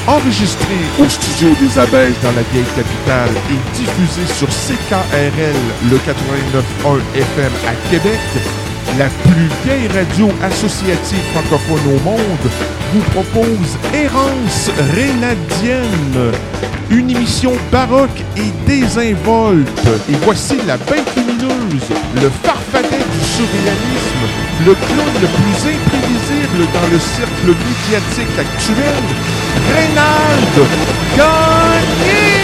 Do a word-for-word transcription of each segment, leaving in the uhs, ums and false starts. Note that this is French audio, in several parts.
enregistré au studio des Abeilles dans la vieille capitale et diffusé sur C K R L, le quatre-vingt-neuf point un F M à Québec, la plus vieille radio associative francophone au monde, vous propose Errance Rénadienne, une émission baroque et désinvolte. Et voici la bête lumineuse, le farfadet du surréalisme, le clown le plus imprévisible dans le cercle médiatique actuel, Reynald Gagné!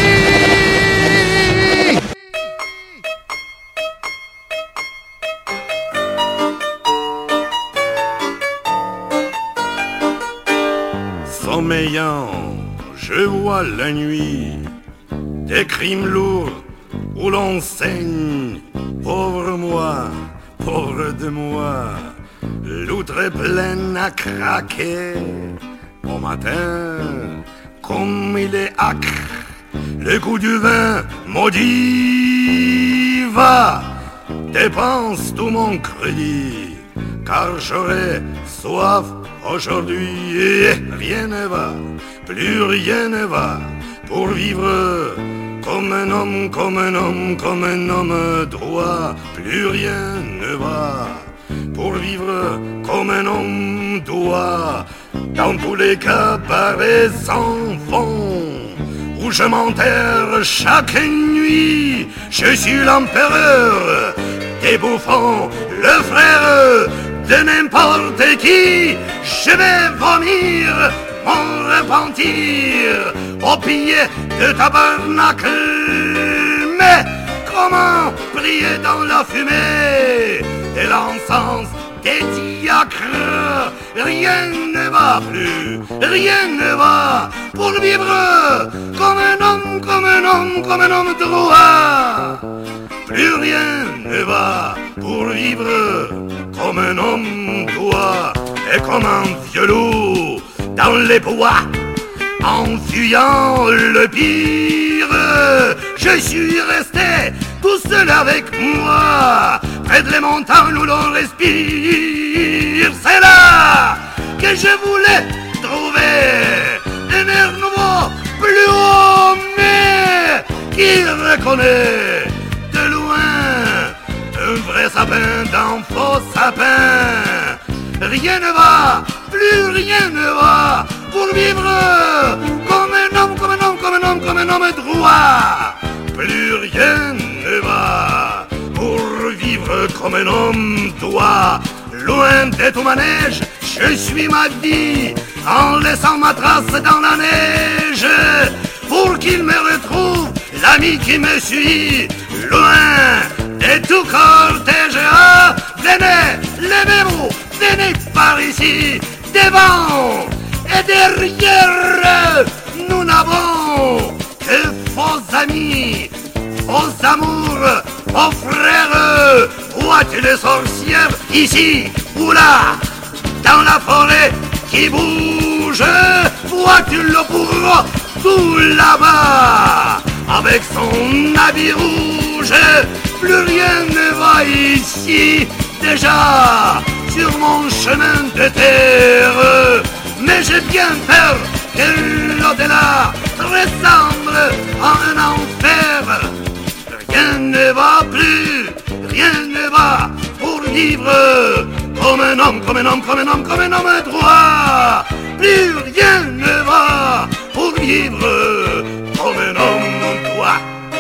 Sommeillant, je vois la nuit des crimes lourds où l'on saigne. Pauvre moi, pauvre de moi, l'outre est pleine à craquer. Au matin, comme il est acre, le goût du vin maudit va. Dépense tout mon crédit, car j'aurai soif aujourd'hui. Et rien ne va, plus rien ne va, pour vivre comme un homme, comme un homme, comme un homme droit. Plus rien ne va, pour vivre comme un homme doit. Dans tous les cabarets sans fond, où je m'enterre chaque nuit, je suis l'empereur des bouffons, le frère de n'importe qui. Je vais vomir mon repentir au pied de tabernacle. Mais comment prier dans la fumée de l'encens des diacres? Rien ne va plus, rien ne va, pour vivre comme un homme, comme un homme, comme un homme droit. Plus rien ne va, pour vivre comme un homme doit. Et comme un vieux loup dans les bois, en fuyant le pire, je suis resté tout seul avec moi, près de les montagnes où l'on respire. C'est là que je voulais trouver un air nouveau, plus haut, mais qui reconnaît de loin un vrai sapin d'un faux sapin. Rien ne va, plus rien ne va, pour vivre comme un homme, comme un homme, comme un homme, comme un homme droit. Plus rien ne va, pour vivre comme un homme doit. Loin de tout manège, je suis ma vie, en laissant ma trace dans la neige, pour qu'il me retrouve l'ami qui me suit. Loin de tout cortège, ah, venez, levez-vous, venez par ici, devant et derrière, nous n'avons que faux amis, faux amours, faux frères. Vois-tu les sorcières ici ou là, dans la forêt qui bouge? Vois-tu le bourreau tout là-bas, avec son habit rouge? Plus rien ne va ici, déjà sur mon chemin de terre. Mais j'ai bien peur que l'au-delà ressemble à un enfer. Rien ne va plus, rien ne va, pour vivre comme un homme, comme un homme, comme un homme, comme un homme droit. Plus rien ne va, pour vivre comme un homme droit.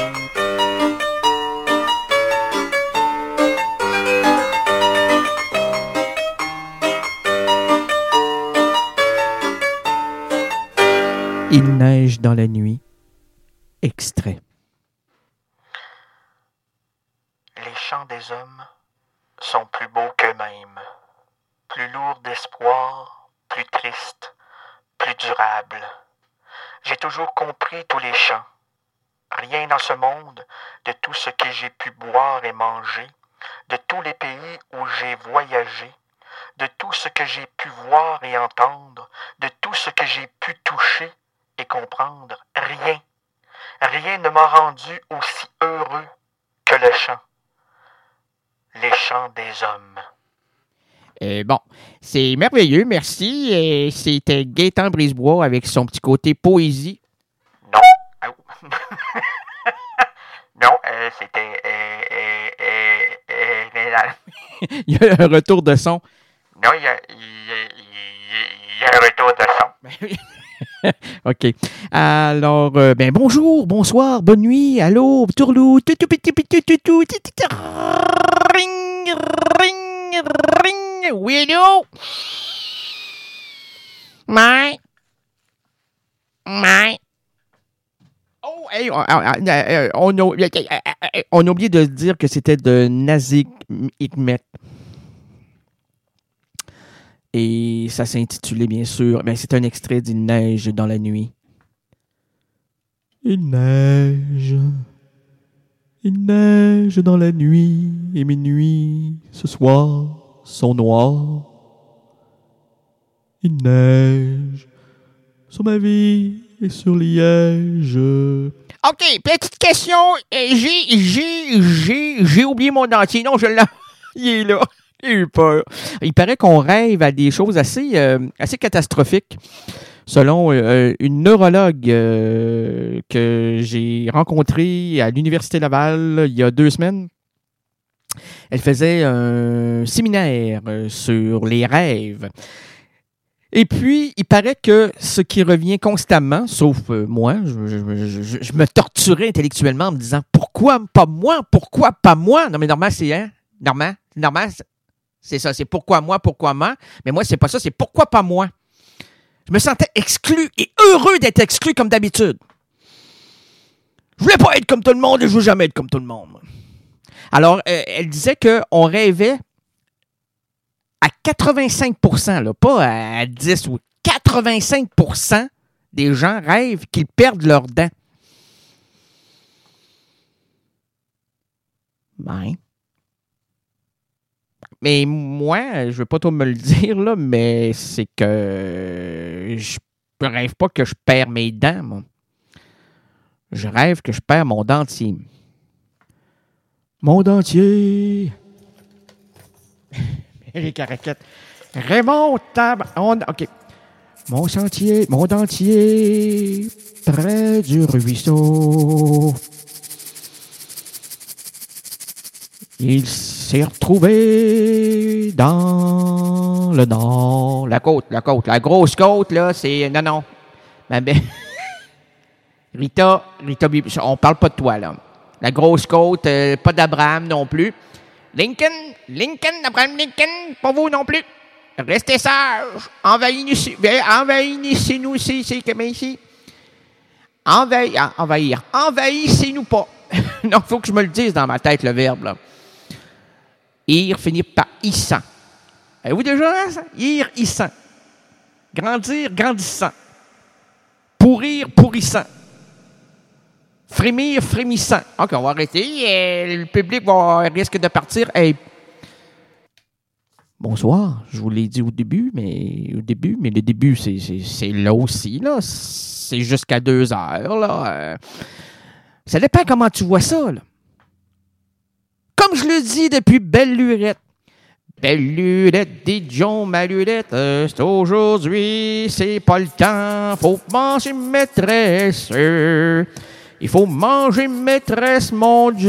Il neige dans la nuit. Extrait. Les chants des hommes sont plus beaux qu'eux-mêmes, plus lourds d'espoir, plus tristes, plus durables. J'ai toujours compris tous les chants. Rien dans ce monde, de tout ce que j'ai pu boire et manger, de tous les pays où j'ai voyagé, de tout ce que j'ai pu voir et entendre, de tout ce que j'ai pu toucher et comprendre, rien, rien ne m'a rendu aussi heureux que le chant, les chants des hommes. Euh, bon, c'est merveilleux, merci. Euh, c'était Gaétan Brisebois avec son petit côté poésie. Non. non, euh, c'était... Euh, euh, euh, euh, Il y a un retour de son. non, il y a, il, y a, il y a un retour de son. OK. Alors, euh, ben bonjour, bonsoir, bonne nuit, allô, tourlou, tout tout petit petit tout tout ring ring ring, oui, allô? My. My. Oh, hey, on, on, on, on a oublié de dire que c'était de Nazim Hikmet. Et ça s'intitulait, bien sûr, ben, c'est un extrait d'Il neige dans la nuit. Il neige, il neige dans la nuit, et mes nuits, ce soir, sont noires. Il neige sur ma vie et sur Liège. OK, petite question. J'ai, j'ai, j'ai, j'ai oublié mon dentier. Non, je l'ai. Il est là. J'ai eu peur. Il paraît qu'on rêve à des choses assez, euh, assez catastrophiques. Selon euh, une neurologue euh, que j'ai rencontrée à l'Université Laval il y a deux semaines, elle faisait un séminaire euh, sur les rêves. Et puis, il paraît que ce qui revient constamment, sauf euh, moi, je, je, je, je me torturais intellectuellement en me disant « Pourquoi pas moi? Pourquoi pas moi? » Non, mais normal, c'est hein? Normal, normal, c'est ça, c'est « Pourquoi moi? Pourquoi moi? » Mais moi, c'est pas ça, c'est « Pourquoi pas moi? » Je me sentais exclu et heureux d'être exclu comme d'habitude. Je voulais pas être comme tout le monde et je veux jamais être comme tout le monde. Alors, euh, elle disait qu'on rêvait à quatre-vingt-cinq pour cent, là, pas à dix ou quatre-vingt-cinq pour cent des gens rêvent qu'ils perdent leurs dents. Ben. Mais moi, je ne veux pas trop me le dire, là, mais c'est que je rêve pas que je perds mes dents, moi. Je rêve que je perds mon dentier. Mon dentier. Les caraquettes. Raymond Tab... On... OK. Mon sentier, mon dentier, près du ruisseau. Il s'est retrouvé dans le nord. La côte, la côte, la grosse côte, là, c'est... Non, non. Ma belle... Rita, Rita, on parle pas de toi, là. La grosse côte, euh, pas d'Abraham non plus. Lincoln, Lincoln, Abraham Lincoln, pas vous non plus. Restez sages. Envahissez-nous, envahissez-nous ici, c'est comme ici. Envahir, envahir. Envahissez-nous pas. Non, il faut que je me le dise dans ma tête, le verbe, là. Ir finit par issant. Avez-vous déjà ça? Ir, issant. Grandir, grandissant. Pourrir, pourrissant. Frémir, frémissant. OK, on va arrêter. Euh, le public va, risque de partir. Hey. Bonsoir. Je vous l'ai dit au début, mais au début, mais le début, c'est, c'est, c'est là aussi. Là. C'est jusqu'à deux heures. Là. Euh, ça dépend comment tu vois ça. Là. Comme je le dis depuis belle lurette. Belle lurette, dit John, ma lurette, euh, c'est aujourd'hui, c'est pas le temps. Faut manger maîtresse. Il faut manger maîtresse, mon Joe.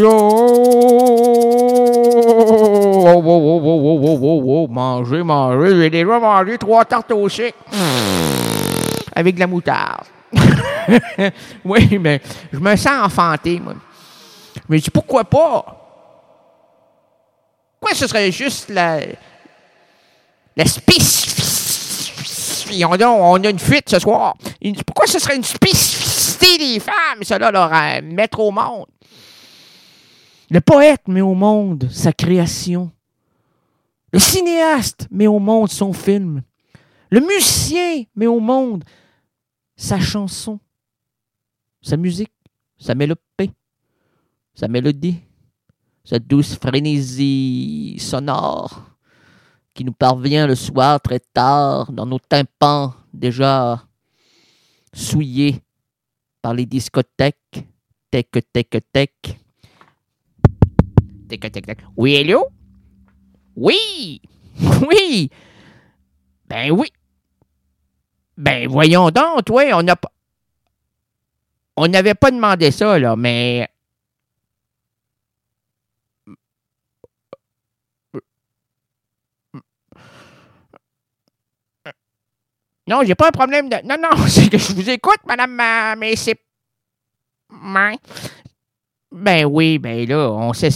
Oh, oh, oh, oh, oh, oh, oh, oh. Manger, manger. J'ai déjà mangé trois tartes au sucre. Avec de la moutarde. Oui, mais je me sens enfanté, moi. Mais je dis, pourquoi pas? Pourquoi ce serait juste la... La spécificité? On a, on a une fuite ce soir. Pourquoi ce serait une spécificité des femmes, cela, leur à mettre au monde? Le poète met au monde sa création. Le cinéaste met au monde son film. Le musicien met au monde sa chanson, sa musique, sa mélopée, sa mélodie, sa douce frénésie sonore qui nous parvient le soir très tard dans nos tympans déjà souillés par les discothèques. Tec, tec, tec. Tec, tec, tec. Oui, hello? Oui! Oui! Ben oui! Ben voyons donc, toi, on n'a pas... On n'avait pas demandé ça, là, mais... Non, j'ai pas un problème de... Non, non, c'est que je vous écoute, madame, mais c'est... Ben oui, ben là, on sait...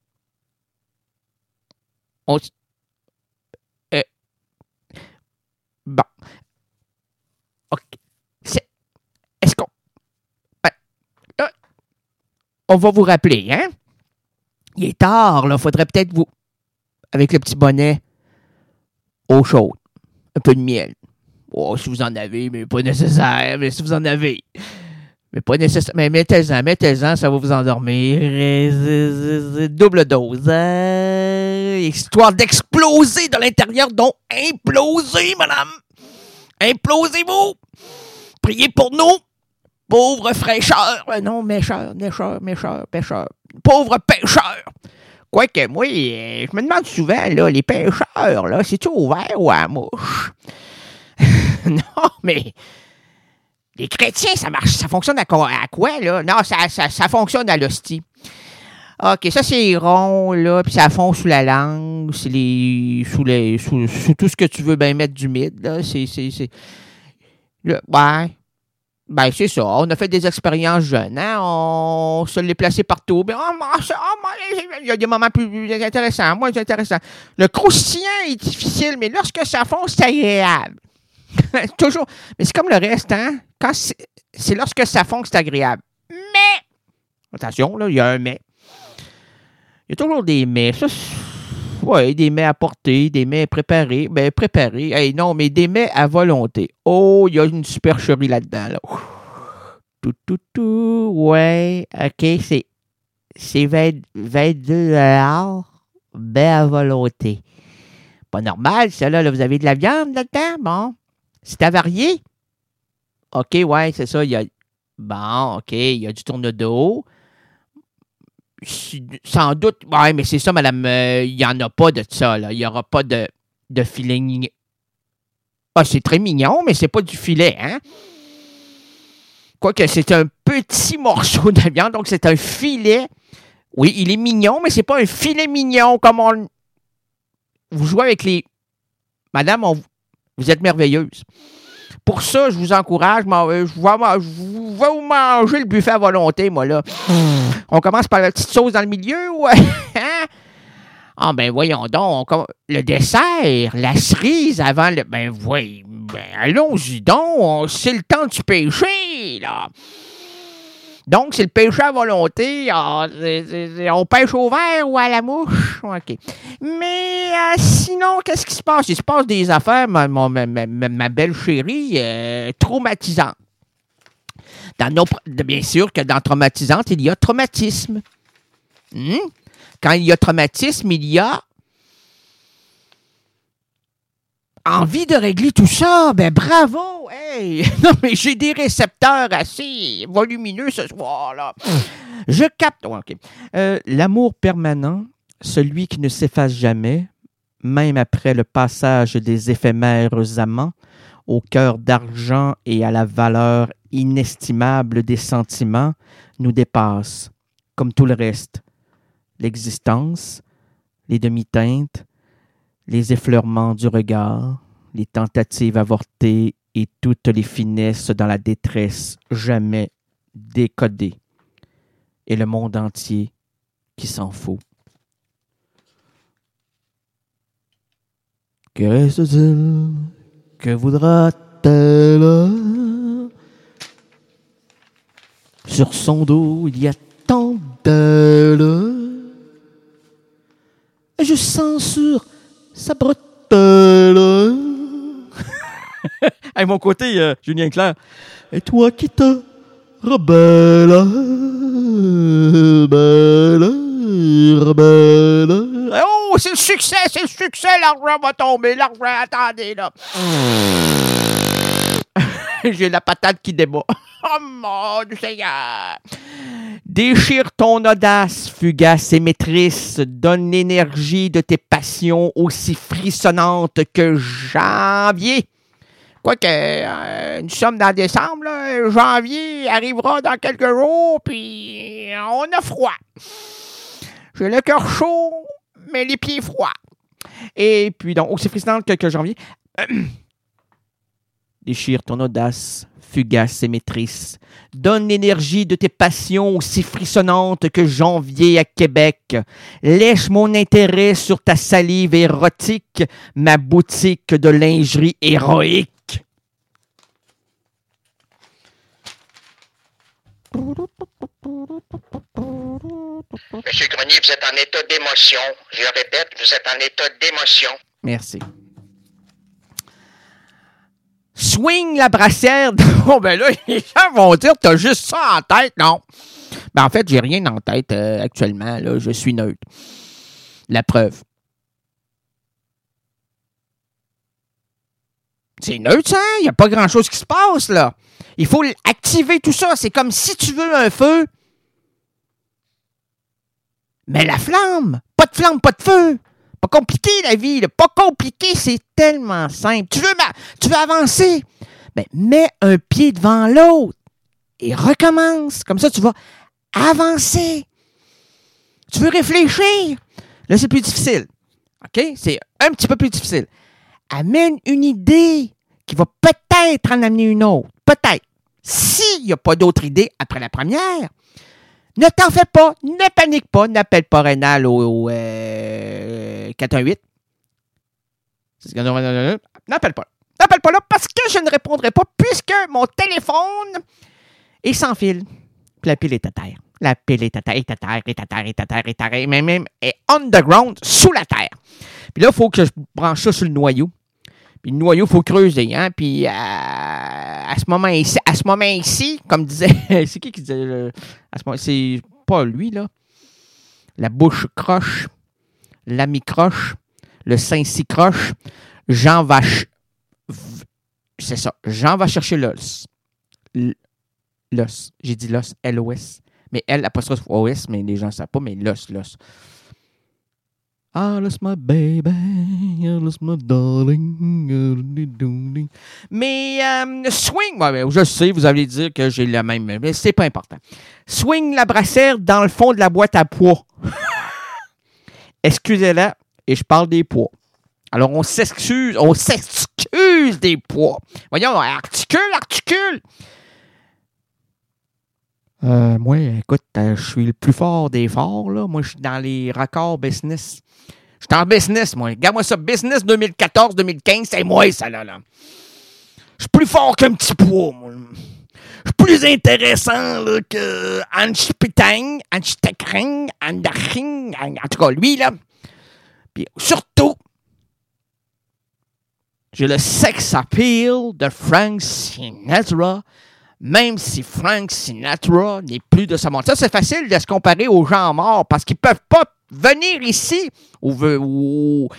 On... Euh... Bon. OK. C'est... Est-ce qu'on... Ben, là, on va vous rappeler, hein? Il est tard, là. Faudrait peut-être vous... Avec le petit bonnet, eau chaude. Un peu de miel. Oh, si vous en avez, mais pas nécessaire. Mais si vous en avez. Mais pas nécessaire. Mais mettez-en, mettez-en, ça va vous endormir. Double dose. Hein? Histoire d'exploser de l'intérieur. Donc, implosez, madame. Implosez-vous. Priez pour nous. Pauvres fraîcheurs. Euh, non, mécheurs, mécheurs, mécheurs, pêcheurs. Pauvres pêcheurs. Quoique, moi, je me demande souvent, là, les pêcheurs, là, c'est-tu ouvert ou à la mouche? Non, mais les chrétiens, ça marche, ça fonctionne à quoi, à quoi là? Non, ça, ça, ça fonctionne à l'hostie. OK, ça, c'est rond, là, puis ça fond sous la langue, c'est les, sous, les, sous, sous tout ce que tu veux bien mettre d'humide, là, c'est, c'est, c'est... Le, ouais, ben, c'est ça, on a fait des expériences jeunes, hein, on se l'est placé partout, mais oh, oh, il y a des moments plus intéressants, moins intéressants. Le croustillant est difficile, mais lorsque ça fond, c'est agréable. Toujours, mais c'est comme le reste, hein, quand c'est, c'est lorsque ça fond que c'est agréable. Mais, attention, là, il y a un mais. Il y a toujours des mais. Ça, oui, des mets à porter, des mets préparés. Ben, préparés. Hey, non, mais des mets à volonté. Oh, il y a une supercherie là-dedans, là. Tout, tout, tout. Ouais, OK, c'est, c'est vingt, vingt-deux dollars. Mets à volonté. Pas normal, ça, là, là. Vous avez de la viande là-dedans? Bon. C'est avarié? OK, ouais, c'est ça. Il y a... Bon, OK, il y a du tourne-dos. Sans doute, ouais, mais c'est ça, madame, euh, il n'y en a pas de ça, là. Il n'y aura pas de, de filet. Ah, c'est très mignon, mais c'est pas du filet, hein? Quoique, c'est un petit morceau de viande, donc c'est un filet. Oui, il est mignon, mais c'est pas un filet mignon comme on... Vous jouez avec les... Madame, on... vous êtes merveilleuse. Pour ça, je vous encourage. Je vais, je vais vous manger le buffet à volonté, moi, là. On commence par la petite sauce dans le milieu, ouais. Ah, ben, voyons donc. On, le dessert, la cerise avant le... Ben, oui, ben, allons-y donc. C'est le temps du péché, là. Donc, c'est le péché à volonté. Ah, c'est, c'est, c'est, on pêche au verre ou à la mouche? OK. Mais euh, sinon, qu'est-ce qui se passe? Il se passe des affaires, ma, ma, ma, ma, ma belle chérie, euh, traumatisantes. Dans nos, bien sûr que dans traumatisante, il y a traumatisme. Hmm? Quand il y a traumatisme, il y a envie de régler tout ça. Ben bravo! Hey! Non, mais j'ai des récepteurs assez volumineux ce soir-là. Je capte. Oh, okay. euh, l'amour permanent, celui qui ne s'efface jamais, même après le passage des éphémères amants, au cœur d'argent et à la valeur inestimable des sentiments, nous dépasse, comme tout le reste. L'existence, les demi-teintes, les effleurements du regard, les tentatives avortées et toutes les finesses dans la détresse jamais décodée. Et le monde entier qui s'en fout. Que reste-t-il? Que voudra-t-elle? Sur son dos, il y a tant d'ailes. Et je sens sur sa bretelle. À mon côté, euh, Julien Clerc. Et toi qui te rebelle, rebelle, rebelle. Oh, c'est le succès, c'est le succès, l'argent va tomber, l'argent, attendez, là. J'ai la patate qui débat. Oh mon Dieu Seigneur! Déchire ton audace, fugace émettrice, donne l'énergie de tes passions aussi frissonnantes que janvier. Quoique, euh, nous sommes dans décembre, là, janvier arrivera dans quelques jours, puis on a froid. J'ai le cœur chaud, mais les pieds froids. Et puis, donc, aussi frissonnante que, que janvier. Déchire ton audace, fugace émettrice. Donne l'énergie de tes passions aussi frissonnantes que janvier à Québec. Lèche mon intérêt sur ta salive érotique, ma boutique de lingerie héroïque. Monsieur Grenier, vous êtes en état d'émotion. Je le répète, vous êtes en état d'émotion. Merci. Swing la brassière. Oh, ben là, les gens vont dire, t'as juste ça en tête, non? Ben, en fait, j'ai rien en tête euh, actuellement. Là, je suis neutre. La preuve. C'est neutre, ça? Il n'y a pas grand-chose qui se passe, là. Il faut activer tout ça. C'est comme si tu veux un feu. Mais la flamme. Pas de flamme, pas de feu. Pas compliqué, la vie. Là. Pas compliqué, c'est tellement simple. Tu veux, tu veux avancer? Ben, mets un pied devant l'autre et recommence. Comme ça, tu vas avancer. Tu veux réfléchir? Là, c'est plus difficile. OK? C'est un petit peu plus difficile. Amène une idée qui va peut-être en amener une autre. Peut-être. S'il n'y a pas d'autre idée après la première, ne t'en fais pas, ne panique pas, n'appelle pas Rénal au, au euh, quatre un huit. N'appelle pas. N'appelle pas là parce que je ne répondrai pas puisque mon téléphone est sans fil. Puis la pile est à terre. La pile est à terre, est à terre, est à terre, est à terre, est à terre, mais même est underground, sous la terre. Puis là, il faut que je branche ça sur le noyau. Puis le noyau, il faut creuser, hein. Puis euh, à ce moment ici, à ce moment ici, comme disait, c'est qui qui disait, euh, à ce moment, c'est pas lui, là. La bouche croche, l'ami croche, le sein si croche, Jean va, ch- c'est ça, Jean va chercher l'os. L'os, j'ai dit l'os, L O S. Mais L, apostrophe O S, mais les gens ne savent pas, mais l'os, l'os. I lost my baby, I lost my darling. Mais euh, swing, ouais, je sais, vous allez dire que j'ai le même, mais c'est pas important. Swing la brassière dans le fond de la boîte à poids. Excusez-la, et je parle des poids. Alors, on s'excuse, on s'excuse des poids. Voyons, articule, articule. Euh, moi, écoute, euh, je suis le plus fort des forts, là. Moi, je suis dans les records business. Je suis en business, moi. Regarde-moi ça, business deux mille quatorze deux mille quinze, c'est moi, ça, là, là. Je suis plus fort qu'un petit poids, moi. Je suis plus intéressant, là, que Anchipitang, Anchitakring, Andaching, en tout cas, lui, là. Puis, surtout, j'ai le sex appeal de Frank Sinatra. Même si Frank Sinatra n'est plus de ce monde. Ça, c'est facile de se comparer aux gens morts parce qu'ils ne peuvent pas venir ici ou, ou,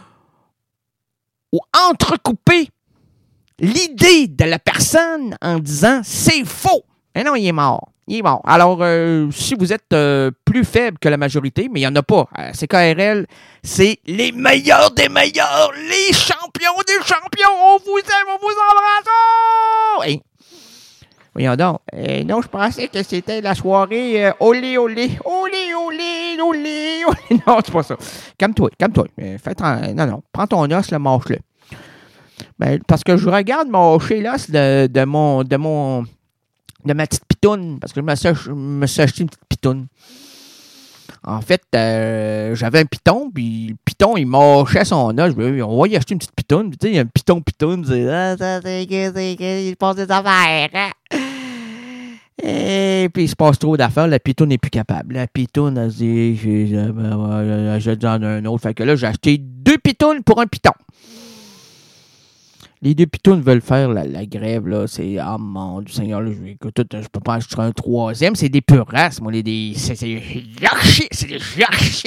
ou entrecouper l'idée de la personne en disant « c'est faux ». Mais non, il est mort. Il est mort. Alors, euh, si vous êtes euh, plus faible que la majorité, mais il n'y en a pas. Euh, C K R L, c'est les meilleurs des meilleurs, les champions des champions. On vous aime, on vous embrasse. Hey. Voyons donc. Euh, non, je pensais que c'était la soirée euh, olé, olé, olé, olé, olé, olé. Non, c'est pas ça. Calme-toi, calme-toi. Euh, fais tra- non, non. Prends ton os, le mâche-le. Ben, parce que je regarde mâcher l'os de, de mon, de mon, de ma petite pitoune. Parce que je me suis, je me suis acheté une petite pitoune. En fait, euh, j'avais un piton, puis le piton, il mâchait son os. On va y acheter une petite pitoune. Tu sais, il y a un piton pitoune. C'est, ah, ça, c'est, c'est, c'est, il passe des affaires. Hein? Et puis, il se passe trop d'affaires. La pitoune n'est plus capable. La pitoune, elle se dit, je vais en un autre. Fait que là, j'ai acheté deux pitounes pour un piton. Les deux pitounes veulent faire la, la grève, là. C'est, ah, oh, mon Dieu Seigneur, là, je, écoute, je peux pas acheter un troisième. C'est des pures races, moi. Les, des, c'est, c'est des Yorkshire. C'est des Yorkshire.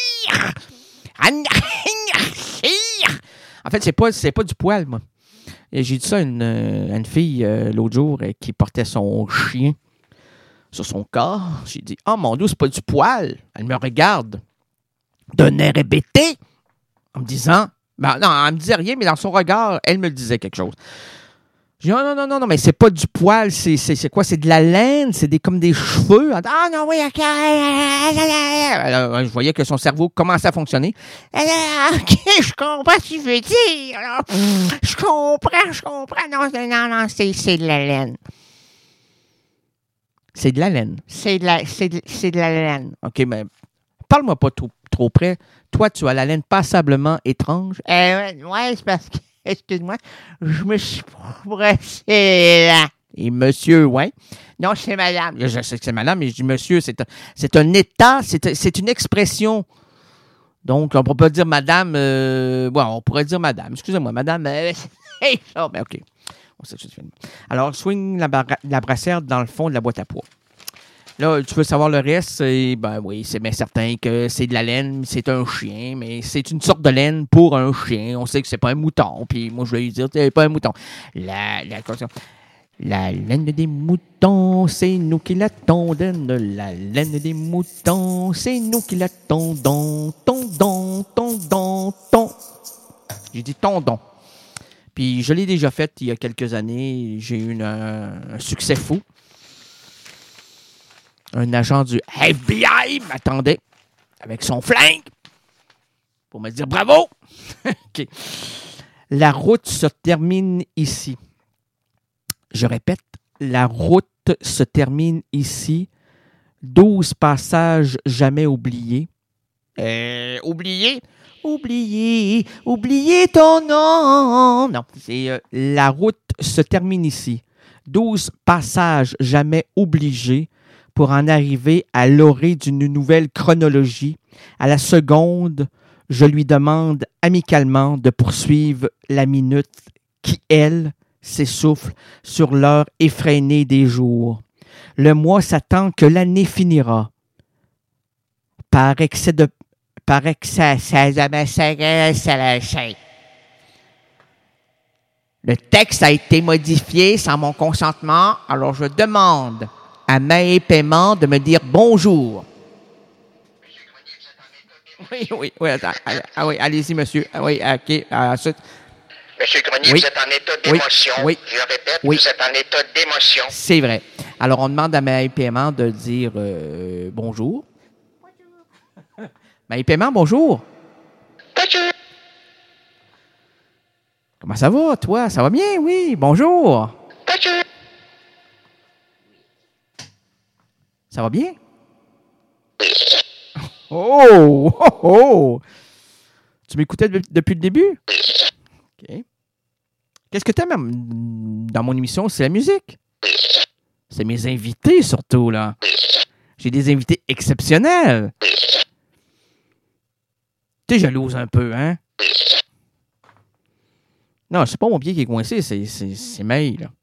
En fait, c'est pas, c'est pas du poil, moi. Et j'ai dit ça à une, à une fille euh, l'autre jour euh, qui portait son chien. sur son corps. J'ai dit, oh mon Dieu, c'est pas du poil. Elle me regarde d'un air hébété en me disant, ben, non, elle me disait rien, mais dans son regard, elle me disait quelque chose. J'ai dit, oh, non, non, non, non, mais c'est pas du poil, c'est, c'est, c'est quoi? C'est de la laine, c'est des, comme des cheveux. Ah non, oui, ok. Alors, je voyais que son cerveau commençait à fonctionner. Alors, ok, je comprends ce que tu veux dire. Alors, je comprends, je comprends. Non, non, non, c'est, c'est de la laine. C'est de la laine. C'est de la, c'est de, c'est de la laine. OK, mais parle-moi pas trop, trop près. Toi, tu as la laine passablement étrange. Euh, ouais, c'est parce que, excuse-moi, je me suis pressé là. Et monsieur, ouais. Non, c'est madame. Je sais que c'est madame, mais je dis monsieur, c'est un, c'est un état, c'est, c'est une expression. Donc, on ne peut pas dire madame. Euh, bon, on pourrait dire madame. Excusez-moi, madame. Euh, c'est ça. Ben, OK. Alors, swing la, bar- la brassière dans le fond de la boîte à poids. Là, tu veux savoir le reste, c'est, ben oui, c'est bien certain que c'est de la laine, c'est un chien, mais c'est une sorte de laine pour un chien. On sait que c'est pas un mouton, puis moi, je vais lui dire, c'est pas un mouton. La, la, la laine des moutons, c'est nous qui la tondons. La laine des moutons, c'est nous qui la tondons. Tondons, tondons, tondons. J'ai dit tondons. Puis je l'ai déjà fait il y a quelques années. J'ai eu une, un, un succès fou. Un agent du F B I m'attendait avec son flingue pour me dire bravo. Okay. La route se termine ici. Je répète, la route se termine ici. douze passages jamais oubliés. Euh, oubliés? Oubliez, oubliez ton nom. Non, c'est euh, la route se termine ici. douze passages jamais obligés pour en arriver à l'orée d'une nouvelle chronologie. À la seconde, je lui demande amicalement de poursuivre la minute qui, elle, s'essouffle sur l'heure effrénée des jours. Le mois s'attend que l'année finira. Par excès de Par excès, le texte a été modifié sans mon consentement, alors je demande à Main et Paiement de me dire bonjour. Oui, oui, oui, attends, ah oui, allez-y, monsieur. Ah oui, OK, ensuite. Monsieur Grenier, oui. Vous êtes en état d'émotion. Oui, oui. Je répète, oui. Vous êtes en état d'émotion. C'est vrai. Alors, on demande à Main et Paiement de dire euh, bonjour. Main et Paiement, bonjour. Bonjour. Comment ça va, toi? Ça va bien? Oui, bonjour. Bonjour. Ça va bien? Oh! Oh! Oh! Tu m'écoutais de, depuis le début? OK. Qu'est-ce que tu aimes dans mon émission? C'est la musique. C'est mes invités, surtout, là. J'ai des invités exceptionnels. T'es jalouse un peu, hein? Non, c'est pas mon pied qui est coincé, c'est, c'est, c'est May, là.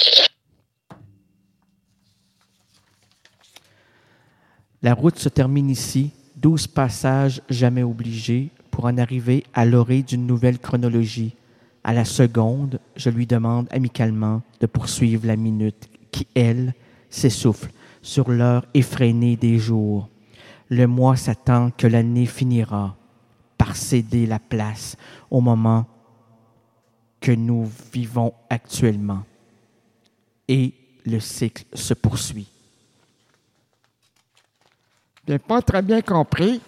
La route se termine ici, douze passages jamais obligés pour en arriver à l'orée d'une nouvelle chronologie. À la seconde, je lui demande amicalement de poursuivre la minute qui, elle, s'essouffle sur l'heure effrénée des jours. Le mois s'attend que l'année finira par céder la place au moment que nous vivons actuellement. Et le cycle se poursuit. Je n'ai pas très bien compris.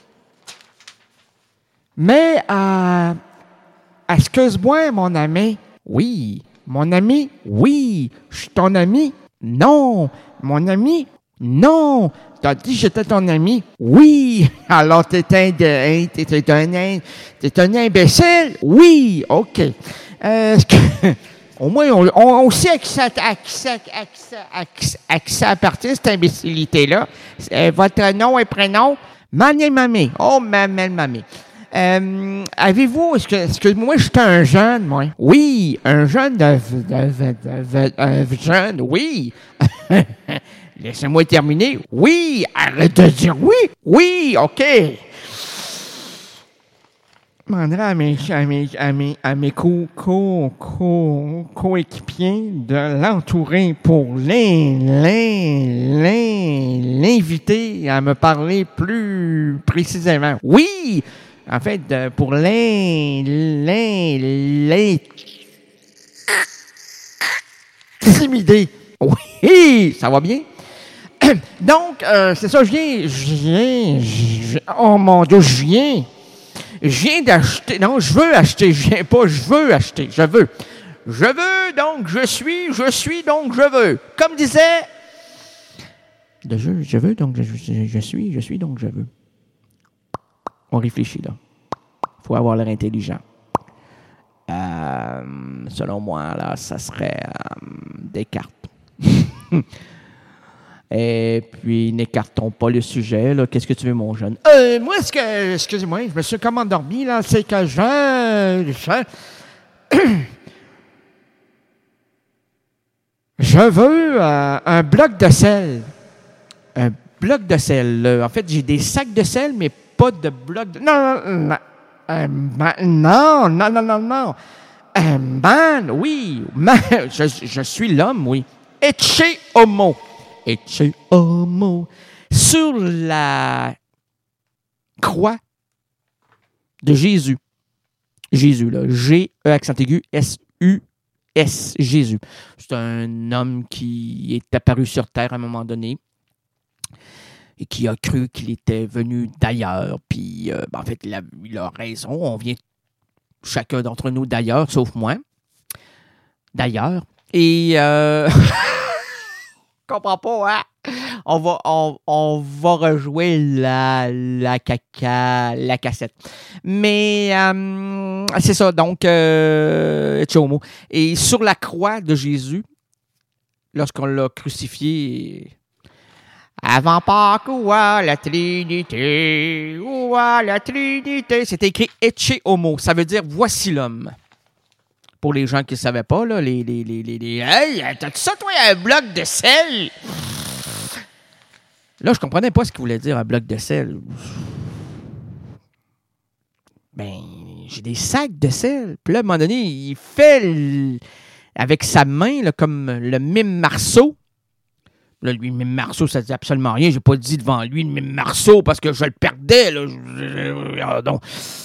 Mais, euh, excuse-moi, mon ami. Oui. Mon ami? Oui. Je suis ton ami? Non. Mon ami? Non. T'as dit que j'étais ton ami? Oui. Alors, t'es un, t'es, t'es un, t'es un imbécile? Oui. OK. Euh, au moins, on, on, on sait à qui ça, à qui ça, à qui ça, à qui ça, à qui ça appartient, cette imbécilité-là. Euh, votre nom et prénom? Mané Mamé. Oh, Mamel Mamé. Euh, avez-vous, est-ce que, est-ce que moi, j'étais un jeune, moi? Oui, un jeune de, de, de, de, de, de jeune, oui. Laissez-moi terminer. Oui, arrête de dire oui. Oui, OK. demanderai à mes, à mes, à mes, à mes co, co, co, coéquipiers de l'entourer pour l'in, l'in, l'in, l'inviter à me parler plus précisément. Oui! En fait, pour l'in, l'in, l'in, intimider. Oui! Ça va bien? Donc, euh, c'est ça, je viens, je viens, je viens, oh mon Dieu, je viens, je viens d'acheter, non, je veux acheter, je viens pas, je veux acheter, je veux. Je veux, donc je suis, je suis, donc je veux. Comme disait, de je, je veux, donc je, je, je suis, je suis, donc je veux. On réfléchit, là. Il faut avoir l'air intelligent. Euh, selon moi, là, ça serait euh, Descartes. Et puis, n'écartons pas le sujet, là. Qu'est-ce que tu veux, mon jeune? Euh, moi, ce que, excusez-moi, je me suis comme endormi, là, c'est que je, je, je veux euh, un bloc de sel. Un bloc de sel. En fait, j'ai des sacs de sel, mais pas de bloc de... Non, non, non, euh, non, non, non, non, non. Un man, oui, man, je, je suis l'homme, oui. Ecce homo. Ecce homo. Sur la croix de Jésus. Jésus, là. G, E, accent aigu, S, U, S. Jésus. C'est un homme qui est apparu sur Terre à un moment donné et qui a cru qu'il était venu d'ailleurs. Puis, euh, ben, en fait, il a, il a raison. On vient chacun d'entre nous d'ailleurs, sauf moi. D'ailleurs. Et... Euh... Je comprends pas, hein? On va, on, on va rejouer la, la caca, la cassette. Mais euh, c'est ça, donc, euh, homo. Et sur la croix de Jésus, lorsqu'on l'a crucifié, avant Pâques, ouah, la Trinité, ouah, la Trinité, c'est écrit Ecce homo, ça veut dire voici l'homme. Pour les gens qui ne savaient pas, là, les, les, les, les, les hey, t'as-tu ça, toi, un bloc de sel? Là, je comprenais pas ce qu'il voulait dire, un bloc de sel. Ben, j'ai des sacs de sel. Puis là, à un moment donné, il fait le, avec sa main, là, comme le mime Marceau. Là, lui, le mime Marceau, ça dit absolument rien. J'ai pas dit devant lui le mime Marceau parce que je le perdais, là. Je, je, je, donc...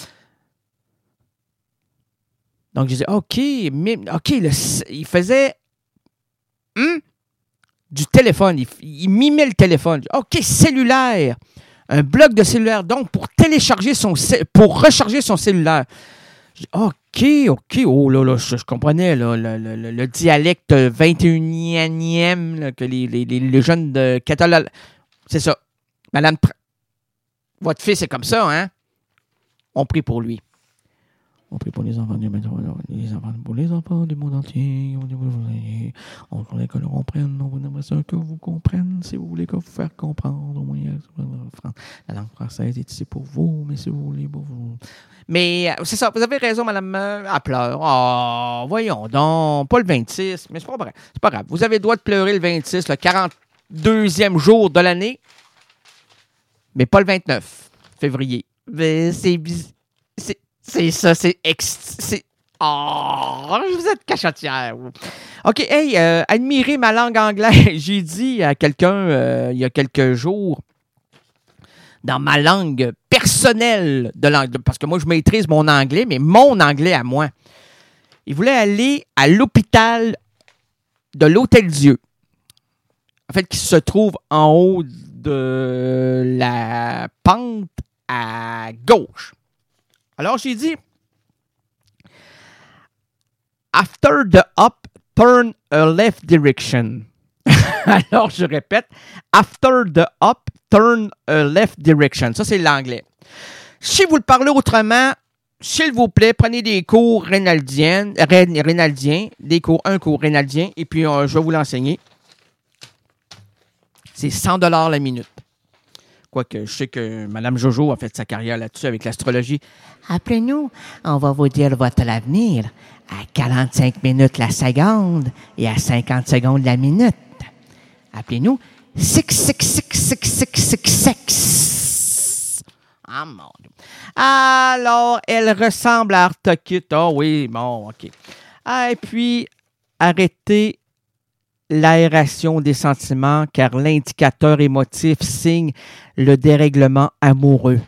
Donc, je disais, OK, mais, OK, le, il faisait hum, du téléphone. Il, il mimait le téléphone. OK, cellulaire. Un bloc de cellulaire. Donc, pour télécharger son... pour recharger son cellulaire. Je dis, OK, OK. Oh là là, je, je comprenais là, le, le, le dialecte vingt et unième là, que les, les, les jeunes de Catalogne... C'est ça. Madame, votre fils est comme ça, hein? On prie pour lui. On prie pour les enfants du les enfants pour les enfants du monde entier. On voulait que l'on comprenne. On aimerait ça que vous compreniez. Si vous voulez que vous faire comprendre, au moins la langue française est ici pour vous, mais si vous voulez pour vous. Mais c'est ça, vous avez raison, madame. Elle pleure. Oh, voyons donc. Pas le vingt-six, mais c'est pas grave. C'est pas grave. Vous avez le droit de pleurer le vingt-six, le quarante-deuxième jour de l'année, mais pas le vingt-neuf février. Mais c'est c'est C'est ça, c'est... Ex- c'est oh, vous êtes cachotière. OK, hey, euh, admirez ma langue anglaise. J'ai dit à quelqu'un, euh, il y a quelques jours, dans ma langue personnelle, de langue, parce que moi, je maîtrise mon anglais, mais mon anglais à moi. Il voulait aller à l'hôpital de l'Hôtel-Dieu. En fait, qui se trouve en haut de la pente à gauche. Alors, j'ai dit, after the up, turn a left direction. Alors, je répète, after the up, turn a left direction. Ça, c'est l'anglais. Si vous le parlez autrement, s'il vous plaît, prenez des cours rénaldiens, rénaldiens des cours, un cours rénaldien, et puis euh, je vais vous l'enseigner. C'est cent dollars la minute. Quoique, je sais que Mme Jojo a fait sa carrière là-dessus avec l'astrologie. Après nous, on va vous dire votre avenir à quarante-cinq minutes la seconde et à cinquante secondes la minute. Appelez-nous six six six six six six six. Ah mon Dieu. Alors, elle ressemble à Artokit. Ah oh, oui, bon, OK. Ah, et puis, arrêtez l'aération des sentiments, car l'indicateur émotif signe le dérèglement amoureux.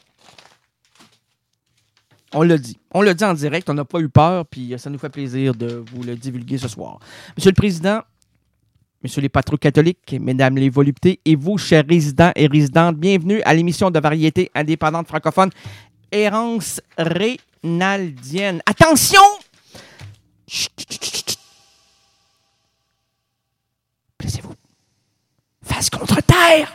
On l'a dit. On l'a dit en direct, on n'a pas eu peur, puis ça nous fait plaisir de vous le divulguer ce soir. Monsieur le Président, Messieurs les patrons catholiques, Mesdames les voluptés, et vous, chers résidents et résidentes, bienvenue à l'émission de variété indépendante francophone Errance Rénaldienne. Attention! Chut, chut, chut, chut. Placez-vous. Face contre terre!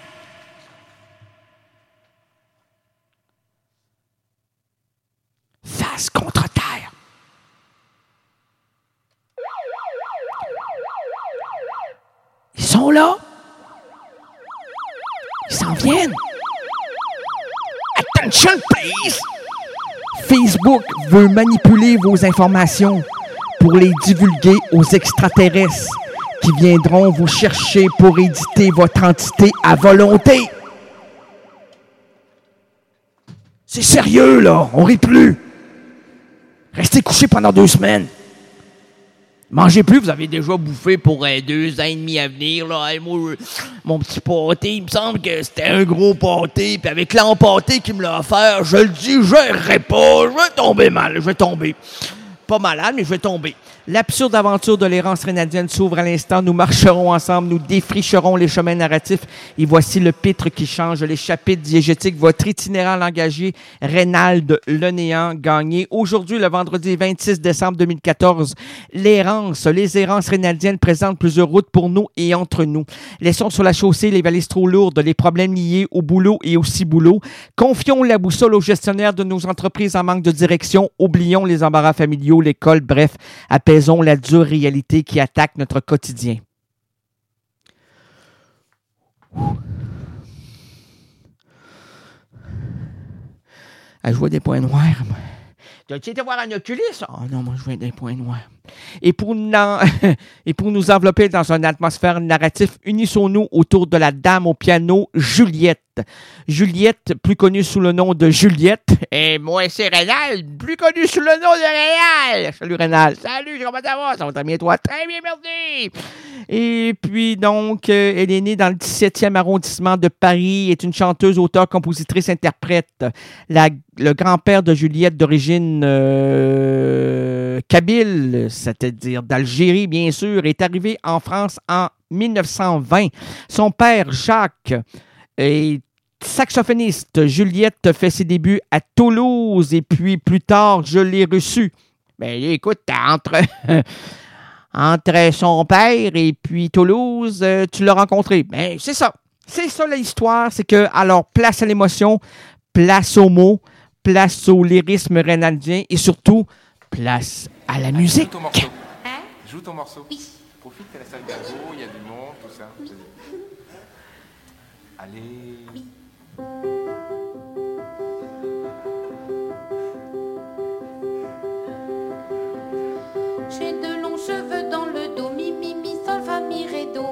Face contre terre! Ils sont là! Ils s'en viennent! Attention, please! Facebook veut manipuler vos informations pour les divulguer aux extraterrestres qui viendront vous chercher pour éditer votre entité à volonté. C'est sérieux, là. On rit plus. Restez couchés pendant deux semaines. Mangez plus, vous avez déjà bouffé pour euh, deux ans et demi à venir. Là. Hey, moi, mon petit pâté, il me semble que c'était un gros pâté. Puis avec l'empâté qu'il me l'a offert, je le dis, je n'irai pas. Je vais tomber mal, je vais tomber. Pas malade, mais je vais tomber. L'absurde aventure de l'errance rénadienne s'ouvre à l'instant. Nous marcherons ensemble, nous défricherons les chemins narratifs. Et voici le pitre qui change les chapitres diégétiques. Votre itinérant langagier, Reynald Le Néant, gagné. Aujourd'hui, le vendredi vingt-six décembre deux mille quatorze, l'errance, les errances rénadiennes présentent plusieurs routes pour nous et entre nous. Laissons sur la chaussée les valises trop lourdes, les problèmes liés au boulot et au ciboulot. Confions la boussole aux gestionnaires de nos entreprises en manque de direction. Oublions les embarras familiaux, l'école, bref, apaisons la dure réalité qui attaque notre quotidien. Ah, je vois des points noirs. Moi. Tu as été voir un oculiste? Oh non, moi je vois des points noirs. Et pour, et pour nous envelopper dans une atmosphère narrative, unissons-nous autour de la dame au piano, Juliette. Juliette, plus connue sous le nom de Juliette. Et moi, c'est Rénal, plus connu sous le nom de Rénal. Salut Rénal. Salut, comment ça va? Ça va très bien, toi? Très bien, merci. Et puis, donc, euh, elle est née dans le dix-septième arrondissement de Paris, est une chanteuse, auteure, compositrice, interprète. La, le grand-père de Juliette, d'origine euh, kabyle, c'est-à-dire d'Algérie, bien sûr, est arrivé en France en dix-neuf cent vingt. Son père, Jacques, est saxophoniste. Juliette fait ses débuts à Toulouse et puis plus tard, je l'ai reçue. Ben écoute, entre, entre son père et puis Toulouse, tu l'as rencontré. Ben c'est ça. C'est ça l'histoire. C'est que, alors, place à l'émotion, place aux mots, place au lyrisme rénaldien et surtout, place à la musique. Joue ton morceau. Hein? Joue ton morceau. Oui. Profite, t'as la salle d'argot, il y a du monde, tout ça. Oui. Allez. Oui. J'ai de longs cheveux dans le dos, mi, mi, mi, sol, fa, mi, ré, do.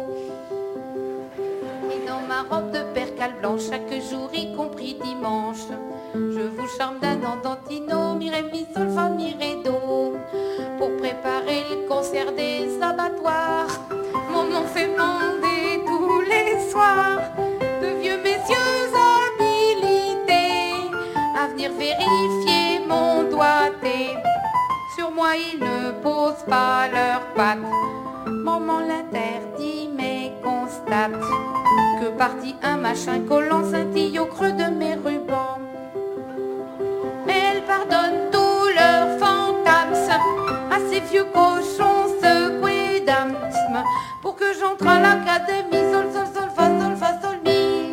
Et dans ma robe de percale blanche, chaque jour, y compris dimanche, je vous charme d'un dentino, mi, ré, mi, sol, fa, mi, ré, do. Pour préparer le concert des abattoirs, mon nom fait mander tous les soirs de vieux messieurs habilités à venir vérifier mon doigté. Sur moi, ils ne posent pas leurs pattes. Maman l'interdit, mais constate que parti un machin collant scintille au creux de mes rubans. Mais elle pardonne tous leurs fantasmes à ces vieux cochons secoués d'asthme pour que j'entre à l'académie. Sol, sol, sol, fa, sol, fa, sol, mi.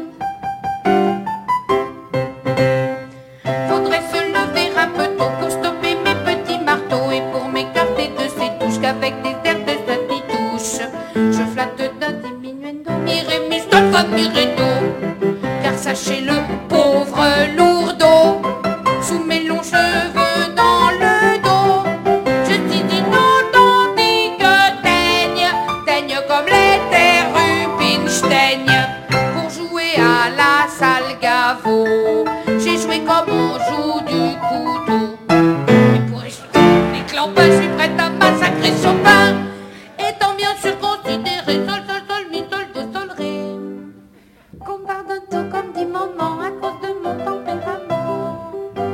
Faudrait se lever un peu tôt pour stopper mes petits marteaux et pour m'écarter de ces touches qu'avec des airs de touche je flatte d'un diminuendo, mi, ré, mi, sol, fa, mi, ré, do. Car sachez-le, pauvre lourdeau, sous mes longs cheveux dans le dos, je t'y dis non, tandis que teigne, teigne comme les terres Rubinstein. Pour jouer à la salle Gaveau, j'ai joué comme on joue et Chopin, étant bien sûr considéré sol, sol, sol, mi, sol, do, sol, ré. Qu'on pardonne tout comme dit maman à cause de mon tempérament.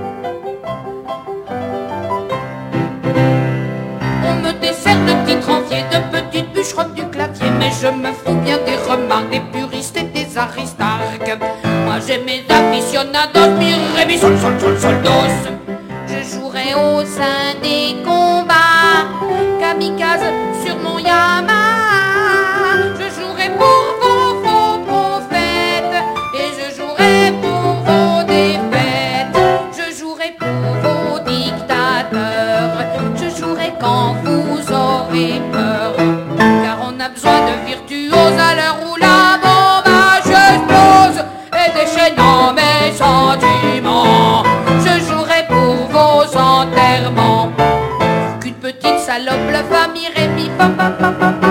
On me dessert de petits tranviers, de petites bûcheronnes du clavier, mais je me fous bien des remarques des puristes et des aristarques. Moi j'ai mes aficionados, mi, ré, mi, sol, sol, sol, sol, dos. Je jouerai au sein des combats, kamikaze sur mon Yamaha. Je jouerai pour vos faux prophètes et je jouerai pour vos défaites. Je jouerai pour vos dictateurs. Je jouerai quand vous aurez peur, car on a besoin de virtuoses à l'heure où la bombe explose et déchaînant mes sentiments. Je jouerai pour vos enterrements, qu'une petite salope le va mirer mi pa pa pa pa pa.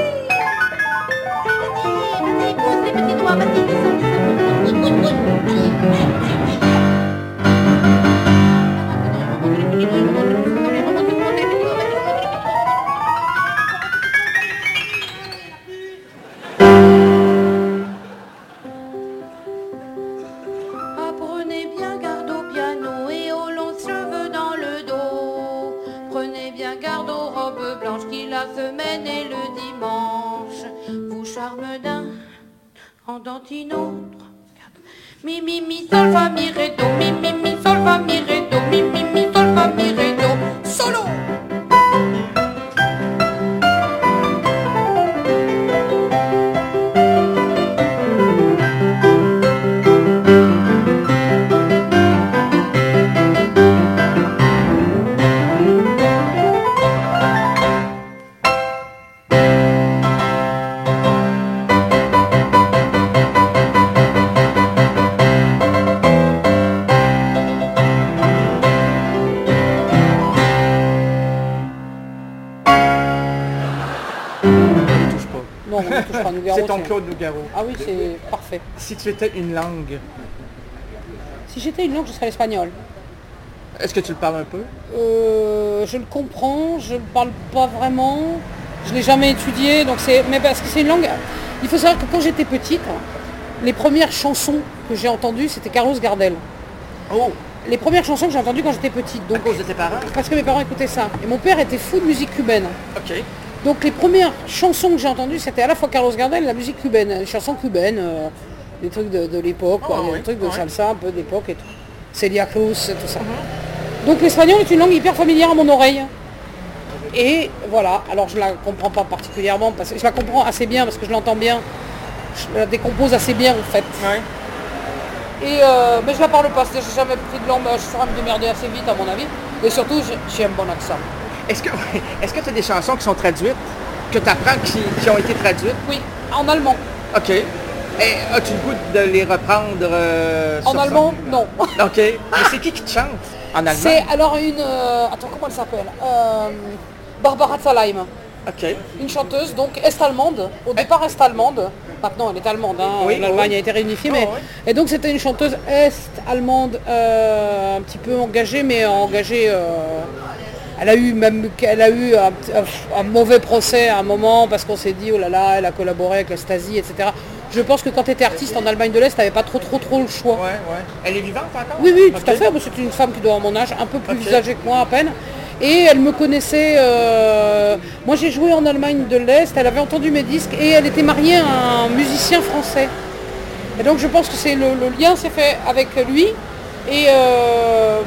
Prenez bien garde au piano et aux longs cheveux dans le dos. Prenez bien garde aux robes blanches qui la semaine et le dimanche vous charment d'un en dentino. Mi mi mi sol fa mi ré do, mi mi mi sol fa mi ré do, mi mi mi sol fa mi ré do. Solo. Non, on ne touche pas Nougaro. C'est ton tiens. Claude Nougaro. Ah oui, c'est parfait. Si tu étais une langue, Si j'étais une langue, je serais l'espagnol. est-ce que tu le parles un peu? Euh, je le comprends, je ne le parle pas vraiment. Je ne l'ai jamais étudié, donc c'est. Mais parce que c'est une langue. Il faut savoir que quand j'étais petite, les premières chansons que j'ai entendues, c'était Carlos Gardel. Oh! Les premières chansons que j'ai entendues quand j'étais petite. À Donc, cause de tes parents? parce que mes parents écoutaient ça. Et mon père était fou de musique cubaine. Ok. Donc les premières chansons que j'ai entendues, c'était à la fois Carlos Gardel et la musique cubaine, les chansons cubaines, euh, des trucs de, de l'époque, quoi, Oh, des oui, trucs de oui. salsa un peu d'époque et tout. Celia Cruz, tout ça. Donc l'espagnol est une langue hyper familière à mon oreille. Et voilà, alors je la comprends pas particulièrement, parce que je la comprends assez bien parce que je l'entends bien, je la décompose assez bien en fait. Ouais. Et euh, mais je la parle pas, c'est-à-dire que j'ai jamais pris de langue, je saurais me démerder assez vite à mon avis. Et surtout, j'ai- j'ai un bon accent. Est-ce que est-ce que tu as des chansons qui sont traduites, que tu apprends qui, qui ont été traduites? Oui, en allemand. Ok. Et as-tu le goût de les reprendre euh, En sur allemand, non. ça? Ok. Mais c'est qui qui te chante en allemand? C'est alors une... euh, attends, comment elle s'appelle euh, Barbara Zalheim. Ok. Une chanteuse, donc est-allemande. Au départ est-allemande. Maintenant, elle est allemande. Hein. Oui, L'Allemagne oui. a été réunifiée. Oh, mais... oui. Et donc, c'était une chanteuse est-allemande, euh, un petit peu engagée, mais engagée... euh, Elle a eu même elle a eu un, un- un mauvais procès à un moment parce qu'on s'est dit, oh là là, elle a collaboré avec la Stasi, et cetera. Je pense que quand tu étais artiste en Allemagne de l'Est, tu n'avais pas trop trop trop le choix. Ouais, ouais. Elle est vivante encore? Oui, oui, tout Ok. à fait. Moi, c'est une femme qui doit avoir mon âge, un peu plus Ok. âgée que moi à peine. Et elle me connaissait. euh, Moi, j'ai joué en Allemagne de l'Est. Elle avait entendu mes disques et elle était mariée à un musicien français. Et donc, je pense que c'est le, le lien s'est fait avec lui. Et, euh,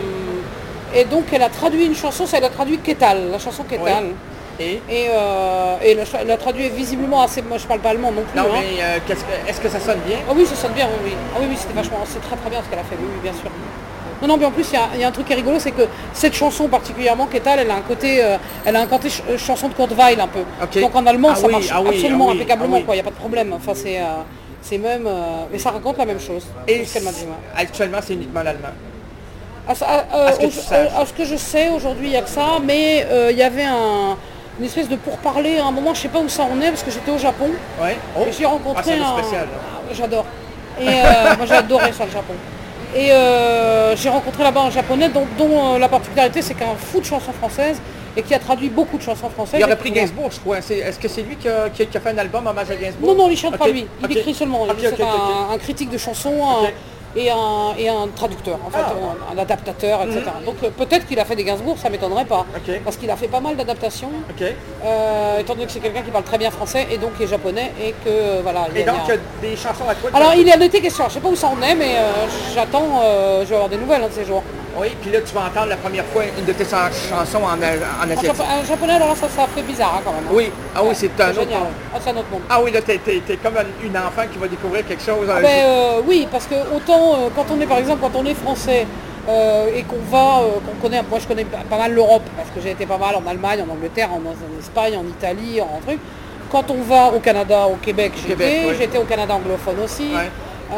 et donc, elle a traduit une chanson. Elle a traduit Ketal, la chanson Ketal. Et Et, euh, et elle a- elle a traduit visiblement assez. Moi, je parle pas allemand non plus. non, hein. mais euh, qu'est-ce que- est-ce que ça sonne bien? Ah oui, ça sonne bien, oui, oui. Ah oui, oui, c'était vachement, c'est très très bien ce qu'elle a fait, oui, oui, bien sûr. Non, non, mais en plus, il y a- il y, a un truc qui est rigolo, c'est que cette chanson particulièrement, Ketal, elle a un côté, euh, elle a un côté ch- euh, chanson de Kurt Weill un peu. Ok. Donc en allemand, Ah ça oui, marche ah oui, absolument ah oui, impeccablement, ah oui. quoi, il n'y a pas de problème. Enfin, c'est, euh, c'est même, euh, mais ça raconte la même chose. Et c'est ce qu'elle m'a dit, moi. actuellement, c'est uniquement l'allemand. À, ça- à- euh, À ce que au- tu saches. euh, à ce que je sais, aujourd'hui, il n'y a que ça, mais euh, il y avait un, une espèce de pourparler à un moment, je sais pas où ça en est, parce que j'étais au Japon. Ouais. Oh. Et j'ai rencontré Ah, c'est un... spécial. Ah, j'adore. Et euh, moi j'ai adoré ça, le Japon. Et euh, j'ai rencontré là-bas un japonais dont, dont, euh, la particularité c'est qu'un fou de chansons françaises et qui a traduit beaucoup de chansons françaises. Il aurait pris Gainsbourg, je crois. C'est, est-ce que c'est lui qui a, qui a, qui a fait un album hommage à Gainsbourg? Non, non, il ne chante okay. pas lui. Il okay. écrit seulement. Okay, c'est okay, un, okay. un critique de chansons okay. un, et, un, et un traducteur, en fait, ah. un, un adaptateur, et cetera. Mm-hmm. Donc euh, peut-être qu'il a fait des Gainsbourg, ça ne m'étonnerait pas. Okay. Parce qu'il a fait pas mal d'adaptations, okay. euh, étant donné que c'est quelqu'un qui parle très bien français et donc qui est japonais et que euh, voilà. Et il y a, donc il y a... des chansons à toi? Alors il y a été question, je ne sais pas où ça en est, mais euh, j'attends, euh, je vais avoir des nouvelles hein, de ces jours. Oui, puis là tu vas entendre la première fois une de tes chansons en, en asiatique. En, en japonais, alors là ça, ça fait bizarre hein, quand même. Hein. Oui, ah oui, c'est un c'est autre monde. Ah, c'est un autre monde. Ah oui, là t'es, t'es, t'es comme une enfant qui va découvrir quelque chose. Ah, ben, euh, oui, parce que autant euh, quand on est par exemple, quand on est français euh, et qu'on va, euh, qu'on connaît, moi je connais pas mal l'Europe, parce que j'ai été pas mal en Allemagne, en Angleterre, en, en Espagne, en Italie, en, en truc. Quand on va au Canada, au Québec, j'étais, Québec, ouais. j'étais au Canada anglophone aussi. Ouais.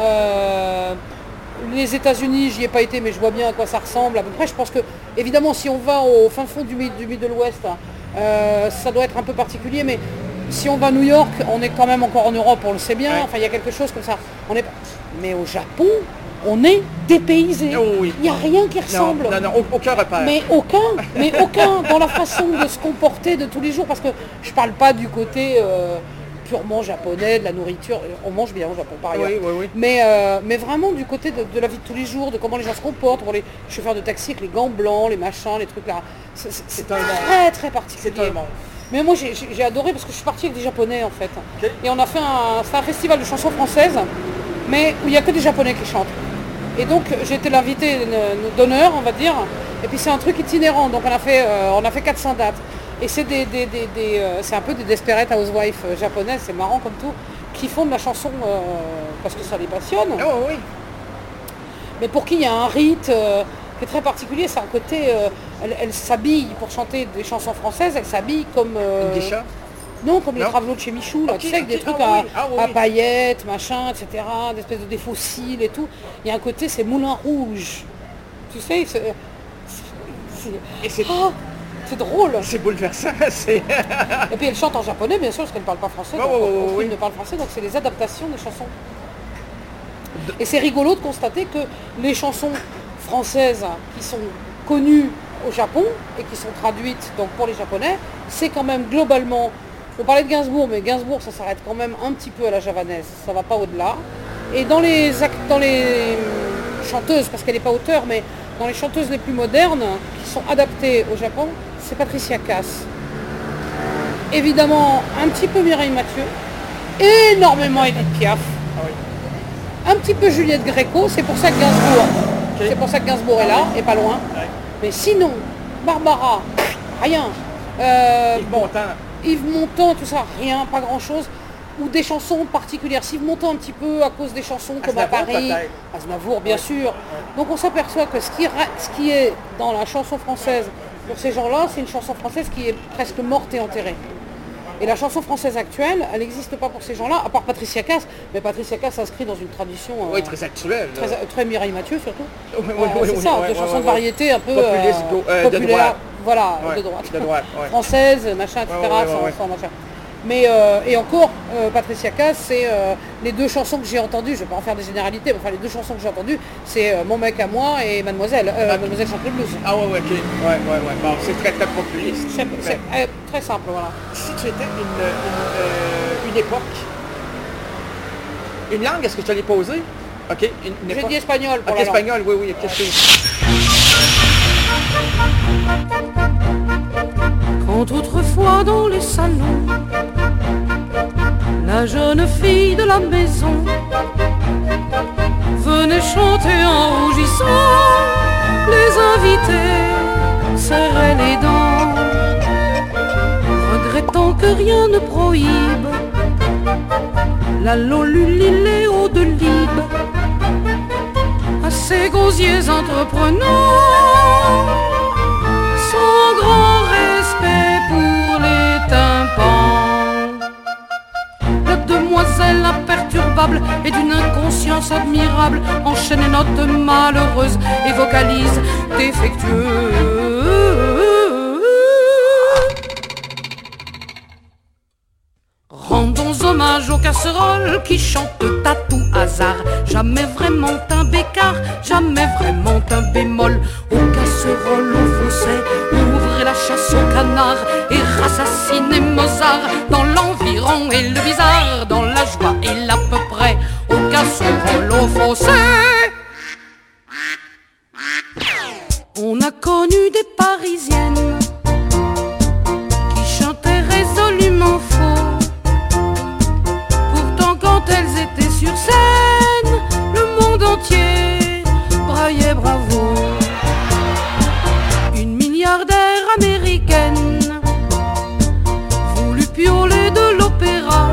Euh, les États-Unis, j'y ai pas été, mais je vois bien à quoi ça ressemble. À peu près, je pense que, évidemment, si on va au fin fond du, du Middle West, euh, ça doit être un peu particulier, mais si on va à New York, on est quand même encore en Europe, on le sait bien. Ouais. Enfin, il y a quelque chose comme ça. On est... Mais au Japon, on est dépaysé. Oh oui. Il n'y a rien qui ressemble. Non, non, non, aucun repère. Mais aucun, mais aucun dans la façon de se comporter de tous les jours, parce que je parle pas du côté euh, purement japonais, de la nourriture. On mange bien au Japon par ailleurs. Oui, oui, oui. Mais, euh, mais vraiment du côté de, de la vie de tous les jours, de comment les gens se comportent, pour les chauffeurs de taxi avec les gants blancs, les machins, les trucs là. C'est, c'est, c'est très, très, très particulier. C'est un monde. Mais moi j'ai, j'ai adoré parce que je suis partie avec des Japonais en fait. Okay. Et on a fait un, c'est un festival de chansons françaises, mais où il n'y a que des Japonais qui chantent. Et donc j'ai été l'invité d'honneur, on va dire. Et puis c'est un truc itinérant, donc on a fait, euh, on a fait quatre cents dates. Et c'est des, des, des, des euh, c'est un peu des desperate housewives euh, japonaises, c'est marrant comme tout, qui font de la chanson euh, parce que ça les passionne. Oh oui. Mais pour qui il y a un rite euh, qui est très particulier, c'est un côté, euh, elle, elle s'habille pour chanter des chansons françaises, elle s'habille comme... Euh, des chats. Non, comme non. les travelots de chez Michou, là, okay, tu sais, avec okay. des trucs ah, à, oui. ah, oui. à paillettes, machin, et cetera, des espèces de des fossiles et tout. Il y a un côté, c'est Moulin Rouge. Tu sais, c'est... c'est, et c'est... Oh, c'est drôle. C'est bouleversant. C'est... et puis elle chante en japonais, bien sûr, parce qu'elle ne parle pas français. Oh, donc, oh, oh, oui. oui. ne parle français, donc c'est les adaptations des chansons. Et c'est rigolo de constater que les chansons françaises qui sont connues au Japon et qui sont traduites donc pour les Japonais, c'est quand même globalement... On parlait de Gainsbourg, mais Gainsbourg, ça s'arrête quand même un petit peu à la javanaise. Ça va pas au-delà. Et dans les, dans les chanteuses, parce qu'elle n'est pas auteure, mais dans les chanteuses les plus modernes, qui sont adaptées au Japon, c'est Patricia Cass. Évidemment, un petit peu Mireille Mathieu. Énormément Edith Piaf. Ah oui. Un petit peu Juliette Gréco. C'est pour ça que Gainsbourg, okay. c'est pour ça que Gainsbourg est là, et pas loin. Ouais. Mais sinon, Barbara, rien. Euh, Yves Montand. Yves Montand, tout ça, rien, pas grand-chose. Ou des chansons particulières. Yves Montand un petit peu à cause des chansons comme Aznavour, à Paris. peut-être. Aznavour, bien ouais. sûr. Ouais. Donc on s'aperçoit que ce qui, ce qui est dans la chanson française, pour ces gens-là, c'est une chanson française qui est presque morte et enterrée. Et la chanson française actuelle, elle n'existe pas pour ces gens-là, à part Patricia Cass. Mais Patricia Cass s'inscrit dans une tradition... Euh, oui, très actuelle. Très, très Mireille Mathieu, surtout. Oui, oui, euh, oui, c'est oui, ça, oui, de oui, chansons oui, de variété un peu populiste, euh, euh, populaire, de droite. voilà, ouais, de droite. De droite ouais. Française, machin, et cetera, ouais, ouais, sans, ouais. sans machin. Mais, euh, et encore, euh, Patricia Cass, c'est euh, les deux chansons que j'ai entendues, je ne vais pas en faire des généralités, mais enfin les deux chansons que j'ai entendues, c'est euh, Mon mec à moi et Mademoiselle, euh, ah, Mademoiselle chante le blues. Ah ouais, ouais, ok, ouais, ouais, ouais, bon, c'est très très populiste. C'est, c'est euh, très simple, voilà. Si tu étais une, une, euh, une époque, une langue, est-ce que je te l'ai posé? Ok, une, une J'ai époque. dit espagnol pour ok, la espagnol, oui, oui, qu'est-ce que Quand autrefois dans les salons, la jeune fille de la maison venait chanter en rougissant, les invités serraient les dents, regrettant que rien ne prohibe la loluliléo de Libe à ces gosiers entreprenants, sans grand respect pour les tympans. La demoiselle imperturbable et d'une inconscience admirable enchaîne les notes malheureuses et vocalise défectueux. Rendons hommage aux casseroles qui chantent à tout hasard. Jamais vraiment un bécard, jamais vraiment un bémol. Aux casseroles, aux fossés, ouvrez la chasse au canon. assassiner Mozart dans l'environ et le bizarre, dans la joie et l'à peu près, au casserole, au fossé. On a connu des Parisiennes qui chantaient résolument faux. Pourtant quand elles étaient sur scène, le monde entier braillait bravo. Une milliardaire américaine voulut pioler de l'opéra,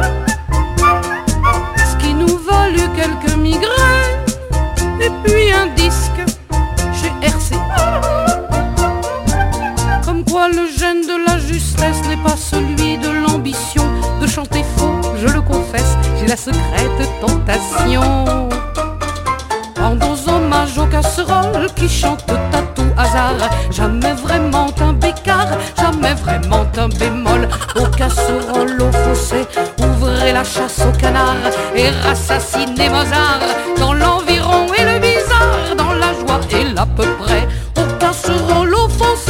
ce qui nous valut quelques migraines et puis un disque chez R C A. Comme quoi le gène de la justesse n'est pas celui de l'ambition de chanter faux, je le confesse, j'ai la secrète tentation. Rendons hommage aux casseroles qui chantent à tout hasard, jamais vraiment un bécard, jamais vraiment un bémol. Aux casseroles, au fossé, ouvrez la chasse au canard et rassassinez Mozart dans l'environ et le bizarre, dans la joie et l'à peu près. Aux casseroles, au fossé,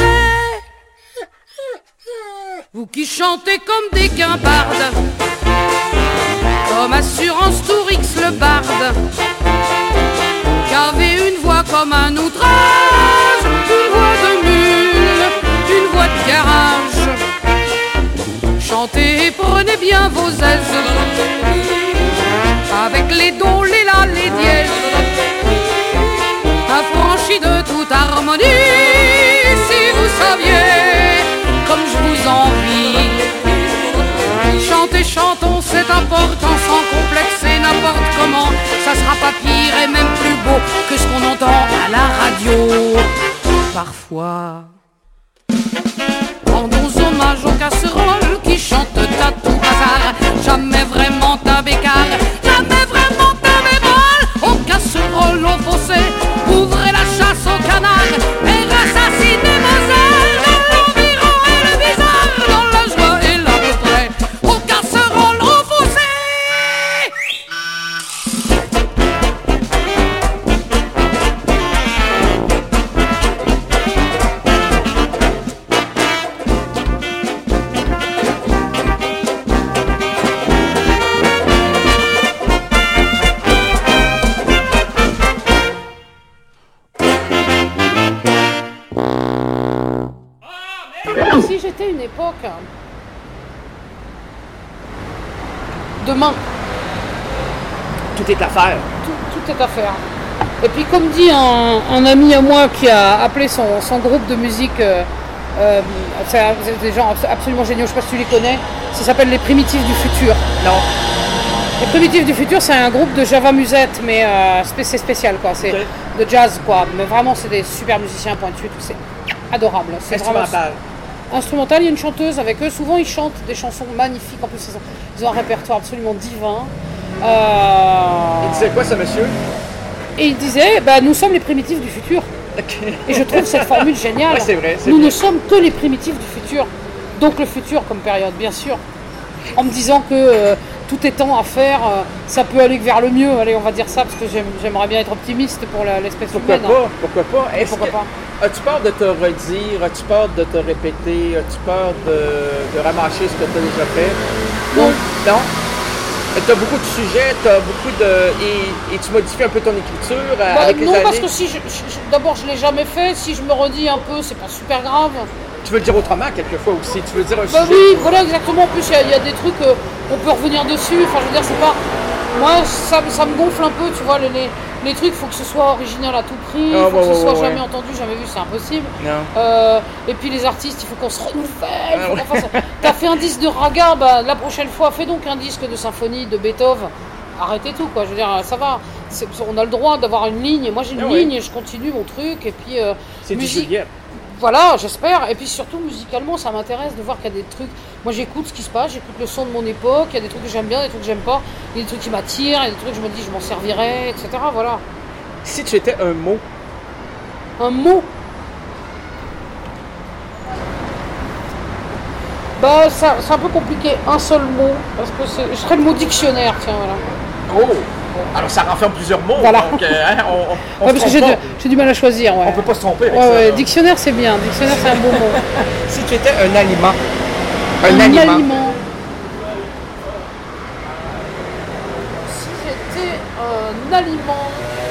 vous qui chantez comme des guimbardes, comme Assurance Tourix le barde, qu'avait une voix comme un outrage, une voix de mule, une voix de garage. Chantez et prenez bien vos aises, avec les do, les la, les dièses, affranchis de toute harmonie. Si vous saviez comme je vous envie, chantez, chantons, c'est important, sans complexer n'importe comment. Ça sera pas pire et même plus beau que ce qu'on entend à la radio. Parfois, rendons hommage aux casseroles qui chantent à tout hasard, jamais vraiment un bécard, jamais vraiment un bémol. Aux casseroles, au fossé, ouvrez la chasse au canard et rassassinez Mozart dans l'environ et le bizarre, dans la joie et l'à peu près. Aux casseroles, au fossé. Si j'étais une époque, demain, Tout est à faire. tout, tout est à faire. Et puis comme dit un, un ami à moi qui a appelé son, son groupe de musique, euh, euh, c'est c'est des gens absolument géniaux, je sais pas si tu les connais, ça s'appelle les Primitifs du Futur. Non. Les Primitifs du Futur, c'est un groupe de Java Musette, mais euh, spé- c'est spécial quoi, c'est Ok. de jazz quoi, mais vraiment c'est des super musiciens pointus, tout, c'est adorable. C'est vraiment Instrumental. instrumental, il y a une chanteuse avec eux, souvent ils chantent des chansons magnifiques, en plus ils ont, ils ont un répertoire absolument divin. Euh, Il disait quoi, ce monsieur? Et il disait, bah, nous sommes les primitifs du futur. Et je trouve cette formule géniale. Ouais, c'est vrai, c'est nous vrai. ne sommes que les primitifs du futur. Donc le futur comme période, bien sûr. En me disant que euh, tout étant à faire, euh, ça peut aller vers le mieux. Allez, on va dire ça, parce que j'aime- j'aimerais bien être optimiste pour la- l'espèce Pourquoi humaine. pas? Pourquoi pas? Est-ce Pourquoi que- pas? As-tu peur de te redire? As-tu peur de te répéter? As-tu peur de, de ramasser ce que tu as déjà fait? Non. Non? Tu as beaucoup de sujets, tu as beaucoup de... Et, et tu modifies un peu ton écriture euh, Bah, avec les non, années? parce que si je, je- je- d'abord je l'ai jamais fait, si je me redis un peu, c'est pas super grave. Tu veux le dire autrement quelquefois aussi? Tu veux dire un Bah sujet? oui, voilà exactement. En plus, il y a- il y, a des trucs, euh, on peut revenir dessus. Enfin, je veux dire, c'est pas. Moi, ça, ça me gonfle un peu, tu vois. Les, les, les trucs, il faut que ce soit original à tout prix. Il Ah, faut ouais, que ce ouais, soit ouais, jamais ouais. entendu, jamais vu, c'est impossible. Non. Euh, et puis les artistes, il faut qu'on se renouvelle. Ah, faut ouais. qu'on fasse- T'as fait un disque de raga, bah, la prochaine fois, fais donc un disque de symphonie de Beethoven. Arrêtez tout, quoi. Je veux dire, ça va. C'est- on a le droit d'avoir une ligne. Moi, j'ai une Ah, ouais. ligne et je continue mon truc. Et puis, euh, C'est du musique. Juliette. Voilà, j'espère. Et puis surtout, musicalement, ça m'intéresse de voir qu'il y a des trucs. Moi, j'écoute ce qui se passe, j'écoute le son de mon époque. Il y a des trucs que j'aime bien, des trucs que j'aime pas. Il y a des trucs qui m'attirent, il y a des trucs que je me dis, je m'en servirai, et cetera. Voilà. Si tu étais un mot, Un mot. Bah, ça, c'est un peu compliqué. Un seul mot. Parce que c'est- je serais le mot dictionnaire, tiens, voilà. oh! Alors ça renferme plusieurs mots, Voilà. donc euh, hein, on, on, on Ouais, se parce que trompe j'ai, pas. du- j'ai du mal à choisir, ouais. On peut pas se tromper avec Ouais, ça. ouais, là. dictionnaire, c'est bien. Dictionnaire, c'est un beau mot. Si tu étais un aliment, Un, un aliment. aliment. Si j'étais un aliment...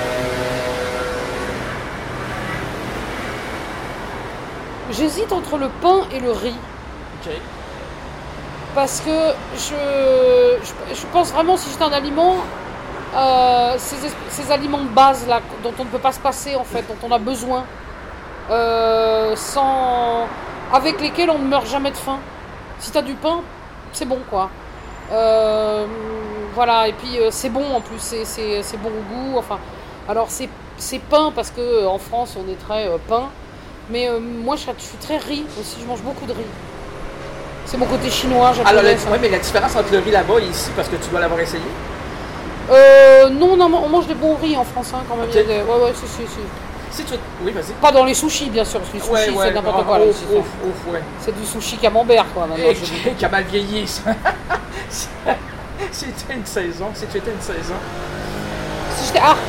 J'hésite entre le pain et le riz. Ok. Parce que je, je, je pense vraiment, si j'étais un aliment, euh, ces, ces aliments de base là, dont on ne peut pas se passer en fait, dont on a besoin, euh, sans, avec lesquels on ne meurt jamais de faim. Si tu as du pain, c'est bon quoi. Euh, voilà, et puis euh, c'est bon en plus, c'est, c'est, c'est bon au goût. Enfin, alors c'est, c'est pain parce que en France on est très euh, pain, mais euh, moi je, je suis très riz aussi, je mange beaucoup de riz. C'est mon côté chinois, japonais. Alors, oui, mais la différence entre le riz là-bas et ici, parce que tu dois l'avoir essayé? Euh, non, non, on mange des bons riz en France, hein, quand même. Okay. Il y a des... Ouais, ouais, si, si, si. Si tu... Oui, vas-y. Pas dans les sushis, bien sûr, parce que les sushis, ouais, ouais, c'est n'importe oh, quoi. Ouf, là, ouf, ouf, ouais. C'est du sushi camembert, quoi. Maintenant, et qui a mal vieilli, ça. C'était une saison, si tu étais une saison. Si j'étais... Ah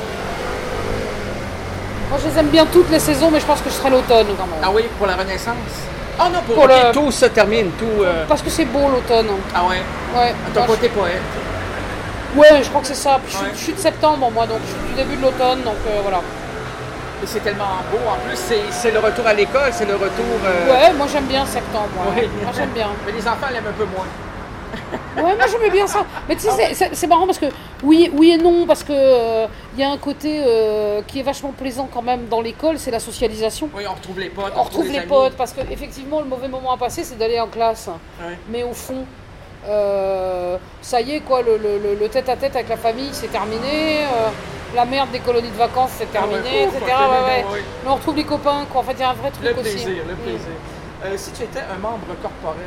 Moi, je les aime bien toutes les saisons, mais je pense que je serais l'automne, quand même. Ah oui, pour la Renaissance? Ah oh non, pour, pour okay, le... tout se termine, tout... Euh... Parce que c'est beau, l'automne. Ah ouais? Ouais. Ton moi, côté je... poète. Ouais, je crois que c'est ça. Puis ouais. je, je suis de septembre, moi, donc je suis du début de l'automne, donc euh, voilà. Et c'est tellement beau, en plus, c'est, c'est le retour à l'école, c'est le retour... Euh... Ouais, moi j'aime bien septembre, moi. Ouais. Moi j'aime bien. Mais les enfants l'aiment un peu moins. Ouais, moi j'aimais bien ça. Mais tu sais, c'est, c'est, c'est marrant parce que oui, oui et non, parce que il euh, y a un côté euh, qui est vachement plaisant quand même dans l'école, c'est la socialisation. Oui, on retrouve les potes. On, on retrouve les amis. potes parce que effectivement, le mauvais moment à passer, c'est d'aller en classe. Ouais. Mais au fond, euh, ça y est quoi, le, le, le tête-à-tête avec la famille, c'est terminé. Euh, la merde des colonies de vacances, c'est terminé, ah ouais, et cetera. Ouais, ouais. Ouais. Mais on retrouve les copains, quoi. En fait, il y a un vrai truc le plaisir, aussi. Le plaisir, mmh. euh, Si tu étais un membre corporel.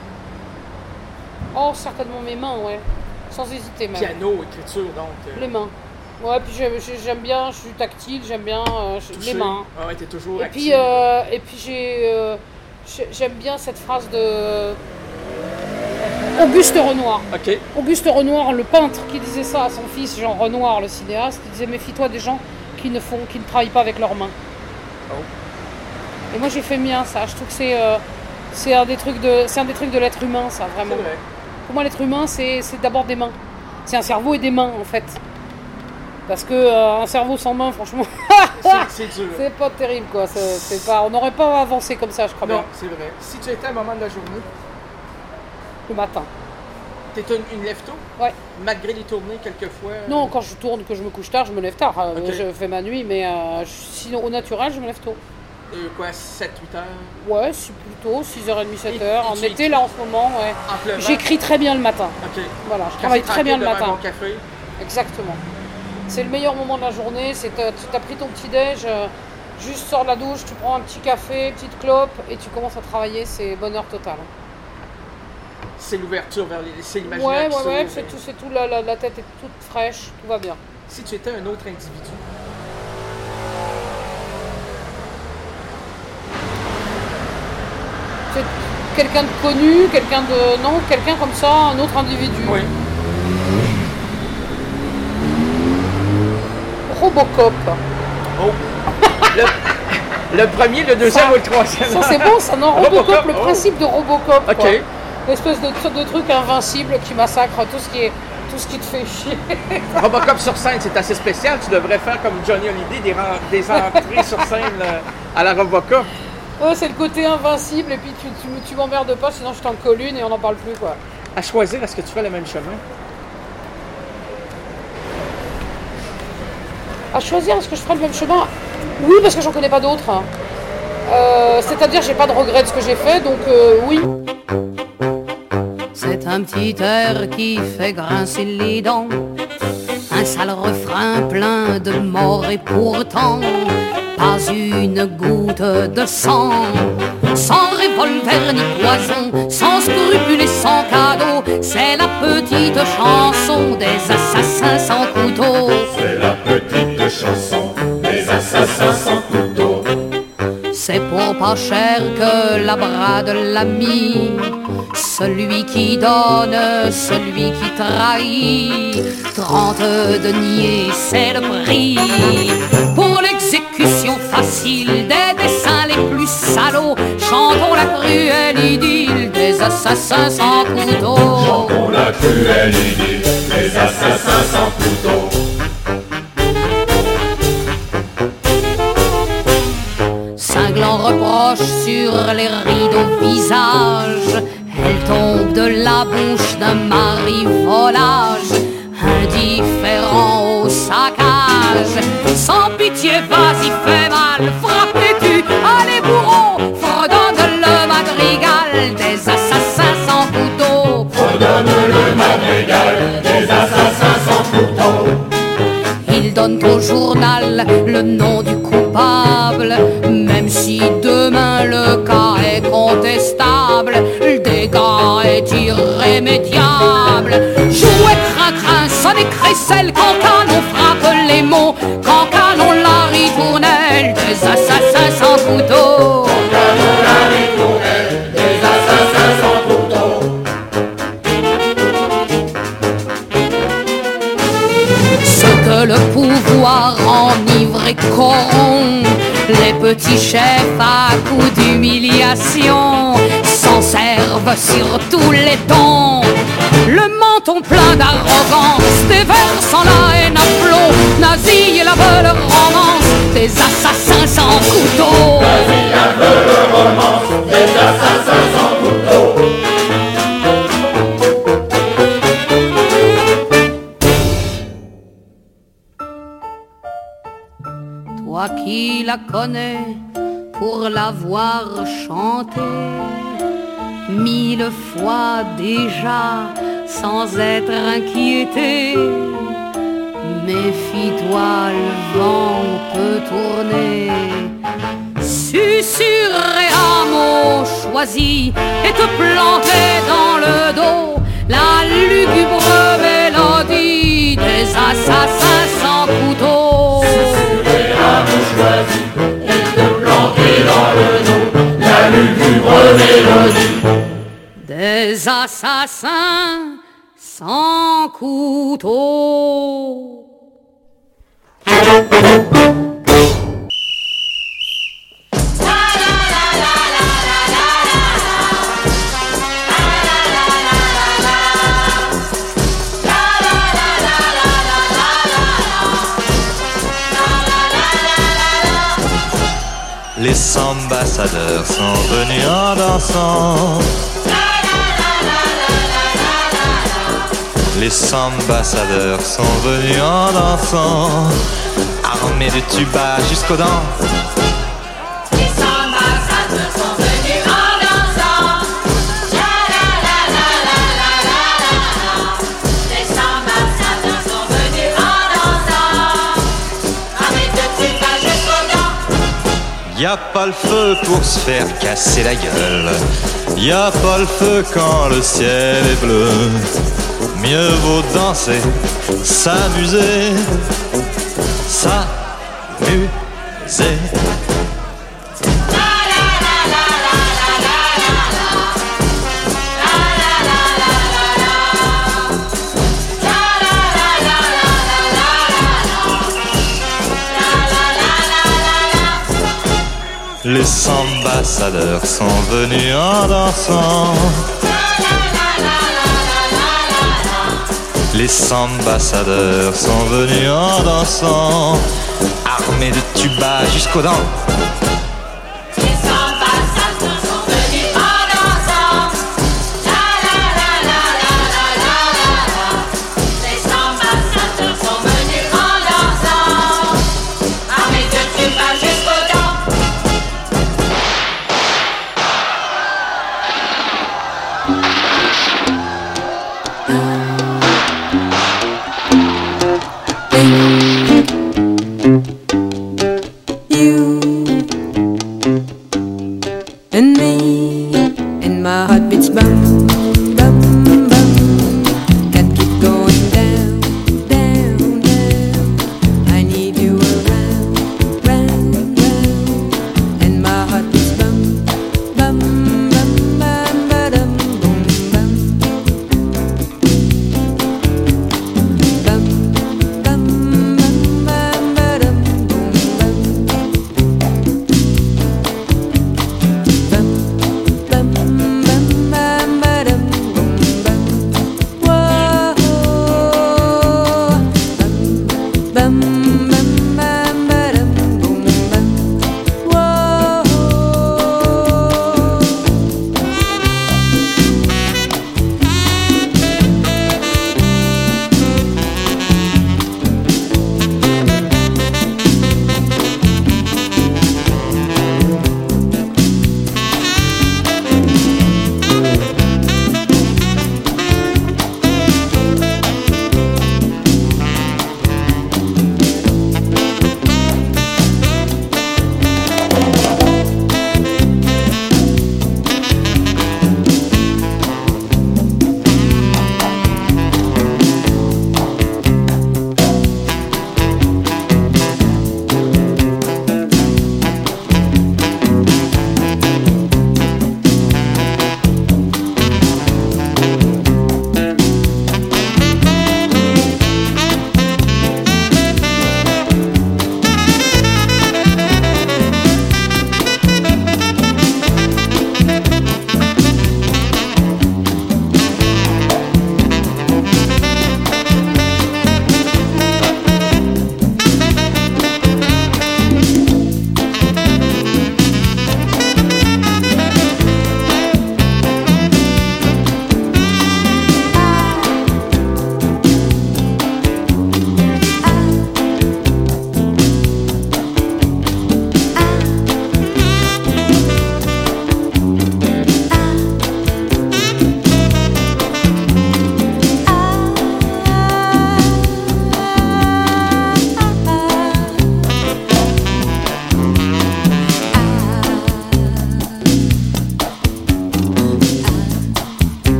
Oh, certainement mes mains, ouais. Sans hésiter, même. Piano, écriture, donc. Euh... Les mains. Ouais, puis j'aime, j'aime bien, je suis tactile, j'aime bien euh, les mains. Ah ouais, t'es toujours et active. Puis, euh, et puis, j'ai, euh, j'aime bien cette phrase de Auguste Renoir. Ok. Auguste Renoir, le peintre, qui disait ça à son fils, Jean Renoir, le cinéaste, il disait « Méfie-toi des gens qui ne, font, qui ne travaillent pas avec leurs mains. Oh. » Et moi, j'ai fait mien, ça. Je trouve que c'est, euh, c'est, un des trucs de, c'est un des trucs de l'être humain, ça, vraiment. C'est vrai. Pour moi, l'être humain, c'est, c'est d'abord des mains. C'est un cerveau et des mains, en fait. Parce que euh, un cerveau sans main, franchement, c'est, c'est, dur. C'est pas terrible, quoi. C'est, c'est pas, on n'aurait pas avancé comme ça, je crois non, bien. Non, c'est vrai. Si tu étais à un moment de la journée, le matin. T'es une, une lève-tôt? Ouais. Malgré les tournées, quelquefois? Euh... Non, quand je tourne, que je me couche tard, je me lève tard. Okay. Je fais ma nuit, mais euh, sinon, au naturel, je me lève tôt. Euh, quoi, sept huit heures? Ouais, c'est plutôt six heures trente, sept heures. En été, écris... là, en ce moment, ouais. En J'écris très bien le matin. Ok. Voilà, je travaille très bien le matin. Bon café. Exactement. C'est le meilleur moment de la journée. C'est tu as pris ton petit-déj, euh, juste sors de la douche, tu prends un petit café, petite clope, et tu commences à travailler. C'est bonheur total. C'est l'ouverture vers les... C'est l'imaginaire ouais, qui ouais, ouais, s'ouvre. c'est tout, c'est tout la, la, la tête est toute fraîche, tout va bien. Si tu étais un autre individu, c'est quelqu'un de connu, quelqu'un de... Non, quelqu'un comme ça, un autre individu. Oui. Robocop. Oh. le, le premier, le deuxième ça, ou le troisième. Ça c'est bon, ça, non, Robocop, Robocop le oh. principe de Robocop. Ok. Quoi. L'espèce de, de truc invincible qui massacre tout ce qui est... tout ce qui te fait chier. Robocop sur scène, c'est assez spécial. Tu devrais faire comme Johnny Hallyday, des, des entrées sur scène là, à la Robocop. Ouais, c'est le côté invincible et puis tu, tu, tu m'emmerdes pas, sinon je t'en colle une et on n'en parle plus, quoi. À choisir, est-ce que tu fais le même chemin? À choisir, est-ce que je ferai le même chemin? Oui, parce que j'en connais pas d'autres. Hein. Euh, c'est-à-dire, j'ai pas de regret de ce que j'ai fait, donc euh, oui. C'est un petit air qui fait grincer les dents, un sale refrain plein de mort et pourtant pas une goutte de sang, sans revolver ni poison, sans scrupules et sans cadeau. C'est la petite chanson des assassins sans couteau. C'est la petite chanson des assassins sans couteau. C'est pour pas cher que la brade l'ami, celui qui donne, celui qui trahit. Trente deniers, c'est le prix pour l'exécution facile des dessins les plus salauds. Chantons la cruelle idylle des assassins assassins sans couteau. Chantons la cruelle idée, les assassins sans couteau. Cinglant reproche sur les rideaux visages, elle tombe de la bouche d'un mari volage, indifférent au saccage. Sans pitié, vas-y, fais mal, frappez-tu, allez bourreau, fredonne le madrigal des assassins sans couteau. Fredonne le madrigal des assassins sans couteau. Ils donnent au journal le nom du coupable, même si demain le cas est contestable, le dégât est irrémédiable. Jouez crin-crin, sonnez crécelle, quand canon frappe les mots, quand canon la ritournelle des assassins sans couteau. Quand canon la ritournelle des assassins sans couteau. Ce que le pouvoir enivre et corrompt, les petits chefs à coups d'humiliation s'en servent sur tous les tons. Le menton plein d'arrogance, déversant la haine à flot, nazis lavent leur romance, des assassins sans couteau. Nazis lavent leur romance, des assassins sans couteau. Toi qui la connais pour l'avoir chantée mille fois déjà sans être inquiété, méfie-toi, le vent peut tourner, susurrer un mot choisi et te planter dans le dos la lugubre mélodie des assassins sans couteau. Susurrer un mot choisi et te planter dans le dos la lugubre mélodie des assassins sans couteau. Les ambassadeurs sont venus en dansant. Les ambassadeurs sont venus en dansant, armés de tubas jusqu'aux dents. Les ambassadeurs sont venus en dansant. La la la la la la la la. Les ambassadeurs sont venus en dansant, armés de tubas jusqu'aux dents. Y a pas le feu pour se faire casser la gueule, y a pas le feu quand le ciel est bleu. Mieux vaut danser, s'amuser, s'amuser. Les ambassadeurs sont venus en dansant. Les ambassadeurs sont venus en dansant, armés de tubas jusqu'aux dents. Les ambassadeurs sont venus en dansant. La la la la la la la la. Les ambassadeurs sont venus en dansant, armés de tubas jusqu'aux dents.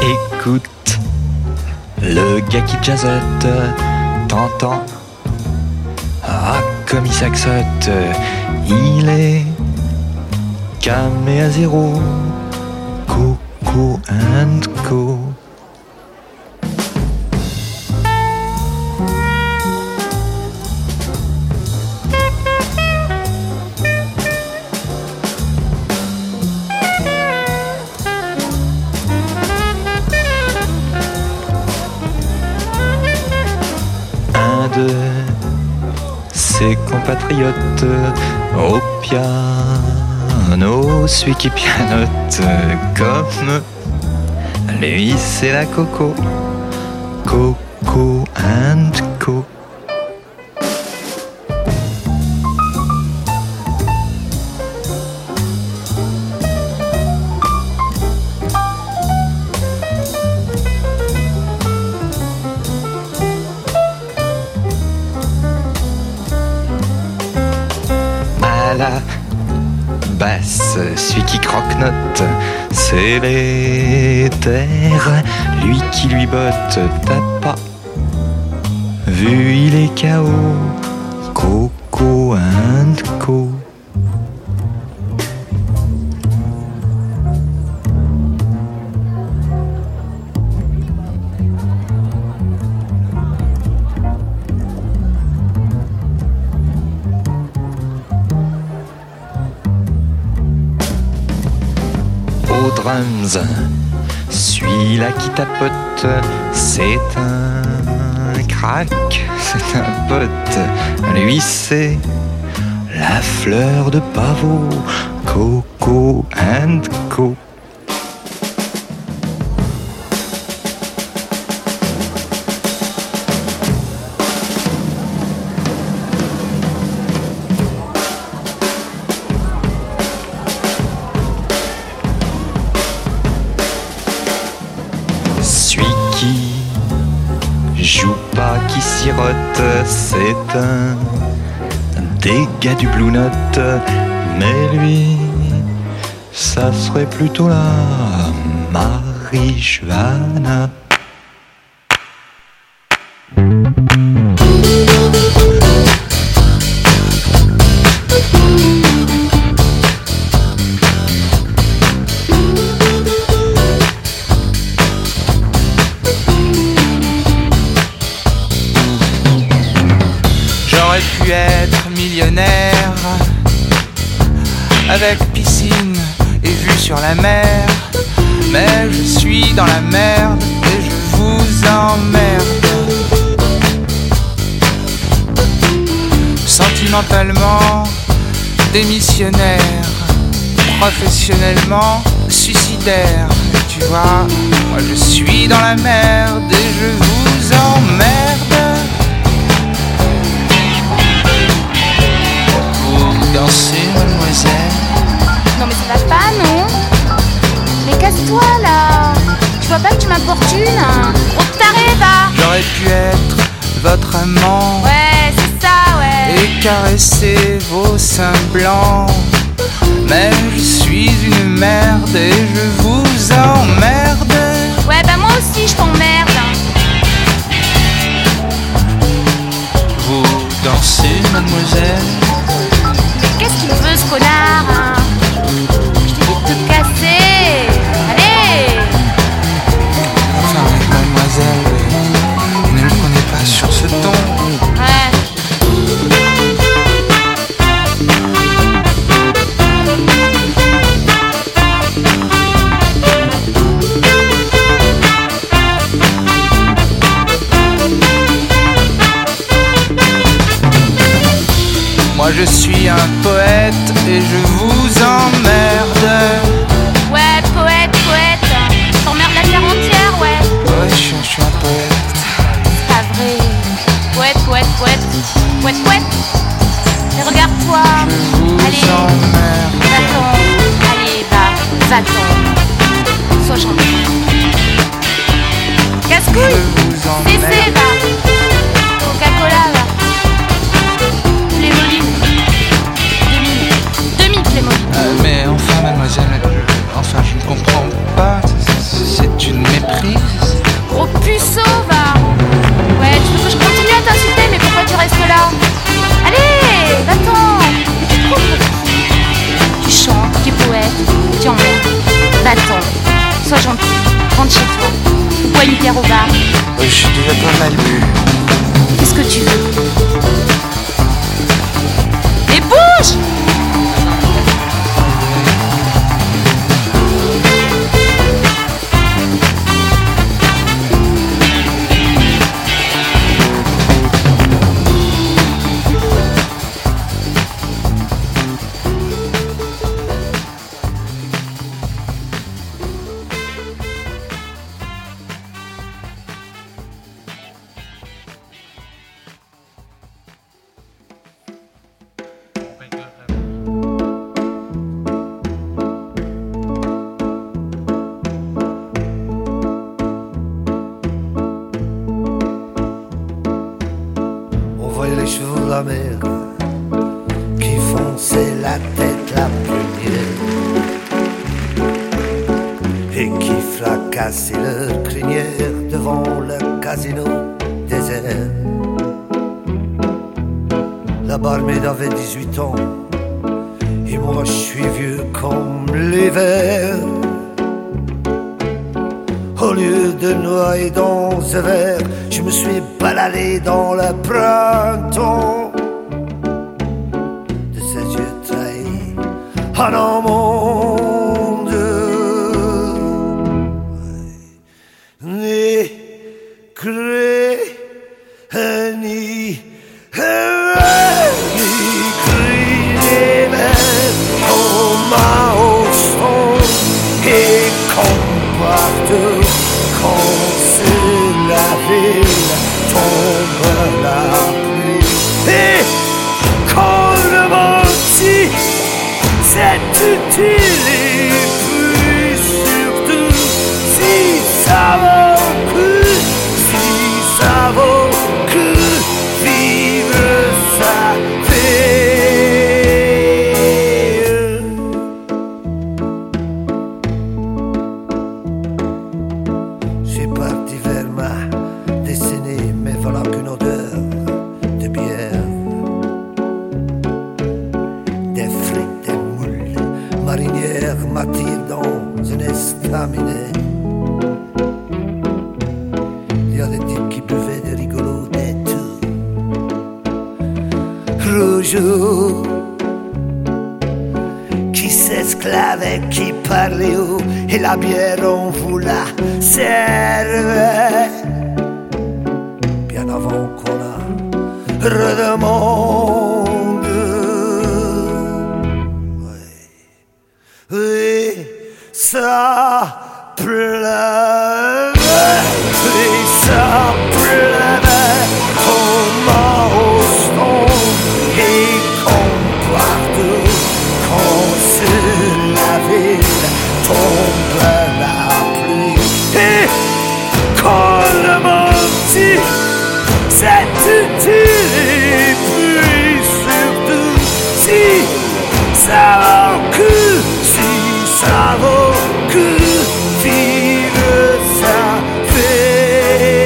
Écoute, le gars qui jazzote, t'entends? Ah, comme il saxote, il est camé à zéro. Coco and Co. De ses compatriotes au piano, celui qui pianote comme lui, c'est la Coco, Coco and Co. Basse, celui qui croque-note, c'est l'éther, lui qui lui botte, t'as pas vu, il est K O. Coco and Co. Drums, celui-là qui tapote, c'est un crack, c'est un pote, lui c'est la fleur de pavot, Coco and Co. C'est un dégât du Blue Note, mais lui, ça serait plutôt la marijuana. Avec piscine et vue sur la mer, mais je suis dans la merde et je vous emmerde. Sentimentalement démissionnaire, professionnellement suicidaire. Tu vois, moi je suis dans la merde et je vous emmerde. Vous dansez, mademoiselle? Non mais ça va pas, non? Mais casse-toi là! Tu vois pas que tu m'importunes? Gros taré, va! J'aurais pu être votre amant. Ouais, c'est ça, ouais! Et caresser vos seins blancs. Mais je suis une merde et je vous emmerde. Ouais, bah moi aussi je t'emmerde. Vous dansez, mademoiselle? Qu'est-ce qu'il veut ce connard, hein? Je t'ai dit de te casser. Allez! Enfin, mademoiselle, ne me prenez pas sur ce ton. Ouais. au bar? Euh, J'ai déjà pas mal bu. Qu'est-ce que tu veux? Mais bouge! Les chevaux de la mer qui fonçaient la tête la première et qui fracassaient leur crinière devant le casino désert. La barmaid avait dix-huit ans et moi je suis vieux comme l'hiver. Au lieu de noyer dans un verre, je me suis baladé dans le printemps de ces yeux trahis en un monde ni gré ni ni gris comme un hausson et comme partout. Quand sur la ville tombe la pluie et quand le menti c'est utile et puis surtout si ça vaut que si ça vaut que vivre sa vie. J'ai parti vers ma destinée, mais voilà qu'une odeur de bière, des frites, des moules marinières m'attire dans une estaminet. Il y a des types qui buvaient des rigolos, des tout rougeaux, qui s'esclavaient, qui parlaient haut, et la bière on vous la servait bien avant qu'on la redemande. Oui, oui, ça pleuvait, oui, ça pleuvait comme un hausson et comme partout quand sur la ville tombe la pluie et quand le menti c'est utile et puis surtout si ça vaut que si ça vaut que vivre sa vie.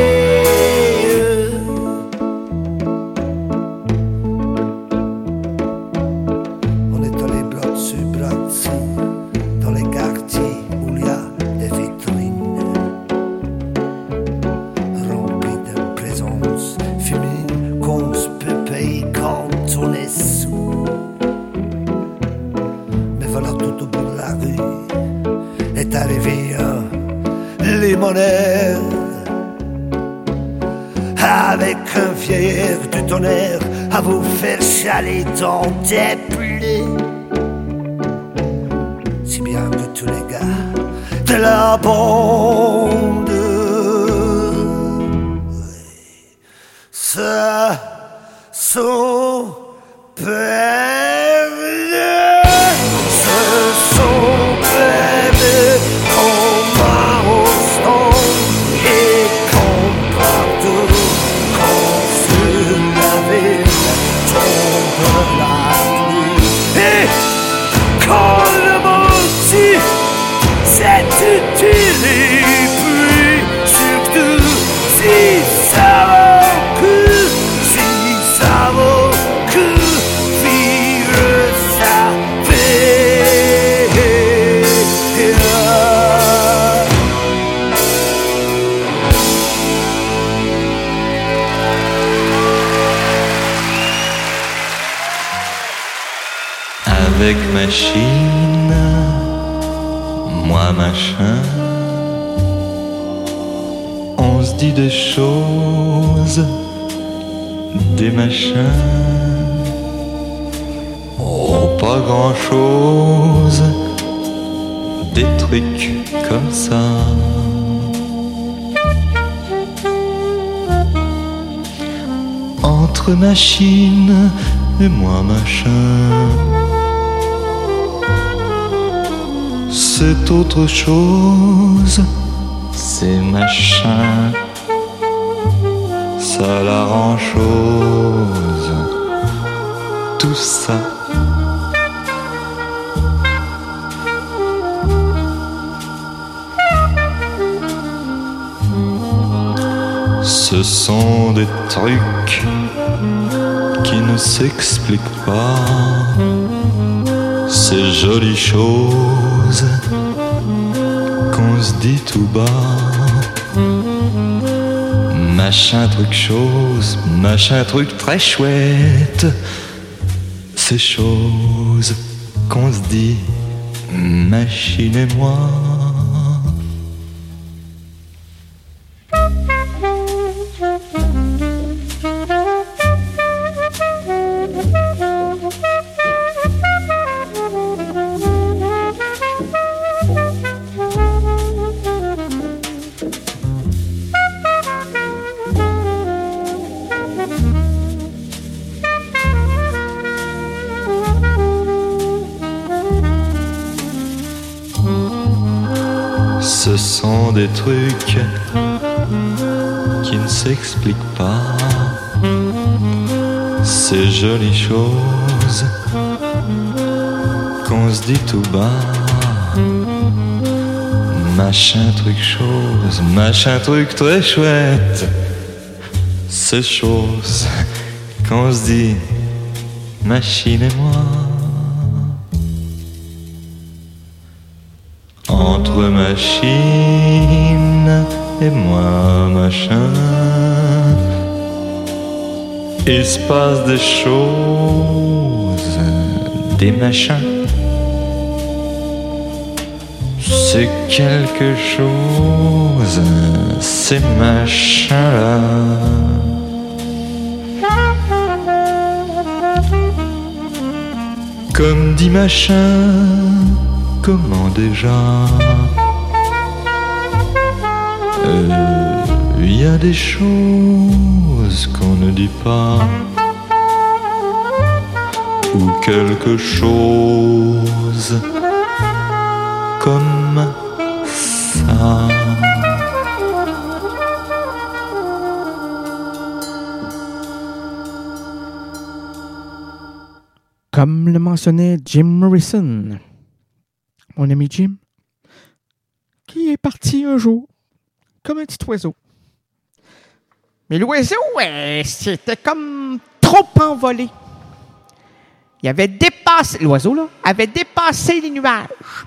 On est allé bras dessus bras dessous dans les quartiers où il y a des vitrines remplies de présences féminines qu'on se peut payer quand on est sous. Mais voilà, tout au bout de la rue est arrivé un limonaire avec un vieil air du tonnerre à vous faire chialer dans des plaies. Si bien que tous les gars de la bande, oui, ça sont perdus, se sont perdus comme un hausson et comme partout quand sur la ville tombe la pluie et quand le menti c'est utile. machine, moi machin. On se dit des choses, des machins. Oh, pas grand chose, des trucs comme ça. Entre machine et moi machin, c'est autre chose, c'est machin, ça la rend chose, tout ça. Ce sont des trucs qui ne s'expliquent pas, ces jolies choses qu'on se dit tout bas. Machin truc chose, machin truc très chouette, ces choses qu'on se dit, machine et moi. Ce sont des trucs qui ne s'expliquent pas, ces jolies choses qu'on se dit tout bas. Machin truc chose, machin truc très chouette, ces choses qu'on se dit, machine et moi. Entre machine et moi machin, il se passe des choses, des machins. C'est quelque chose, ces machins-là. Comme dit machin, comment déjà? Il euh, y a des choses qu'on ne dit pas, ou quelque chose comme ça. Comme le mentionnait Jim Morrison, mon ami Jim, qui est parti un jour, comme un petit oiseau. Mais l'oiseau, ouais, c'était comme trop envolé. Il avait dépassé, l'oiseau, là, avait dépassé les nuages.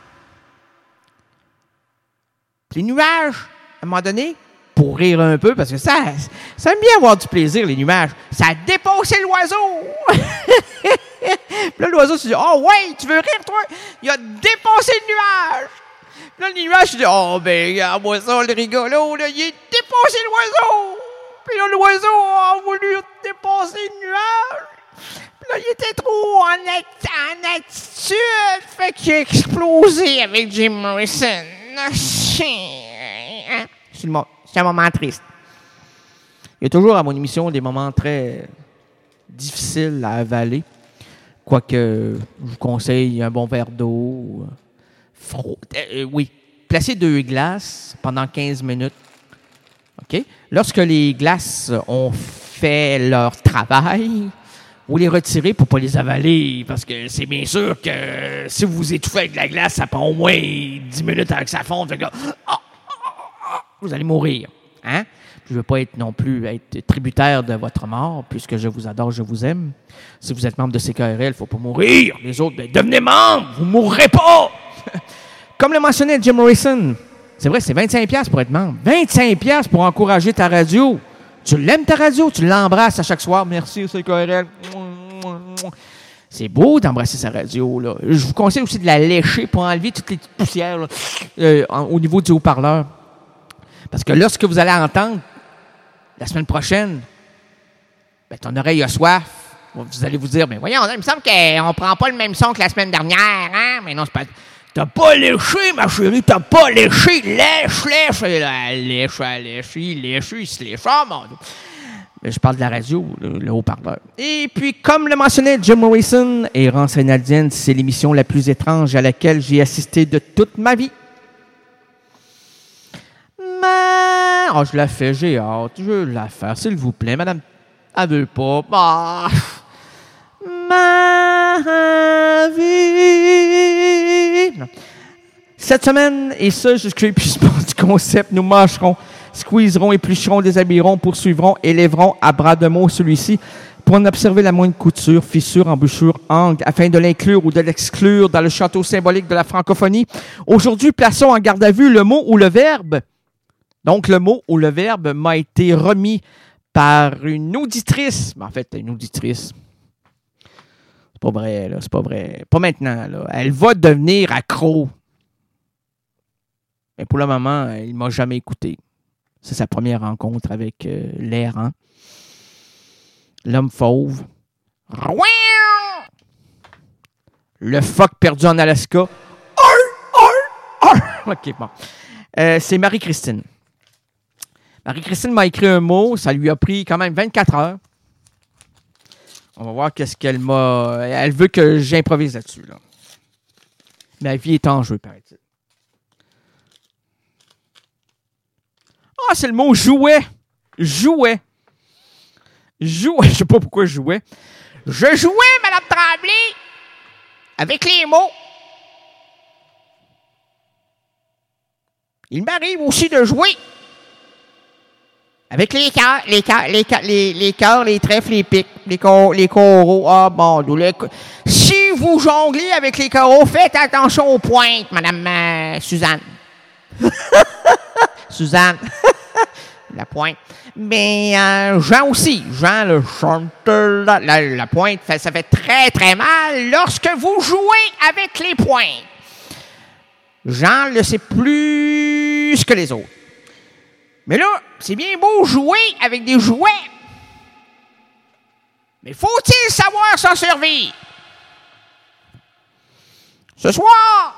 Les nuages, à un moment donné, pour rire un peu, parce que ça, ça aime bien avoir du plaisir, les nuages, ça a dépassé l'oiseau. Puis là, l'oiseau se dit, oh ouais, tu veux rire, toi? Il a dépassé le nuage. Puis là, le nuage se dit, oh ben, regarde-moi ça, le rigolo, là, il a dépassé l'oiseau. Puis là, l'oiseau a voulu dépasser le nuage. Puis là, il était trop en, at- en attitude, fait qu'il a explosé avec Jim Morrison. C'est, le mo- c'est un moment triste. Il y a toujours à mon émission des moments très difficiles à avaler. Quoique, je vous conseille un bon verre d'eau. Fro- euh, oui, placez deux glaces pendant quinze minutes. OK? Lorsque les glaces ont fait leur travail, vous les retirez pour ne pas les avaler, parce que c'est bien sûr que si vous vous étouffez avec de la glace, ça prend au moins dix minutes avec ça fonde. Fait que, ah, vous allez mourir. Hein? Je ne veux pas être non plus être tributaire de votre mort, puisque je vous adore, je vous aime. Si vous êtes membre de C K R L, il ne faut pas mourir. Les autres, ben, devenez membre, vous ne mourrez pas. Comme le mentionnait Jim Morrison, c'est vrai, c'est vingt-cinq dollars pour être membre. vingt-cinq dollars pour encourager ta radio. Tu l'aimes ta radio, tu l'embrasses à chaque soir. Merci, C K R L. C'est beau d'embrasser sa radio, là. Je vous conseille aussi de la lécher pour enlever toutes les petites poussières là, euh, en, au niveau du haut-parleur. Parce que lorsque vous allez entendre la semaine prochaine, ben, ton oreille a soif. Vous allez vous dire, mais voyons, il me semble qu'on ne prend pas le même son que la semaine dernière, hein? Mais non, c'est pas... T'as pas léché, ma chérie, t'as pas léché. Lèche, lèche. Lèche, lèche, lèche, il se lèche. Oh, mon Dieu. Je parle de la radio, le, le haut-parleur. Et puis, comme le mentionnait Jim Morrison, Errance Rénaldienne, c'est l'émission la plus étrange à laquelle j'ai assisté de toute ma vie. Mais... Oh, je la fais, j'ai hâte. Je veux la faire, s'il vous plaît, madame. Elle veut pas. Ah. Ma vie. Non. Cette semaine, et ça, jusqu'à l'épuisement du concept, nous mâcherons, squeezerons, éplucherons, déshabillerons, poursuivrons, élèverons à bras de mots celui-ci pour en observer la moindre couture, fissure, embouchure, angle, afin de l'inclure ou de l'exclure dans le château symbolique de la francophonie. Aujourd'hui, plaçons en garde à vue le mot ou le verbe. Donc, le mot ou le verbe m'a été remis par une auditrice. En fait, une auditrice. C'est pas vrai, là. C'est pas vrai. Pas maintenant, là. Elle va devenir accro. Mais pour le moment, il m'a jamais écouté. C'est sa première rencontre avec euh, l'errant. L'homme fauve. Le phoque perdu en Alaska. OK, bon. Euh, c'est Marie-Christine. Marie-Christine m'a écrit un mot. Ça lui a pris quand même vingt-quatre heures. On va voir qu'est-ce qu'elle m'a... Elle veut que j'improvise là-dessus, là. Ma vie est en jeu, paraît-il. Ah, c'est le mot jouet. Jouet. Jouet. Je sais pas pourquoi je jouais. Je jouais, Madame Tremblay, avec les mots. Il m'arrive aussi de jouer avec les cœurs, les cœurs, les cœurs, les, les cœurs, les trèfles, les pics, les, cor- les coraux. Ah, bon, les... Si vous jonglez avec les coraux, faites attention aux pointes, Madame euh, Suzanne. Suzanne. La pointe. Mais euh, Jean aussi. Jean, le chanteur, la, la, la pointe, fait, ça fait très, très mal lorsque vous jouez avec les pointes. Jean le sait plus que les autres. Mais là, c'est bien beau jouer avec des jouets. Mais faut-il savoir s'en servir? Ce soir,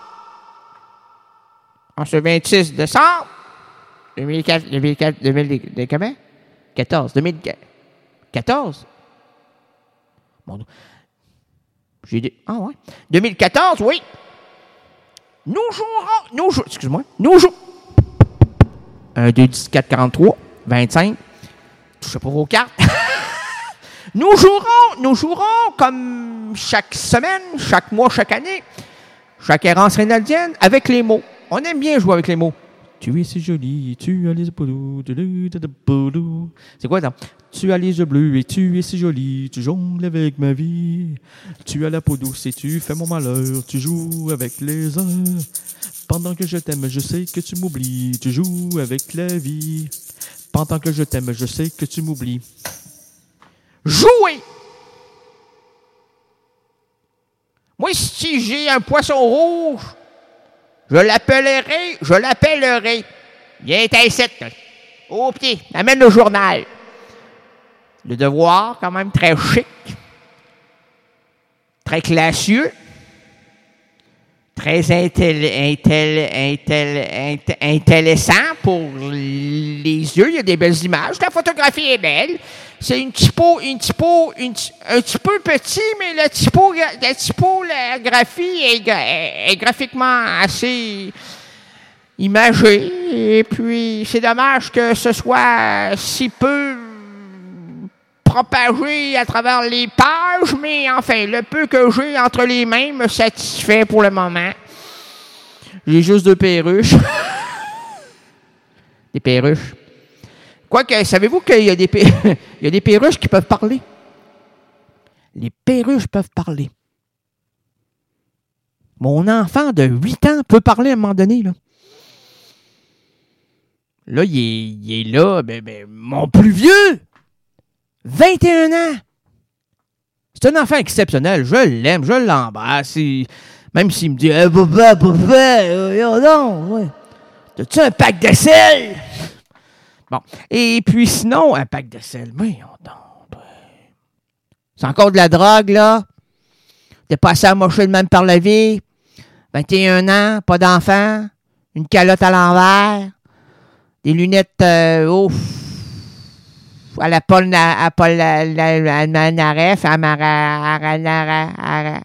en ce vingt-six décembre, deux mille quatre, deux mille quatre, deux mille, comment? quatorze, deux mille quatorze? Bon, j'ai dit, ah ouais. deux mille quatorze, oui. Nous jouerons, nous jouons, excuse-moi, nous jouons. un, deux, dix, quatre, quarante-trois, vingt-cinq. Touchez pas vos cartes. Nous jouerons, nous jouerons comme chaque semaine, chaque mois, chaque année, chaque errance rénaldienne, avec les mots. On aime bien jouer avec les mots. Tu es si jolie, tu as les yeux bleus. C'est quoi ça? Tu as les yeux bleus et tu es si jolie, tu jongles avec ma vie. Tu as la peau douce et tu fais mon malheur, tu joues avec les heures. Pendant que je t'aime, je sais que tu m'oublies, tu joues avec la vie. Pendant que je t'aime, je sais que tu m'oublies. Jouer! Moi, si j'ai un poisson rouge, je l'appellerai, je l'appellerai. Viens ici, au pied, amène le journal. Le Devoir, quand même, très chic, très classieux, très intel, intel, intel, intel, intéressant pour les yeux. Il y a des belles images. La photographie est belle. C'est une typo, une typo, une, un petit peu petit, mais la typo, la typographie est, est, est graphiquement assez imagée. Et puis, c'est dommage que ce soit si peu propagé à travers les pages, mais enfin, le peu que j'ai entre les mains me satisfait pour le moment. J'ai juste deux perruches. Des perruches. Quoique, savez-vous qu'il y a des, per... il y a des perruches qui peuvent parler? Les perruches peuvent parler. Mon enfant de huit ans peut parler à un moment donné, là. Là, il est, il est là, ben, ben, mon plus vieux, vingt et un ans. c'est un enfant exceptionnel. Je l'aime, je l'embrasse. Et même s'il me dit hey, « Papa, papa, euh, non, ouais. T'as-tu un pack de sel? » Bon. Et puis sinon, un pack de sel. Mais on donc. C'est encore de la drogue, là. T'es passé à mocher de même par la vie. vingt et un ans, pas d'enfant. Une calotte à l'envers. Des lunettes euh, ouf. À la Paul à Paul Manaref, à Mara.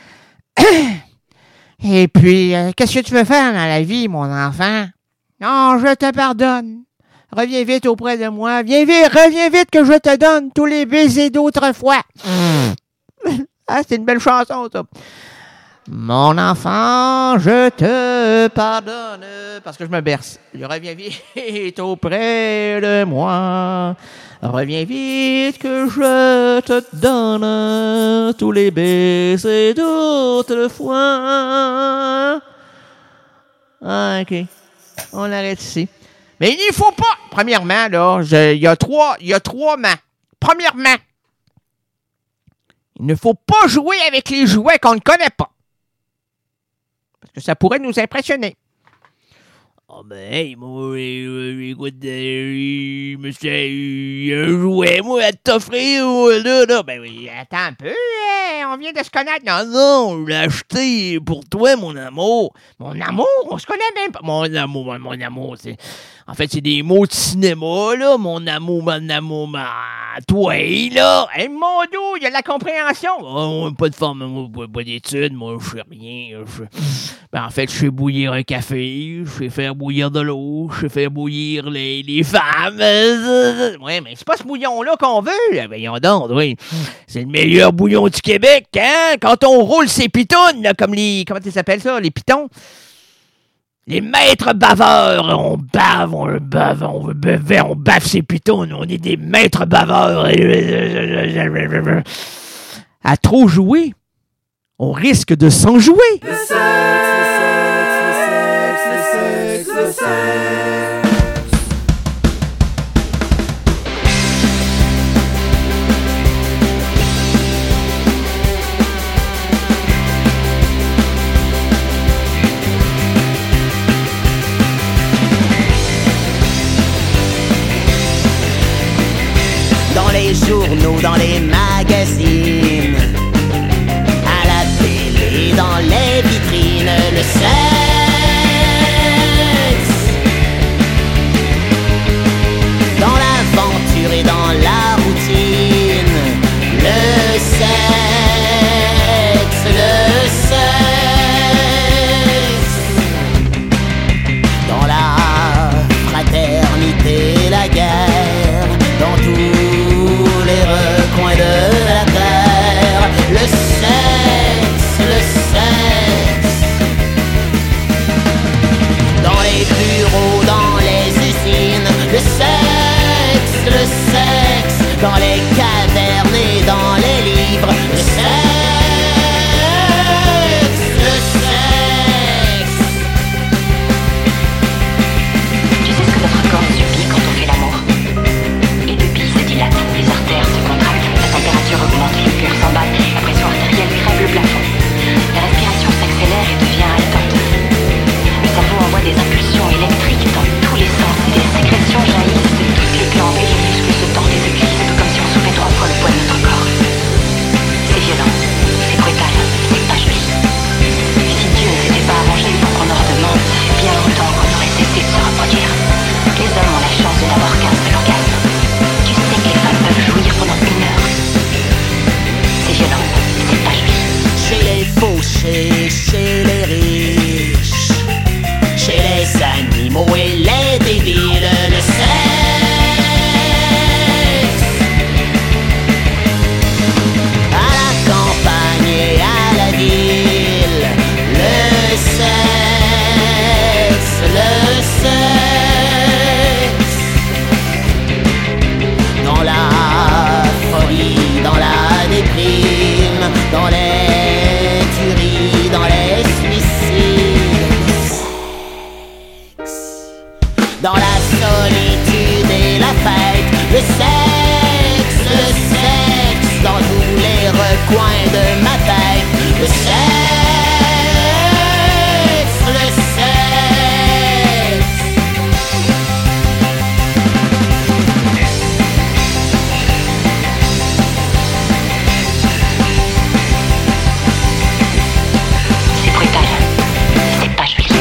Et puis, euh, qu'est-ce que tu veux faire dans la vie, mon enfant? Non, je te pardonne. Reviens vite auprès de moi. Viens vite, reviens vite que je te donne tous les baisers d'autrefois. Ah, c'est une belle chanson, ça. Mon enfant, je te pardonne. Parce que je me berce. Je reviens vite auprès de moi. Reviens vite que je te donne tous les baisers d'autrefois. Ah, OK. On l'arrête ici. Mais il ne faut pas. Premièrement, là, il y a trois, il y a trois mains. Premièrement, il ne faut pas jouer avec les jouets qu'on ne connaît pas. Parce que ça pourrait nous impressionner. Oh ben, hey, moi, euh, écoute, euh, monsieur, il y a un jouet, moi, à t'offrir, là, là. Ben oui, attends un peu, hein, on vient de se connaître. Non, non, je l'ai acheté pour toi, mon amour. Mon amour, on se connaît même pas. Mon amour, mon amour, c'est... En fait, c'est des mots de cinéma, là. Mon amour, mon amour, ma... toi, là. Hey, mon dos, il y a de la compréhension. Oh, pas de forme, moi, pas, pas d'études, moi, je sais rien. Je... Ben, en fait, je sais bouillir un café, je sais faire bouillir de l'eau, je sais faire bouillir les, les femmes. Ouais, mais c'est pas ce bouillon-là qu'on veut. Voyons donc, oui. C'est le meilleur bouillon du Québec, hein? Quand on roule ses pitounes, là, comme les... Comment ça s'appelle ça, les pitons? Les maîtres baveurs, on bave, on bave, on bave, on bave ses pitons, on est des maîtres baveurs. À trop jouer, on risque de s'en jouer. Le sexe, le sexe, le sexe, le sexe, le sexe. Dans les journaux, dans les magazines, à la télé, dans les vitrines, le sexe. Dans l'aventure et dans la routine, le sexe, le sexe. Dans la fraternité, la guerre, dans tout les recoins de la terre, le sexe, le sexe. Dans les bureaux, dans les usines, le sexe, le sexe. Dans les cavernes et dans les livres, le sexe, le sexe. Tu sais ce que notre corps subit quand on fait l'amour? Les pupilles se dilatent, les artères se contractent, la température augmente, le cœur s'emballe, la pression artérielle crève le plafond. La respiration s'accélère et devient haletante. Le cerveau envoie des impulsions électriques dans tous les sens et des sécrétions jaillissent de toutes les glandes et les muscles se tendent et se glissent, tout comme si on soulevait trois fois le poids de notre corps. C'est violent, c'est brutal, c'est pas joli. Si Dieu ne s'était pas arrangé pour qu'on leur demande, ça fait bien longtemps qu'on aurait cessé de se reproduire. Les hommes ont la chance de n'avoir qu'un seul orgasme. Tu sais que les femmes peuvent jouir pendant une heure. C'est violent, c'est pas joli. Chez les fauchés, chez les riches, chez les animaux et les débiles, le sexe. À la campagne et à la ville, le sexe, le sexe. Dans la folie, dans la déprime, dans les tueries, dans les suicides, dans la solitude et la fête, le sexe, le sexe, dans tous les recoins coin de ma tête. Le sexe, le sexe. C'est brutal. C'est pas joli.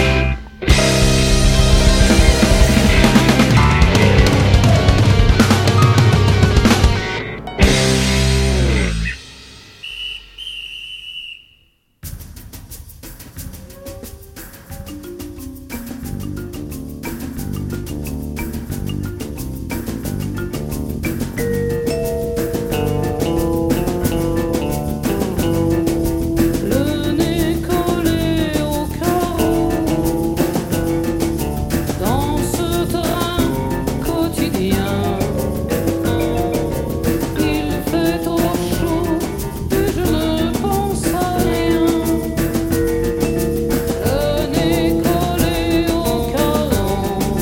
Le nez collé au carreau, dans ce train quotidien, il fait trop chaud et je ne pense à rien. Le nez collé au carreau.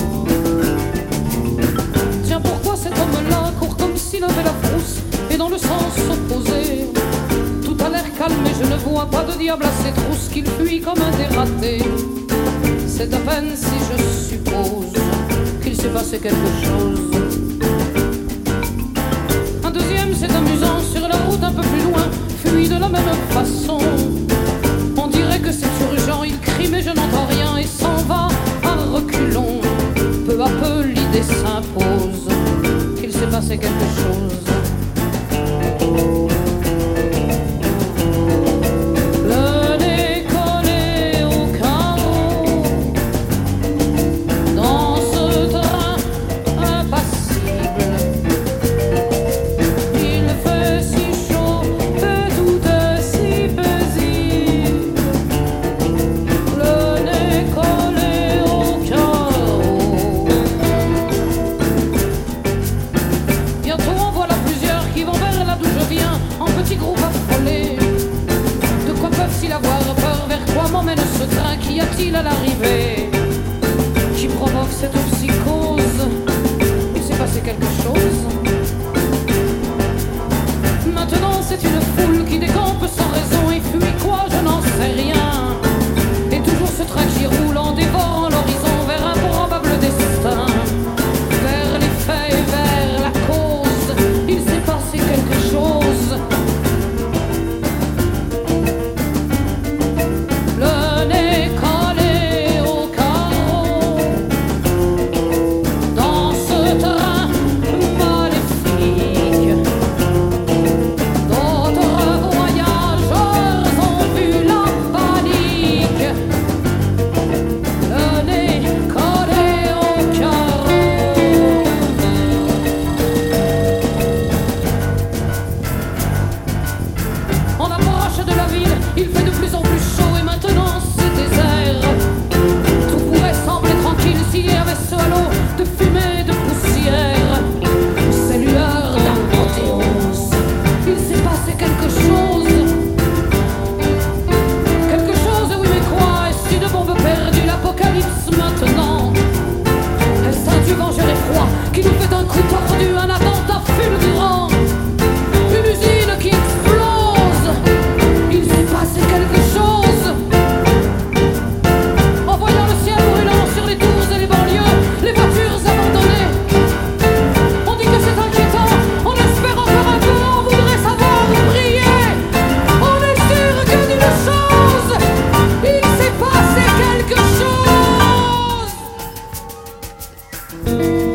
Tiens, pourquoi cet homme-là court comme s'il avait la frousse et dans le sens opposé? Tout a l'air calme et je ne vois pas de diable à ses trousses qu'il fuit comme un dératé. C'est à peine si je suppose qu'il s'est passé quelque chose. Un deuxième s'est amusant sur la route un peu plus loin, fuit de la même façon. On dirait que c'est urgent, il crie mais je n'entends rien et s'en va à reculons. Peu à peu l'idée s'impose qu'il s'est passé quelque chose. Le nez collé au carreau, dans ce train impassible. Il fait si chaud et tout est si paisible. Le nez collé au carreau. Bientôt en voilà plusieurs qui vont vers là d'où je viens, en petits groupes affolés. De quoi peuvent-ils avoir peur? Vers quoi m'emmène ce train? Qu'y a-t-il à l'arrivée qui provoque cette psychose? Il s'est passé quelque chose. Maintenant c'est une foule qui décampe sans raison et fuit quoi? Je n'en sais rien. Et toujours ce train qui roule en dévorant l'horizon vers un probable destin, vers les faits et vers la cause. Il s'est passé quelque chose. Le nez collé au carreau, dans ce train maléfique. D'autres voyageurs ont vu la panique. Le nez collé au carreau. On approche de la ville, il fait de plus en plus chaud et maintenant c'est désert. Tout pourrait sembler tranquille s'il y avait ce halo de fumée et de poussière. Ces lueurs d'apothéose, il s'est passé quelque chose. Quelque chose, oui mais quoi? Est-ce une bombe perdue, l'apocalypse maintenant? Est-ce un dieu vengeur et froid qui nous fait un coup tordu, un attentat fulgurant? Une usine qui explose. Il s'est passé quelque chose. En voyant le ciel brûlant sur les tours et les banlieues, les voitures abandonnées, on dit que c'est inquiétant. On espère encore un peu, on voudrait savoir prier. On est sûr que d'une chose, il s'est passé quelque chose.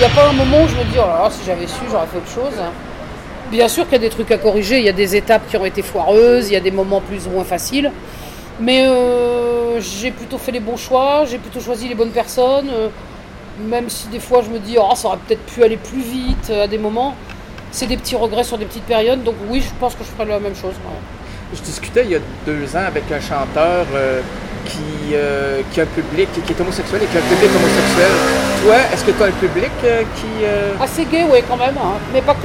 n'y a pas un moment où je me dis, oh là là, si j'avais su, j'aurais fait autre chose. Bien sûr qu'il y a des trucs à corriger, il y a des étapes qui ont été foireuses, il y a des moments plus ou moins faciles. Mais euh, j'ai plutôt fait les bons choix, j'ai plutôt choisi les bonnes personnes. Euh, même si des fois je me dis, oh, ça aurait peut-être pu aller plus vite euh, à des moments. C'est des petits regrets sur des petites périodes, donc oui, je pense que je ferais la même chose. Ouais. Je discutais il y a deux ans avec un chanteur euh, qui, euh, qui a un public, qui, qui est homosexuel et qui a un public homosexuel. Toi, est-ce que tu as un public euh, qui... Euh... Assez gay, oui, quand même, hein, mais pas que.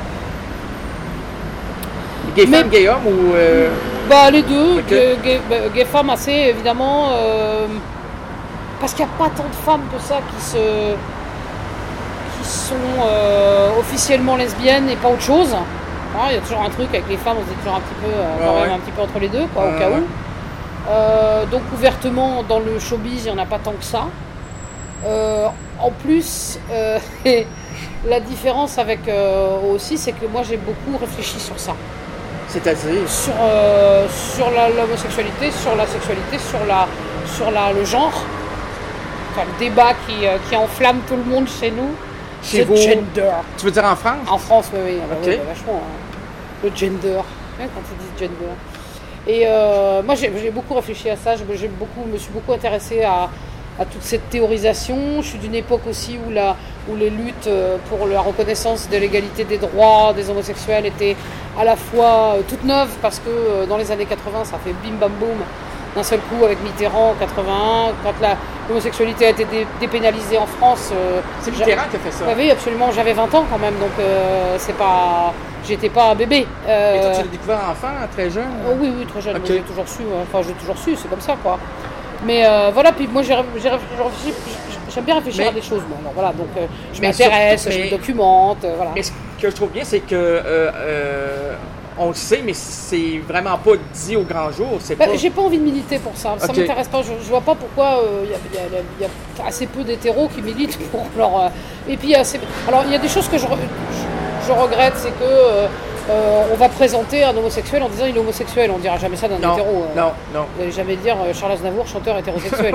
Gay femme, gay homme ou... Euh... Bah les deux, okay. gay, gay, gay femmes assez évidemment, euh, parce qu'il n'y a pas tant de femmes que ça qui se... qui sont euh, officiellement lesbiennes et pas autre chose. Hein, il y a toujours un truc avec les femmes, on est toujours un petit peu, euh, quand ouais, même ouais. un petit peu entre les deux, quoi, ouais, au cas ouais. où. Euh, donc ouvertement dans le showbiz, il n'y en a pas tant que ça. Euh, en plus, euh, la différence avec euh, aussi, c'est que moi j'ai beaucoup réfléchi sur ça. C'est-à-dire sur, euh, sur la, l'homosexualité, sur la sexualité, sur, la, sur la, le genre. Enfin, le débat qui, euh, qui enflamme tout le monde chez nous. Chez vous, gender. Tu veux dire en France? En France, oui, oui. Okay. oui vachement. Hein. Le gender, hein, quand ils disent gender. Et euh, moi, j'ai, j'ai beaucoup réfléchi à ça. J'ai beaucoup, me suis beaucoup intéressée à, à toute cette théorisation. Je suis d'une époque aussi où, la, où les luttes pour la reconnaissance de l'égalité des droits des homosexuels étaient à la fois euh, toutes neuves, parce que euh, dans les années quatre-vingts, ça fait bim bam boum d'un seul coup avec Mitterrand en quatre-vingt-un, quand la, l'homosexualité a été dé, dépénalisée en France. Euh, c'est Mitterrand qui a fait ça. Oui, absolument. J'avais vingt ans quand même, donc euh, c'est pas, j'étais pas un bébé. Euh, Et toi, tu l'as découvert enfant, très jeune? Euh, oui, oui, très jeune. Okay. Moi, j'ai toujours su. Enfin, j'ai toujours su. C'est comme ça, quoi. Mais euh, voilà. Puis moi, j'ai, j'ai réfléchi. J'aime bien réfléchir mais, à des choses. Bon, alors, voilà. Donc, euh, je m'intéresse, je me documente. Euh, voilà. Mais ce que je trouve bien, c'est que euh, euh, on le sait, mais c'est vraiment pas dit au grand jour. C'est bah, pas... J'ai pas envie de militer pour ça. Ça okay. m'intéresse pas. Je, je vois pas pourquoi il euh, y, y, y, y a assez peu d'hétéros qui militent pour leur. Euh, et puis, assez... alors il y a des choses que je, je, je regrette, c'est que euh, euh, on va présenter un homosexuel en disant il est homosexuel. On dira jamais ça d'un non, hétéro. Euh, non, non. Vous n'allez jamais dire euh, Charles Aznavour, chanteur hétérosexuel.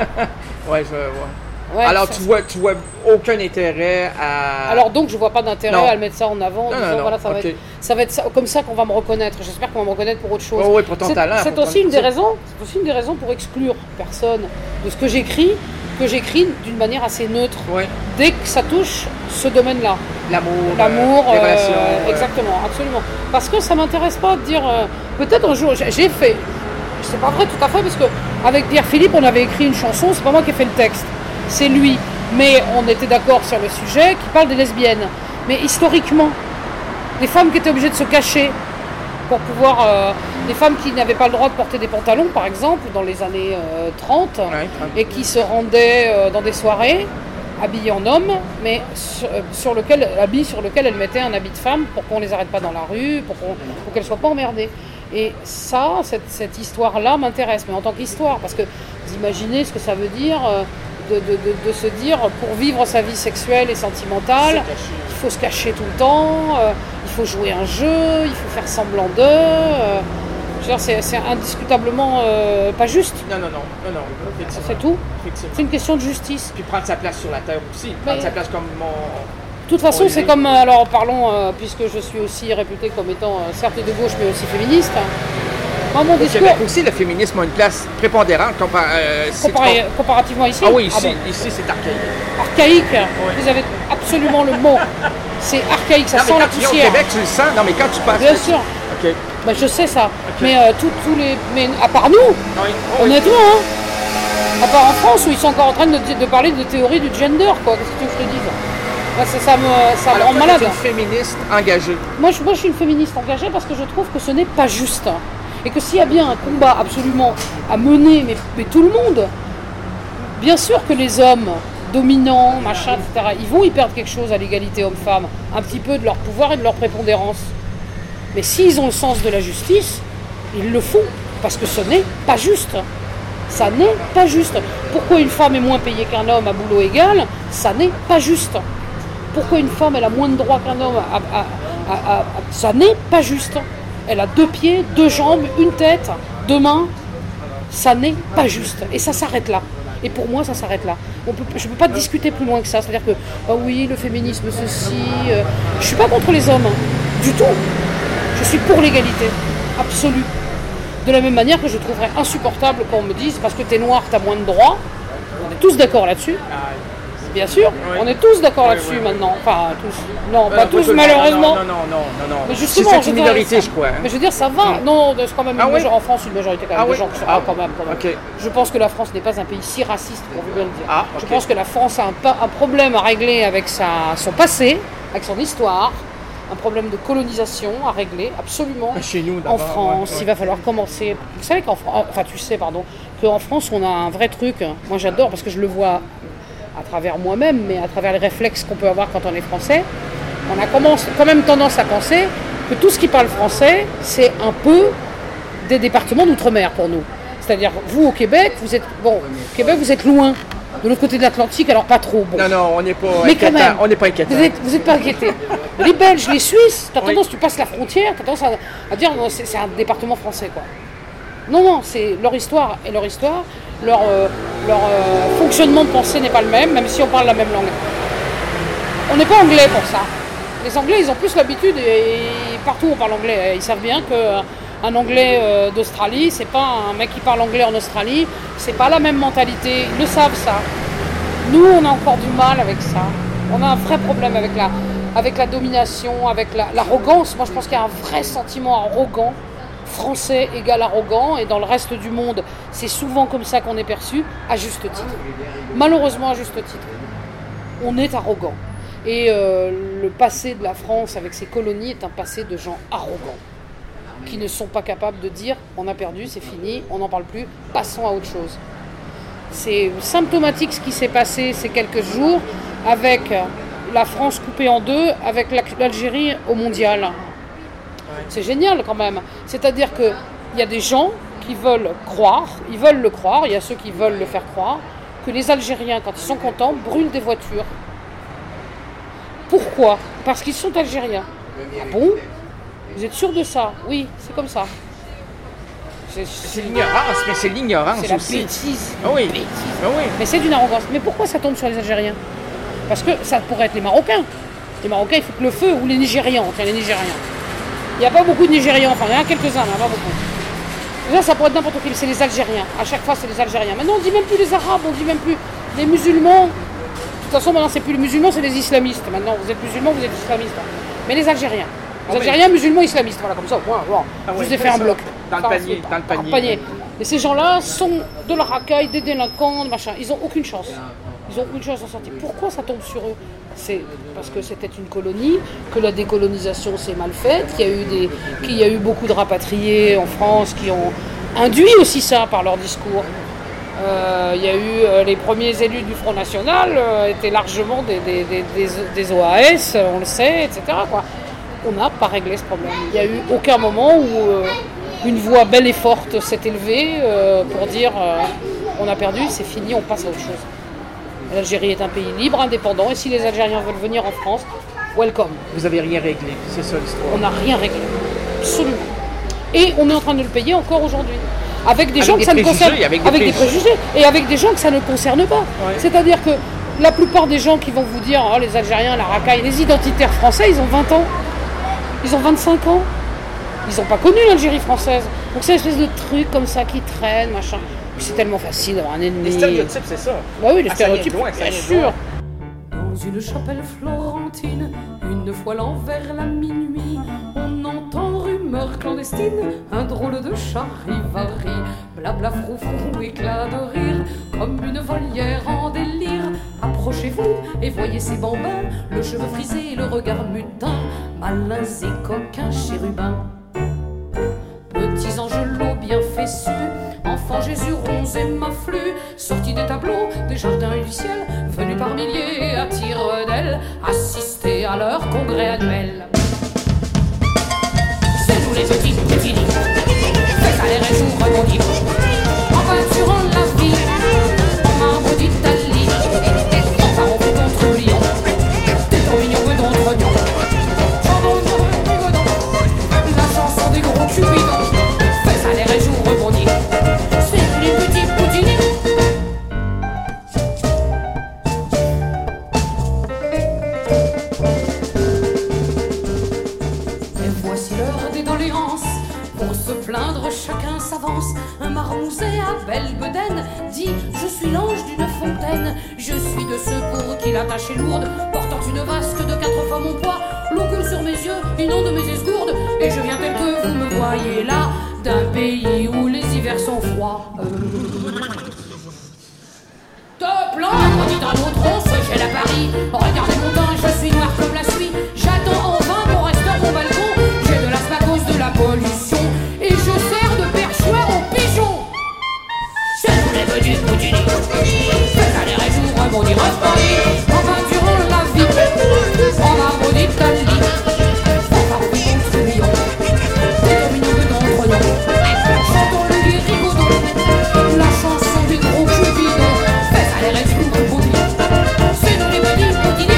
ouais, je. Ouais. Ouais, alors, tu vois, tu vois aucun intérêt à... Alors, donc, je vois pas d'intérêt non. à le mettre ça en avant. Non, disant, non, non. Voilà, ça, okay. va être, ça va être ça, comme ça qu'on va me reconnaître. J'espère qu'on va me reconnaître pour autre chose. Oh, oui, pour ton c'est, talent. C'est, pour aussi ton... une des raisons, c'est aussi une des raisons pour exclure personne de ce que j'écris, que j'écris d'une manière assez neutre. Ouais. Dès que ça touche ce domaine-là. L'amour. L'amour. Euh, les euh, relations. Euh, exactement, absolument. Parce que ça m'intéresse pas de dire... Euh, peut-être un jour, j'ai fait... C'est pas vrai tout à fait, parce qu'avec Pierre-Philippe, on avait écrit une chanson, c'est pas moi qui ai fait le texte. C'est lui. Mais on était d'accord sur le sujet qui parle des lesbiennes. Mais historiquement, les femmes qui étaient obligées de se cacher pour pouvoir... Euh, les femmes qui n'avaient pas le droit de porter des pantalons, par exemple, dans les années euh, trente, ouais, et qui se rendaient euh, dans des soirées habillées en homme, mais sur, euh, sur lequel, habillées sur lequel elles mettaient un habit de femme pour qu'on les arrête pas dans la rue, pour, qu'on, pour qu'elles ne soient pas emmerdées. Et ça, cette, cette histoire-là m'intéresse, mais en tant qu'histoire, parce que vous imaginez ce que ça veut dire... Euh, De, de, de, de se dire, pour vivre sa vie sexuelle et sentimentale, il faut se cacher tout le temps, euh, il faut jouer un jeu, il faut faire semblant d'eux. Euh, je veux dire, c'est, c'est indiscutablement euh, pas juste. Non, non, non, non, non. C'est tout. C'est une question de justice. Puis prendre sa place sur la terre aussi, prendre Mais, sa place comme mon... De toute façon, c'est comme, alors parlons, euh, puisque je suis aussi réputée comme étant euh, certes de gauche, mais aussi féministe. Moi, mon discours... Québec aussi, le féminisme a une place prépondérante compar- euh, Comparé, comparativement ici. Ah oui, ici, ah bon. ici c'est archaïque. Archaïque, oui. Vous avez absolument le mot. C'est archaïque, ça non, sent la poussière. Au Québec, tu le sens. Non, mais quand tu passes... Bien sûr. Ok. Ben, je sais ça. Okay. Mais euh, tous les... Mais à part nous, oui. Oh, honnêtement, oui. hein, à part en France, où ils sont encore en train de, de parler de théorie du gender, quoi. Qu'est-ce que tu veux que je te dise? Ben, ça, ça me, ça Alors, me rend malade. Tu es une féministe engagée. Moi je, moi, je suis une féministe engagée parce que je trouve que ce n'est pas juste. Et que s'il y a bien un combat absolument à mener, mais, mais tout le monde, bien sûr que les hommes dominants, machin, et cetera, ils vont y perdre quelque chose à l'égalité homme-femme, un petit peu de leur pouvoir et de leur prépondérance. Mais s'ils ont le sens de la justice, ils le font, parce que ce n'est pas juste. Ça n'est pas juste. Pourquoi une femme est moins payée qu'un homme à boulot égal? Ça n'est pas juste. Pourquoi une femme elle a moins de droits qu'un homme à, à, à, à, à, ça n'est pas juste. Elle a deux pieds, deux jambes, une tête, deux mains. Ça n'est pas juste. Et ça s'arrête là. Et pour moi, ça s'arrête là. On peut, je ne peux pas discuter plus loin que ça. C'est-à-dire que, ah oui, le féminisme, ceci... Euh, je ne suis pas contre les hommes, hein, du tout. Je suis pour l'égalité, absolue. De la même manière que je trouverais insupportable qu'on me dise, parce que t'es noir, t'as moins de droits. On est tous d'accord là-dessus. Bien sûr, oui. On est tous d'accord oui, là-dessus oui, maintenant. Oui. Enfin, tous. Non, euh, pas tous, malheureusement. Non, non, non, non, non. Mais justement, c'est une minorité, je crois. Hein. Mais je veux dire, ça va. Mm. Non, c'est quand même ah, une oui? majorité. En France, une majorité quand même ah, de oui? gens qui sont ah, quand même. Quand même. Okay. Je pense que la France n'est pas un pays si raciste, pour vous bien le dire. Ah, okay. Je pense que la France a un, un problème à régler avec sa, son passé, avec son histoire. Un problème de colonisation à régler, absolument. Chez nous, en France, ouais, ouais. il va falloir commencer. Vous savez qu'en France, enfin, tu sais, pardon, qu'en France, on a un vrai truc. Moi, j'adore parce que je le vois à travers moi-même, mais à travers les réflexes qu'on peut avoir quand on est français. On a commencé, quand même tendance à penser que tout ce qui parle français, c'est un peu des départements d'outre-mer pour nous. C'est-à-dire, vous au Québec, vous êtes bon, au Québec, vous êtes loin. De l'autre côté de l'Atlantique, alors pas trop. Bon. Non, non, on n'est pas mais quand même, on n'est pas inquiétant. Vous n'êtes vous êtes pas inquiétés. Les Belges, les Suisses, t'as tendance, oui. tu passes la frontière, t'as tendance à, à dire non, c'est, c'est un département français, quoi. Non, non, c'est leur histoire et leur histoire, leur, euh, leur euh, fonctionnement de pensée n'est pas le même, même si on parle la même langue. On n'est pas anglais pour ça. Les Anglais, ils ont plus l'habitude, et partout on parle anglais. Ils savent bien qu'un Anglais euh, d'Australie, c'est pas un mec qui parle anglais en Australie, c'est pas la même mentalité. Ils le savent, ça. Nous, on a encore du mal avec ça. On a un vrai problème avec la, avec la domination, avec la, l'arrogance. Moi, je pense qu'il y a un vrai sentiment arrogant. Français égale arrogant, et dans le reste du monde, c'est souvent comme ça qu'on est perçu, à juste titre. Malheureusement, à juste titre. On est arrogant. Et euh, le passé de la France avec ses colonies est un passé de gens arrogants, qui ne sont pas capables de dire « on a perdu, c'est fini, on n'en parle plus, passons à autre chose ». C'est symptomatique ce qui s'est passé ces quelques jours avec la France coupée en deux, avec l'Algérie au mondial. C'est génial quand même. C'est-à-dire qu'il y a des gens qui veulent croire, ils veulent le croire, il y a ceux qui veulent le faire croire, que les Algériens, quand ils sont contents, brûlent des voitures. Pourquoi ? Parce qu'ils sont Algériens. Ah bon ? Vous êtes sûr de ça ? Oui, c'est comme ça. C'est, c'est l'ignorance, mais c'est l'ignorance c'est aussi. C'est la bêtise. Ah oui. Bêtise. Ah oui. Mais c'est d'une arrogance. Mais pourquoi ça tombe sur les Algériens ? Parce que ça pourrait être les Marocains. Les Marocains, ils foutent le feu, ou les Nigérians. Tiens, les Nigériens. Il n'y a pas beaucoup de Nigérians, enfin, il y en a quelques-uns, mais pas beaucoup. Là, ça pourrait être n'importe qui, c'est les Algériens. À chaque fois, c'est les Algériens. Maintenant, on dit même plus les Arabes, on dit même plus les musulmans. De toute façon, maintenant, c'est plus les musulmans, c'est les islamistes. Maintenant, vous êtes musulmans, vous êtes islamistes. Mais les Algériens. Les Algériens, musulmans, islamistes. Voilà, comme ça, au moins, voilà. Ah Je ouais, vous ai fait un bloc. Dans le panier, dans le panier. Dans le panier. Et ces gens-là sont de la racaille, des délinquants, machin. Ils n'ont aucune chance. Ils n'ont aucune chance d'en sortir. Pourquoi ça tombe sur eux ? C'est parce que c'était une colonie, que la décolonisation s'est mal faite, qu'il y a eu, des, qu'il y a eu beaucoup de rapatriés en France qui ont induit aussi ça par leur discours. Euh, il y a eu euh, les premiers élus du Front National euh, étaient largement des, des, des, des, des O A S, on le sait, et cetera quoi. On n'a pas réglé ce problème. Il n'y a eu aucun moment où euh, une voix belle et forte s'est élevée euh, pour dire euh, on a perdu, c'est fini, on passe à autre chose. L'Algérie est un pays libre, indépendant, et si les Algériens veulent venir en France, welcome. Vous n'avez rien réglé, c'est ça l'histoire. On n'a rien réglé, absolument. Et on est en train de le payer encore aujourd'hui. Avec des avec gens des que ça ne concerne pas. Avec, des, avec des préjugés. Et avec des gens que ça ne concerne pas. Ouais. C'est-à-dire que la plupart des gens qui vont vous dire oh, les Algériens, la racaille, les identitaires français, ils ont vingt ans. Ils ont vingt-cinq ans. Ils n'ont pas connu l'Algérie française. Donc c'est une espèce de truc comme ça qui traîne, machin. C'est tellement facile d'avoir un ennemi. Les stéréotypes, c'est ça. Bah oui, les ah, stéréotypes, loin, bien sûr. Dans une chapelle florentine, une fois l'an vers la minuit, on entend rumeur clandestine, un drôle de charivari, blabla froufrou, éclat de rire, comme une volière en délire. Approchez-vous et voyez ces bambins, le cheveu frisé, le regard mutin, malins et coquins chérubins. Petits angelots bien fessus, enfants Jésus ronds et maflus, sortis des tableaux, des jardins et du ciel, venus par milliers à tire-d'aile, assister à leur congrès annuel. C'est nous les petits petits, faites à l'air et jour rebondir, en peinturant la vie, en marbre d'Italie, en parents contre Lyon, des gros mignons et d'autres oignons. La chanson des gros cupidons, faites à l'air et jour rebondir. C'est les petits poutiniers. la belle bedaine dit je suis l'ange d'une fontaine. Je suis de ceux pour qui la tâche est lourde, portant une vasque de quatre fois mon poids. L'eau coule sur mes yeux, inonde mes esgourdes, et je viens tel que vous me voyez là, d'un pays où les hivers sont froids. Euh... Te plaindre, dit un autre, on se gèle à Paris. Regardez mon teint, je suis noir comme la suie. J'attends enfin qu'on reste mon balcon. J'ai de l'asthme à cause de la pollution, et je sers de perchoir aux pigeons. C'est nous les petits poutini. Faites aller et jour, rebondir, rebondir. En peinturant la vie, en arbre d'Italie. En parfum construction, des dominos de d'entre chantons le lit rigaudon, la chanson du gros Cupidon. Faites aller et jour, rebondir. C'est nous les petits poutini.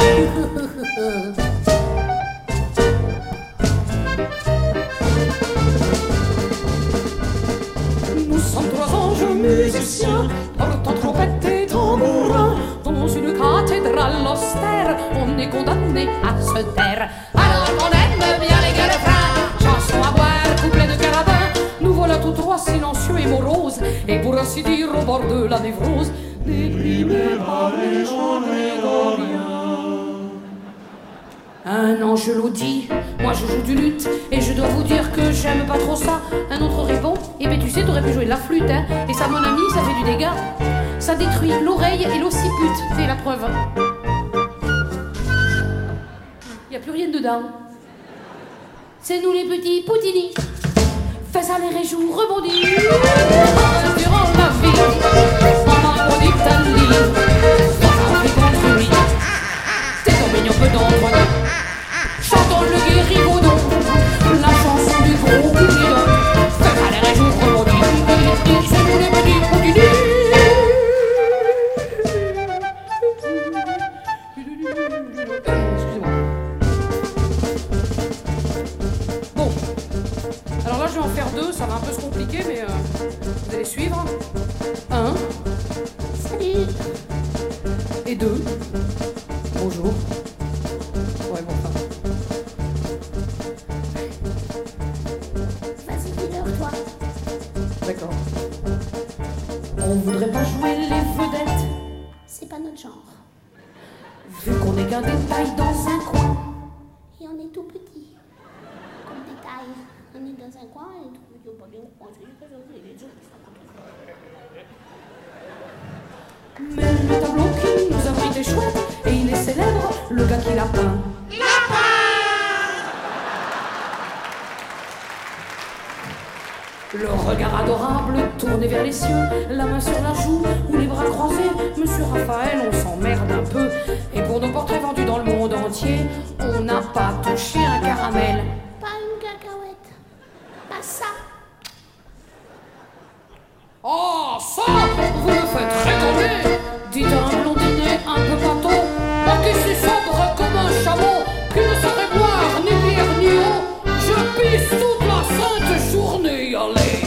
Nous sommes trois anges musiciens, portant trompette et tambourin. Dans une cathédrale austère, on est condamné à se taire. Alors qu'on aime bien les galopins, chansons à boire, couplets de carabins. Nous voilà tous trois silencieux et moroses, et pour ainsi dire au bord de la névrose, déprimés par les gens grégoriens. Un angelot dit, moi je joue du luth, et je dois vous dire que j'aime pas trop ça. Un autre répond, eh ben tu sais t'aurais pu jouer de la flûte, hein. Et ça mon ami, ça fait du dégât. Ça détruit l'oreille et l'occiput, c'est la preuve. Y a plus rien dedans. C'est nous les petits poutini. Fais ça les réjouis, rebondis. Durant la vie, en arbre d'Italie. Sans vie contre lui. C'est ton mignon peu d'ombre. Chantons le gai rigaudon, la chanson du gros Cupidon. Fais ça les réjouis, rebondis. C'est nous les petits poutini. Je vais en faire deux, ça va un peu se compliquer, mais euh, vous allez suivre. Un. Salut. Et deux. Bonjour. Ouais, bon, enfin. Vas-y, dis-leur, toi. D'accord. On voudrait pas jouer les vedettes. C'est pas notre genre. Vu qu'on est qu'un détail dans un coin. Et on est tout petit. Comme détail. On est dans un coin et tout. Mais le tableau qui nous abrite est chouette, et il est célèbre, le gars qui l'a peint. Le regard adorable tourné vers les cieux, la main sur la joue ou les bras croisés. Monsieur Raphaël, on s'emmerde un peu, et pour nos portraits vendus dans le monde entier, on n'a pas touché un caramel. Pas une cacahuète. Pas ça. Oh, ça, vous me faites rigoler. Dites à un blondinet un peu pâteau, moi qui suis sobre comme un chameau, qui ne saurait boire ni lire ni eau, je pisse toute la sainte journée, allez.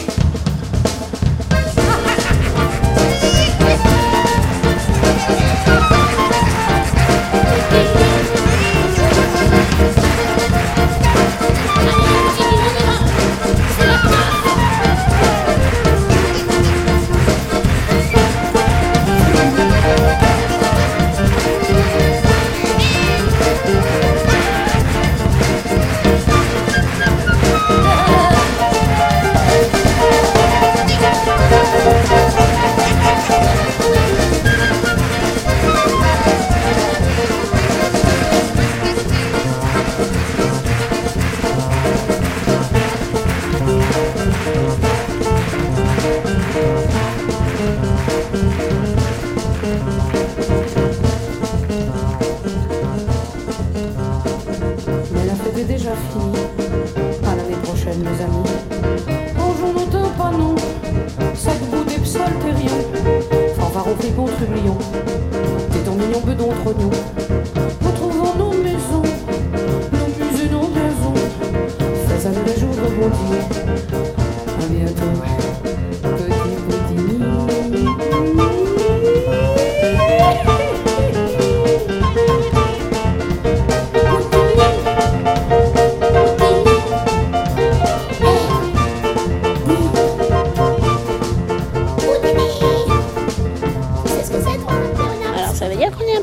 Mais la fête est déjà finie. À l'année prochaine, mes amis. Bonjour, nos deux panneaux. Sac bout des psaltériens. Fanfare au fripon trublion. Des temps mignons bedons trognons. Retrouvons nos maisons, nos musées, nos maisons. Fais aller les jours rebondir. À bientôt, petit petit.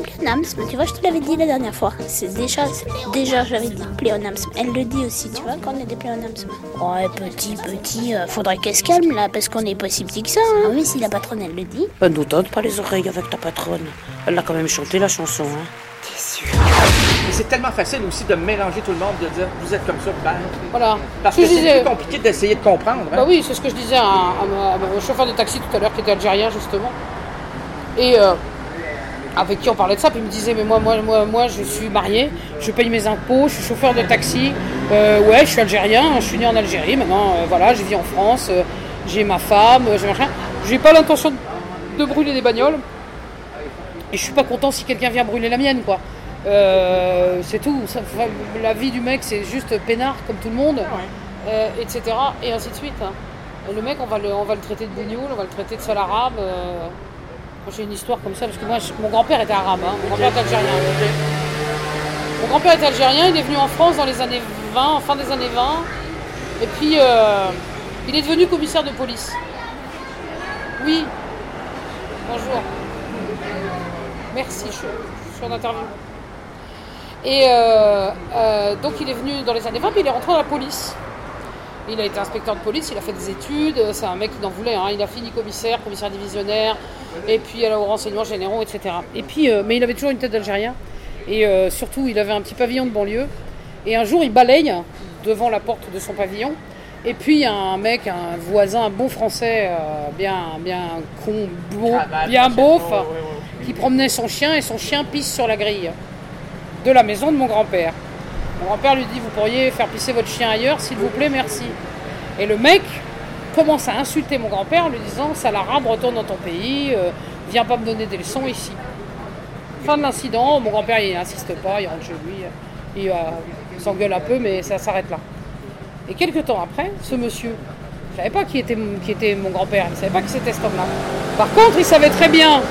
pléonasme, tu vois, je te l'avais dit la dernière fois. C'est déjà, c'est déjà, j'avais dit pléonasme. Elle le dit aussi, tu vois, quand on est des pléonasmes. Ouais, petit, petit, euh, faudrait qu'elle se calme là, parce qu'on n'est pas si petit que ça. Hein. Ah oui, si la patronne, elle le dit. Ne nous donne pas les oreilles avec ta patronne. Elle a quand même chanté la chanson, hein. T'es sûr? Et c'est tellement facile aussi de mélanger tout le monde, de dire vous êtes comme ça, ben. Voilà. Parce Ce que que je c'est disais- plus compliqué d'essayer de comprendre. Hein? Bah oui, c'est ce que je disais à, à ma- à mon chauffeur de taxi tout à l'heure qui était algérien justement. Et euh, avec qui on parlait de ça, puis il me disait mais moi, moi, moi, moi je suis marié, je paye mes impôts, je suis chauffeur de taxi, euh, ouais je suis algérien, je suis né en Algérie, maintenant euh, voilà, je vis en France, euh, j'ai ma femme, euh, j'ai machin. J'ai pas l'intention de, de brûler des bagnoles. Et je suis pas content si quelqu'un vient brûler la mienne quoi. Euh, c'est tout. Ça, la vie du mec c'est juste peinard comme tout le monde. Euh, et cetera. Et ainsi de suite. hein. Et le mec, on va le, on va le traiter de bougnoul, on va le traiter de sale arabe. euh. Moi, j'ai une histoire comme ça, parce que moi, je- mon grand-père était arabe, hein. Mon grand-père était algérien. Mon grand-père était algérien, il est venu en France dans les années vingt, fin des années vingt. Et puis, euh, il est devenu commissaire de police. Oui. Bonjour. Merci, je, je suis en interview. Et euh, euh, donc, il est venu dans les années vingt, puis il est rentré dans la police. Il a été inspecteur de police, il a fait des études, c'est un mec qui en voulait, hein. Il a fini commissaire, commissaire divisionnaire, et puis alors, aux renseignements généraux, et cetera. Et puis, euh, mais il avait toujours une tête d'Algérien, et euh, surtout il avait un petit pavillon de banlieue, et un jour il balaye devant la porte de son pavillon, et puis il y a un mec, un voisin, un bon français, euh, bien, bien con, beau, bien beauf, qui promenait son chien, et son chien pisse sur la grille de la maison de mon grand-père. Mon grand-père lui dit, vous pourriez faire pisser votre chien ailleurs, s'il vous plaît, merci. Et le mec commence à insulter mon grand-père en lui disant, sale arabe, retourne dans ton pays, euh, viens pas me donner des leçons ici. Fin de l'incident, mon grand-père il n'insiste pas, il rentre chez lui, il, euh, il s'engueule un peu, mais ça s'arrête là. Et quelques temps après, ce monsieur, je ne savais pas qui était, qui était mon grand-père, il ne savait pas qui c'était cet homme-là. Par contre, il savait très bien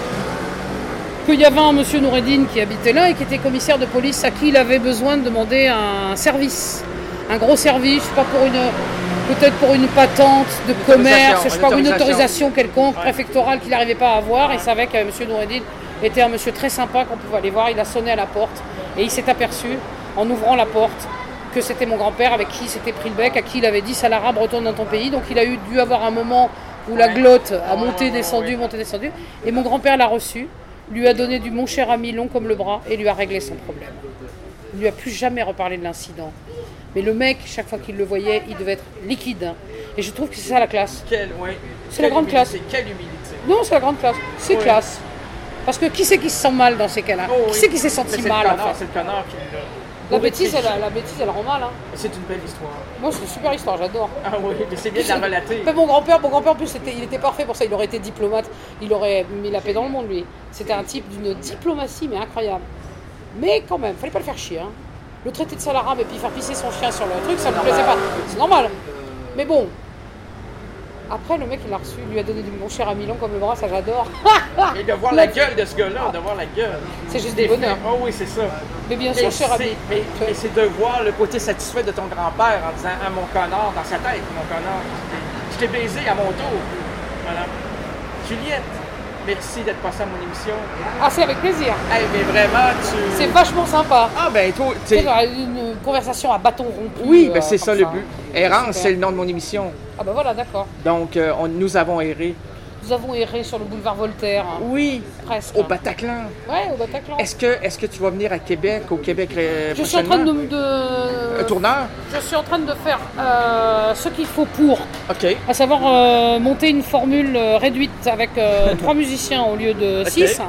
qu'il y avait un monsieur Noureddine qui habitait là et qui était commissaire de police à qui il avait besoin de demander un service, un gros service, je sais pas pour une, peut-être pour une patente de commerce, je sais pas, une autorisation quelconque, ouais. préfectorale qu'il n'arrivait pas à avoir. Ouais. Il savait que monsieur Noureddine était un monsieur très sympa qu'on pouvait aller voir. Il a sonné à la porte et il s'est aperçu en ouvrant la porte que c'était mon grand-père avec qui il s'était pris le bec, à qui il avait dit sale arabe, retourne dans ton pays. Donc il a eu dû avoir un moment où la glotte a monté, descendu, monté, descendu, et mon grand-père l'a reçu, lui a donné du mon cher ami long comme le bras et lui a réglé son problème. Il lui a plus jamais reparlé de l'incident. Mais le mec, chaque fois qu'il le voyait, il devait être liquide. Et je trouve que c'est ça la classe. Quelle, ouais. C'est la grande classe. Quelle humilité. Non, c'est la grande classe. C'est ouais. classe. Parce que qui c'est qui se sent mal dans ces cas-là? oh, Qui oui. c'est qui s'est senti mal connard, en fait? C'est le connard qui l'a... La bêtise, elle, la bêtise, elle rend mal. Hein. C'est une belle histoire. Moi, c'est une super histoire, j'adore. Ah oui, mais c'est bien de la relater. Mais mon grand-père, mon grand-père, en plus, c'était, il était parfait pour ça. Il aurait été diplomate. Il aurait mis la paix dans le monde, lui. C'était un type d'une diplomatie, mais incroyable. Mais quand même, fallait pas le faire chier. Hein. Le traiter de sale arabe et puis faire pisser son chien sur le truc, ça ne me plaisait pas. C'est normal. Mais bon. Après, le mec, il l'a reçu, il lui a donné du mon cher ami long comme le bras, ça j'adore. Et de voir la gueule de ce gars-là, de voir la gueule. C'est juste du bonheur. Oh oui, c'est ça. Mais bien sûr, et cher ami. Mais, mais c'est de voir le côté satisfait de ton grand-père en disant ah, mon connard, dans sa tête, mon connard, je t'ai baisé à mon tour. Voilà. Juliette, merci d'être passée à mon émission. Ah, c'est avec plaisir. Hey, mais vraiment, tu... C'est vachement sympa. Ah, ben, toi, tu sais, une conversation à bâton rompu. Oui, ben, c'est euh, ça le but. Errance, c'est le nom de mon émission. Ah, ben voilà, d'accord. Donc, euh, on, nous avons erré. Nous avons erré sur le boulevard Voltaire. Oui. Presque. Au Bataclan. Ouais, au Bataclan. Est-ce que, est-ce que tu vas venir à Québec, au Québec euh, Je suis en train de, de... Un tourneur? Je suis en train de faire euh, ce qu'il faut pour. OK. À savoir euh, monter une formule euh, réduite avec euh, trois musiciens au lieu de okay. six.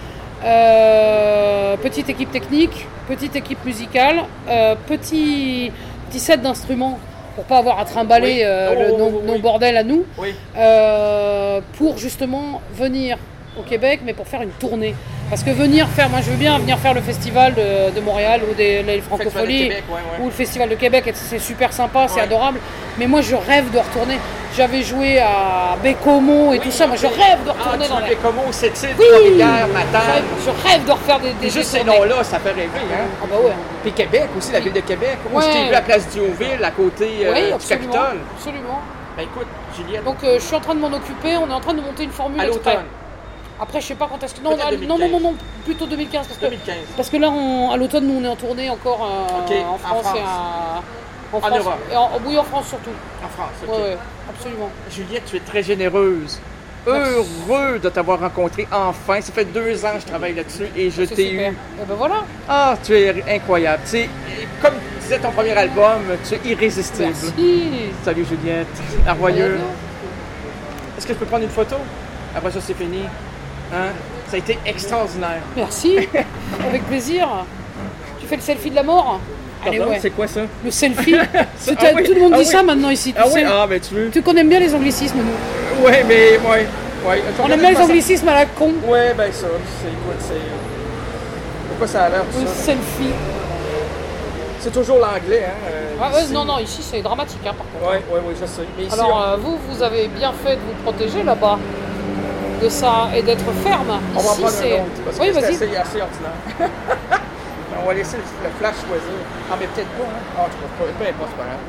Euh, petite équipe technique, petite équipe musicale, euh, petit, petit set d'instruments pour pas avoir à trimballer oui. euh, oh, le, nos, oui. nos bordels à nous, oui. euh, pour justement venir au Québec, mais pour faire une tournée. Parce que venir faire, moi je veux bien venir faire le festival de, de Montréal ou des les Francopholies, ouais, ouais. ou le festival de Québec, c'est super sympa, c'est ouais. adorable. Mais moi je rêve de retourner. J'avais joué à Bécomo et oui, tout ça, moi je rêve de retourner ah, dans la... Bécomo, Sept-Îles, oui, Trois-Rivières, Matane. Je, je rêve de refaire des, des juste ces noms-là, ça fait rêver, hein? Ah bah ouais. Puis Québec aussi, la ville de Québec. Moi, ouais. je t'ai vu à la place Diouville, à côté euh, oui, du Capitole. Absolument. Ben écoute, Juliette. Donc euh, je suis en train de m'en occuper, on est en train de monter une formule à exprès. l'automne. Après, je sais pas quand est-ce que. Non, Peut-être ah, deux mille non, non, quinze. non, non, plutôt deux mille quinze. Parce que, deux mille quinze. parce que là, on- à l'automne, nous, on est en tournée encore euh, Ok, en en France, France. et à. En France. Europe. Et en- oui, en France surtout. En France, ok. Ouais, ouais, absolument. Juliette, tu es très généreuse. Heureux de t'avoir rencontré enfin. Ça fait deux ans que je travaille là-dessus et je C'est t'ai super. eu. Et ben voilà. Ah, tu es incroyable. Tu sais, comme disait ton premier album, tu es irrésistible. Merci. Salut Juliette. Arvoyeux. Salut. Est-ce que je peux prendre une photo? Après ça, c'est fini. Hein? Ça a été extraordinaire. Merci. Avec plaisir. Tu fais le selfie de la mort? Allez, Pardon, ouais. c'est quoi ça? Le selfie. C'est- Ah oui, Tout le monde ah dit oui. ça maintenant ici. Tu Ah sais. oui, ah, mais tu veux. Tu connais bien les anglicismes, nous. Ouais, mais, ouais. ouais. On aime bien les anglicismes à la con. Ouais, ben ça, c'est quoi, c'est. Pourquoi ça a l'air de Le ça? selfie. C'est toujours l'anglais, hein? euh, Ah ouais, ici. non, non, ici c'est dramatique, hein, par contre. Ouais, ouais, ouais, je sais. Mais ici, Alors, on... euh, vous, vous avez bien fait de vous protéger là-bas de ça et d'être ferme. on va en Ici, prendre c'est. un autre, parce Oui, que c'est vas-y. assez, assez ordinaire. On va laisser le, le flash choisir. Ah, mais peut-être pas, hein? Ah, je crois pas. Peu importe, c'est pas grave.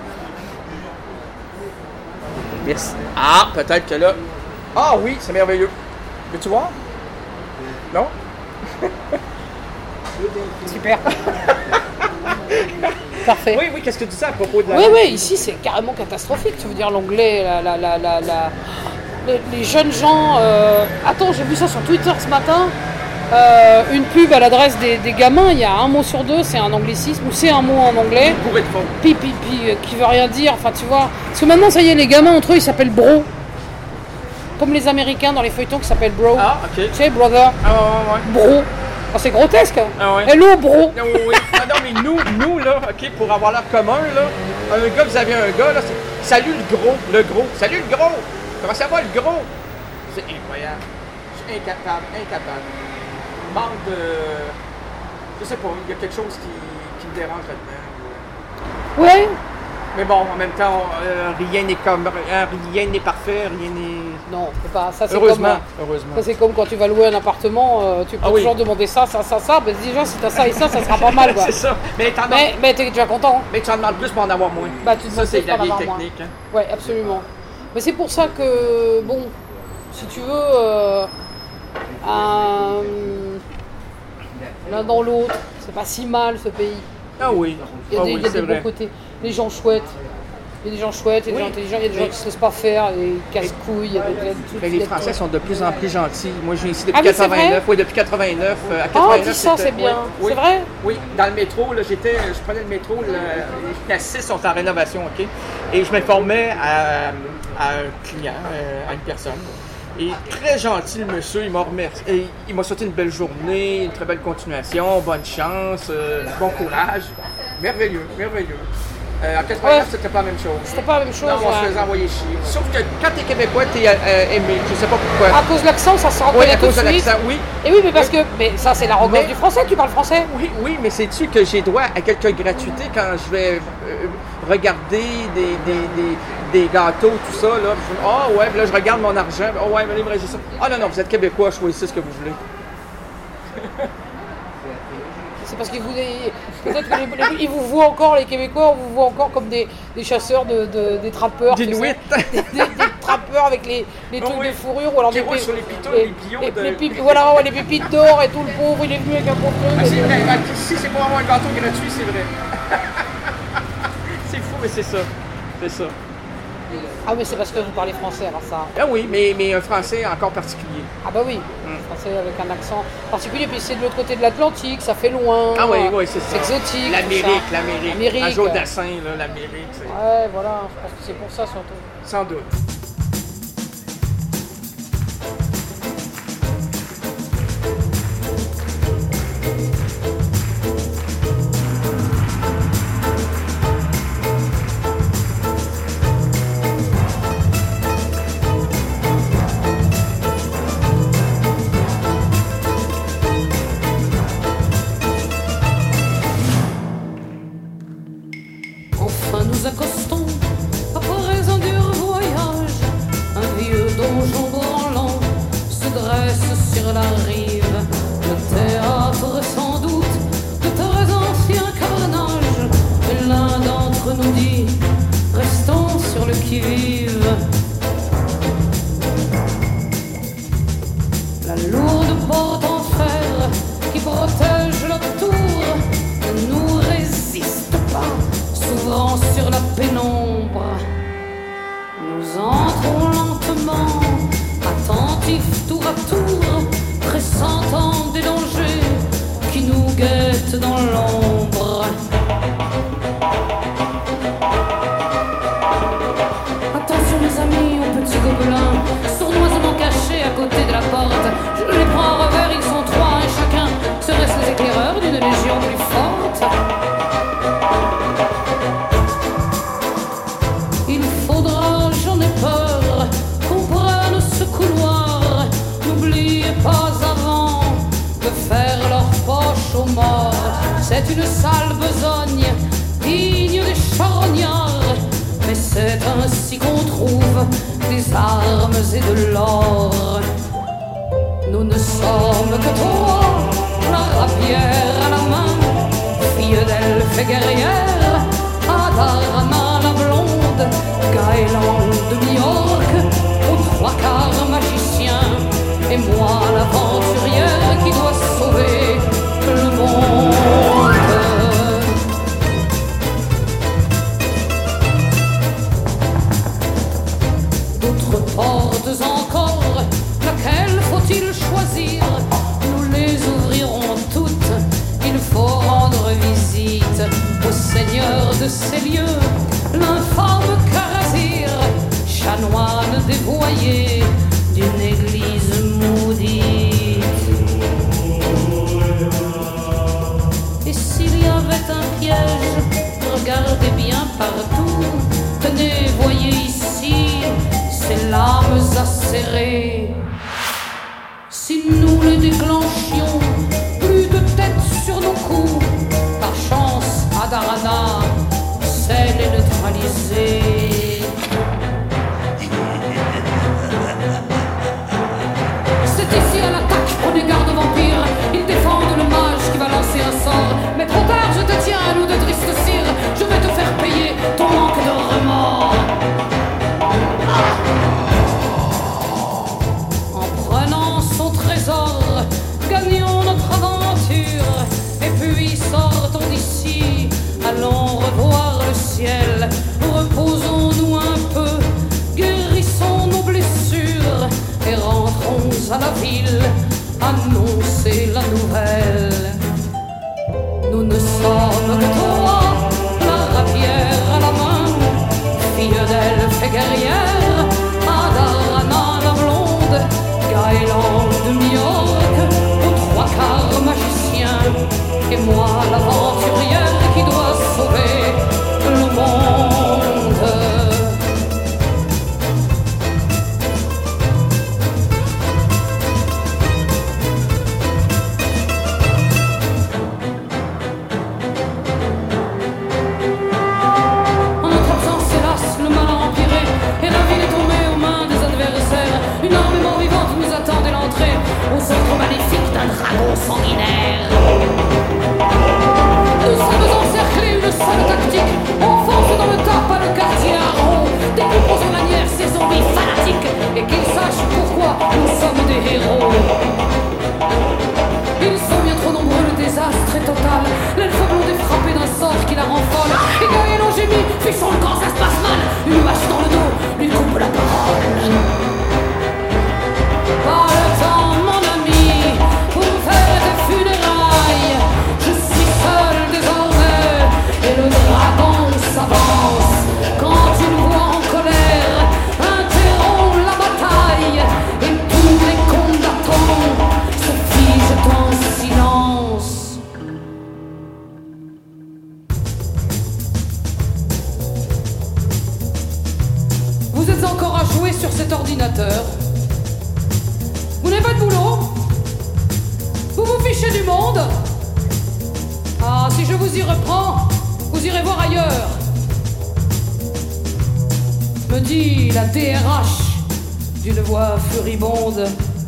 Merci. Ah, peut-être que là... Ah oui, c'est merveilleux. Veux-tu voir? Non? Super. Parfait. Oui, oui, qu'est-ce que tu dis à propos de la... Oui, oui, ici c'est carrément catastrophique. Tu veux dire l'anglais, la, la, la, la, la- Les, les jeunes gens. euh, Attends, j'ai vu ça sur Twitter ce matin. Euh, une pub à l'adresse des, des gamins. Il y a un mot sur deux, c'est un anglicisme ou c'est un mot en anglais. Pour être faux. Pi, pi, pi, euh, qui veut rien dire. Enfin, tu vois. Parce que maintenant, ça y est, les gamins entre eux, ils s'appellent bro. Comme les Américains dans les feuilletons qui s'appellent bro. Ah, ok. Tu sais, brother. Ah, ouais, ouais. Bro. Enfin, c'est grotesque. Ah, ouais. Hello, bro. Non, oui, oui. Ah, non, mais nous, nous, là, OK, pour avoir l'air commun, là, un gars, vous avez un gars, là, c'est salut le gros, le gros. Salut le gros. Comment ça va, le gros? C'est incroyable. Je suis incapable, incapable. Manque de... Je sais pas, il y a quelque chose qui, qui me dérange là-dedans. Ouais. Mais bon, en même temps, euh, rien n'est comme... euh, rien n'est parfait, rien n'est... Non, c'est pas ça. C'est Heureusement, comme, heureusement. Ça, c'est comme quand tu vas louer un appartement, euh, tu peux Ah oui. toujours demander ça, ça, ça, ça. Ben, déjà, si t'as ça et ça, ça sera pas mal, quoi. C'est ça. Mais t'en Mais, mais t'es déjà content. Mais tu en demandes plus pour en avoir moins. Bah, tu te ça, demandes c'est plus la pour en vieille avoir moins. technique. Hein. Ouais, absolument. Mais c'est pour ça que, bon, si tu veux, euh, un- l'un dans l'autre, c'est pas si mal ce pays. Ah oui. Il y a Ah des, oui, il y a c'est des vrai. bons côtés. Les gens chouettes. Il y a des gens chouettes, il y a des Oui. gens intelligents, il y a des gens Mais- qui se laissent pas faire, des casse-couilles, il y a des- il y a tout- Mais il les y a Français tout. sont de plus en plus gentils. Moi, je viens ici depuis Ah oui, c'est quatre-vingt-neuf. vrai? Oui, depuis quatre-vingt-neuf. euh, à Ah, quatre-vingt-neuf, dis ça, c'était- c'est bien. oui, oui. C'est vrai? Oui, dans le métro, là, j'étais, je prenais le métro, le- les classes sont en rénovation, OK? Et je m'informais à, à un client, euh, à une personne. Et très gentil, le monsieur, il m'a remercié. Et il m'a souhaité une belle journée, une très belle continuation, bonne chance, euh, bon courage. Merveilleux, merveilleux. Euh, en quatre-vingt-neuf, Ouais. c'était pas la même chose. C'était pas la même chose. Non, on se ouais. faisait envoyer chier. Sauf que quand t'es québécois, t'es euh, aimé. Je sais pas pourquoi. À cause de l'accent, ça se Oui, reconnaît à tout cause de de suite. l'accent, oui. Et oui, mais parce que mais ça, c'est l'arrogance Mais- du français. Tu parles français? Oui, oui, mais sais-tu que j'ai droit à quelques gratuités quand je vais euh, regarder des, des, des, des gâteaux, tout ça, là. Puis je me dis, ah ouais, puis là, je regarde mon argent. Ah ouais, venez me régler ça. Ah non, non, vous êtes québécois, choisissez ce que vous voulez. C'est parce qu'ils vous, peut-être que les- les- ils vous voient encore, les Québécois, on vous voit encore comme des, des chasseurs, de, de- des trappeurs. tu sais. D'Inuits. Des, des- des trappeurs avec les, les trucs Oh oui. de fourrure. Ou alors Qui des roulent pé- sur les pitons, les, les billots les- de- les pip- Voilà, ouais, les pépites d'or et tout, le pauvre, il est venu avec un pauvre Ah, truc. c'est et- vrai, ah, ici, c'est pour avoir un gâteau gratuit, c'est vrai. C'est fou, mais c'est ça. C'est ça. Ah, mais c'est parce que vous parlez français, alors ça. Ah oui, mais, mais un français encore particulier. Ah bah oui, français avec un accent particulier, puis c'est de l'autre côté de l'Atlantique, ça fait loin. Ah oui, oui, c'est ça. C'est exotique. L'Amérique, tout ça. l'Amérique. L'Amérique. Un jour d'assin, là, l'Amérique. c'est- Ouais, voilà, je pense que c'est pour ça surtout. Sans doute. Enfin nous accostons après un dur voyage. dans l'ombre. Attention mes amis, aux petits gobelins, sournoisement cachés à côté de la porte. Je les prends en revers, ils sont trois, et chacun serait les éclaireurs d'une légion plus forte. Il faudra, j'en ai peur, qu'on prenne ce couloir. N'oubliez pas avant de faire leur poche aux morts. C'est une sale besogne, digne des charognards. Mais c'est ainsi qu'on trouve des armes et de l'or. Nous ne sommes que trois, la rapière à la main, fille d'elfe et guerrière, Adarana la blonde, Gaëlan de New-York, aux trois quarts magicien, et moi l'aventurière qui doit sauver le monde. D'autres portes encore, laquelle faut-il choisir? Nous les ouvrirons toutes, il faut rendre visite au seigneur de ces lieux, l'infâme Karazir, chanoine dévoyé d'une église maudite. Et s'il y avait un piège, regardez bien partout, tenez, voyez ici ces lames acérées. Si nous les déclenchions, plus de tête sur nos coups, par chance, Adarana, c'est les neutraliser. C'est ici à l'attaque, prenez garde vampire. Ils défendent le mage qui va lancer un sort. Mais trop tard, je te tiens à nous de triste cire. Je vais te faire payer ton manque de remords. En prenant son trésor, gagnons notre aventure. Et puis sortons d'ici, allons revoir le ciel. Reposons-nous un peu, guérissons nos blessures et rentrons à la ville, annoncer la nouvelle. Nous ne sommes que trois, la rapière à la main, fille d'elfe et guerrière, Adarana la blonde, Gaëlan de New-York, aux trois quarts magicien, et moi l'aventurière qui doit sauver le monde. Au centre maléfique d'un dragon sanguinaire. Nous sommes encerclés, une seule tactique. On fonce dans le tas, pas le quartier à rond. Découpons en manière ces zombies fanatiques, et qu'ils sachent pourquoi nous sommes des héros. Ils sont bien trop nombreux, le désastre est total. L'elfe blonde est frappée d'un sort qui la rend folle. Et Gaëlan gémit, fixons le camp, ça se passe mal. Une hache dans le dos, lui coupe la parole. Pas le temps, mon ami, pour faire des funérailles. Je suis seul désormais, et le dragon s'avance. Quand tu nous vois en colère, interromps la bataille, et tous les combattants se figent en silence. Vous êtes encore à jouer sur cet ordinateur. Vous n'avez pas de boulot? Vous vous fichez du monde? Ah, si je vous y reprends, vous irez voir ailleurs. Me dit la D R H d'une voix furibonde.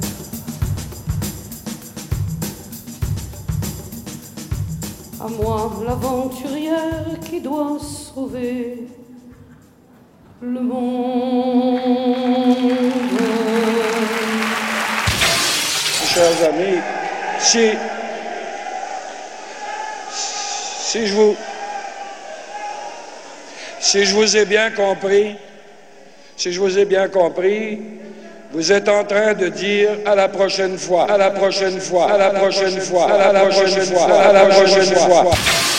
À moi, l'aventurière qui doit sauver le monde. Chers amis, si, si je vous, si je vous ai bien compris, si je vous ai bien compris, vous êtes en train de dire à la prochaine fois, à la prochaine fois, à la prochaine fois, à la prochaine fois, à la prochaine fois.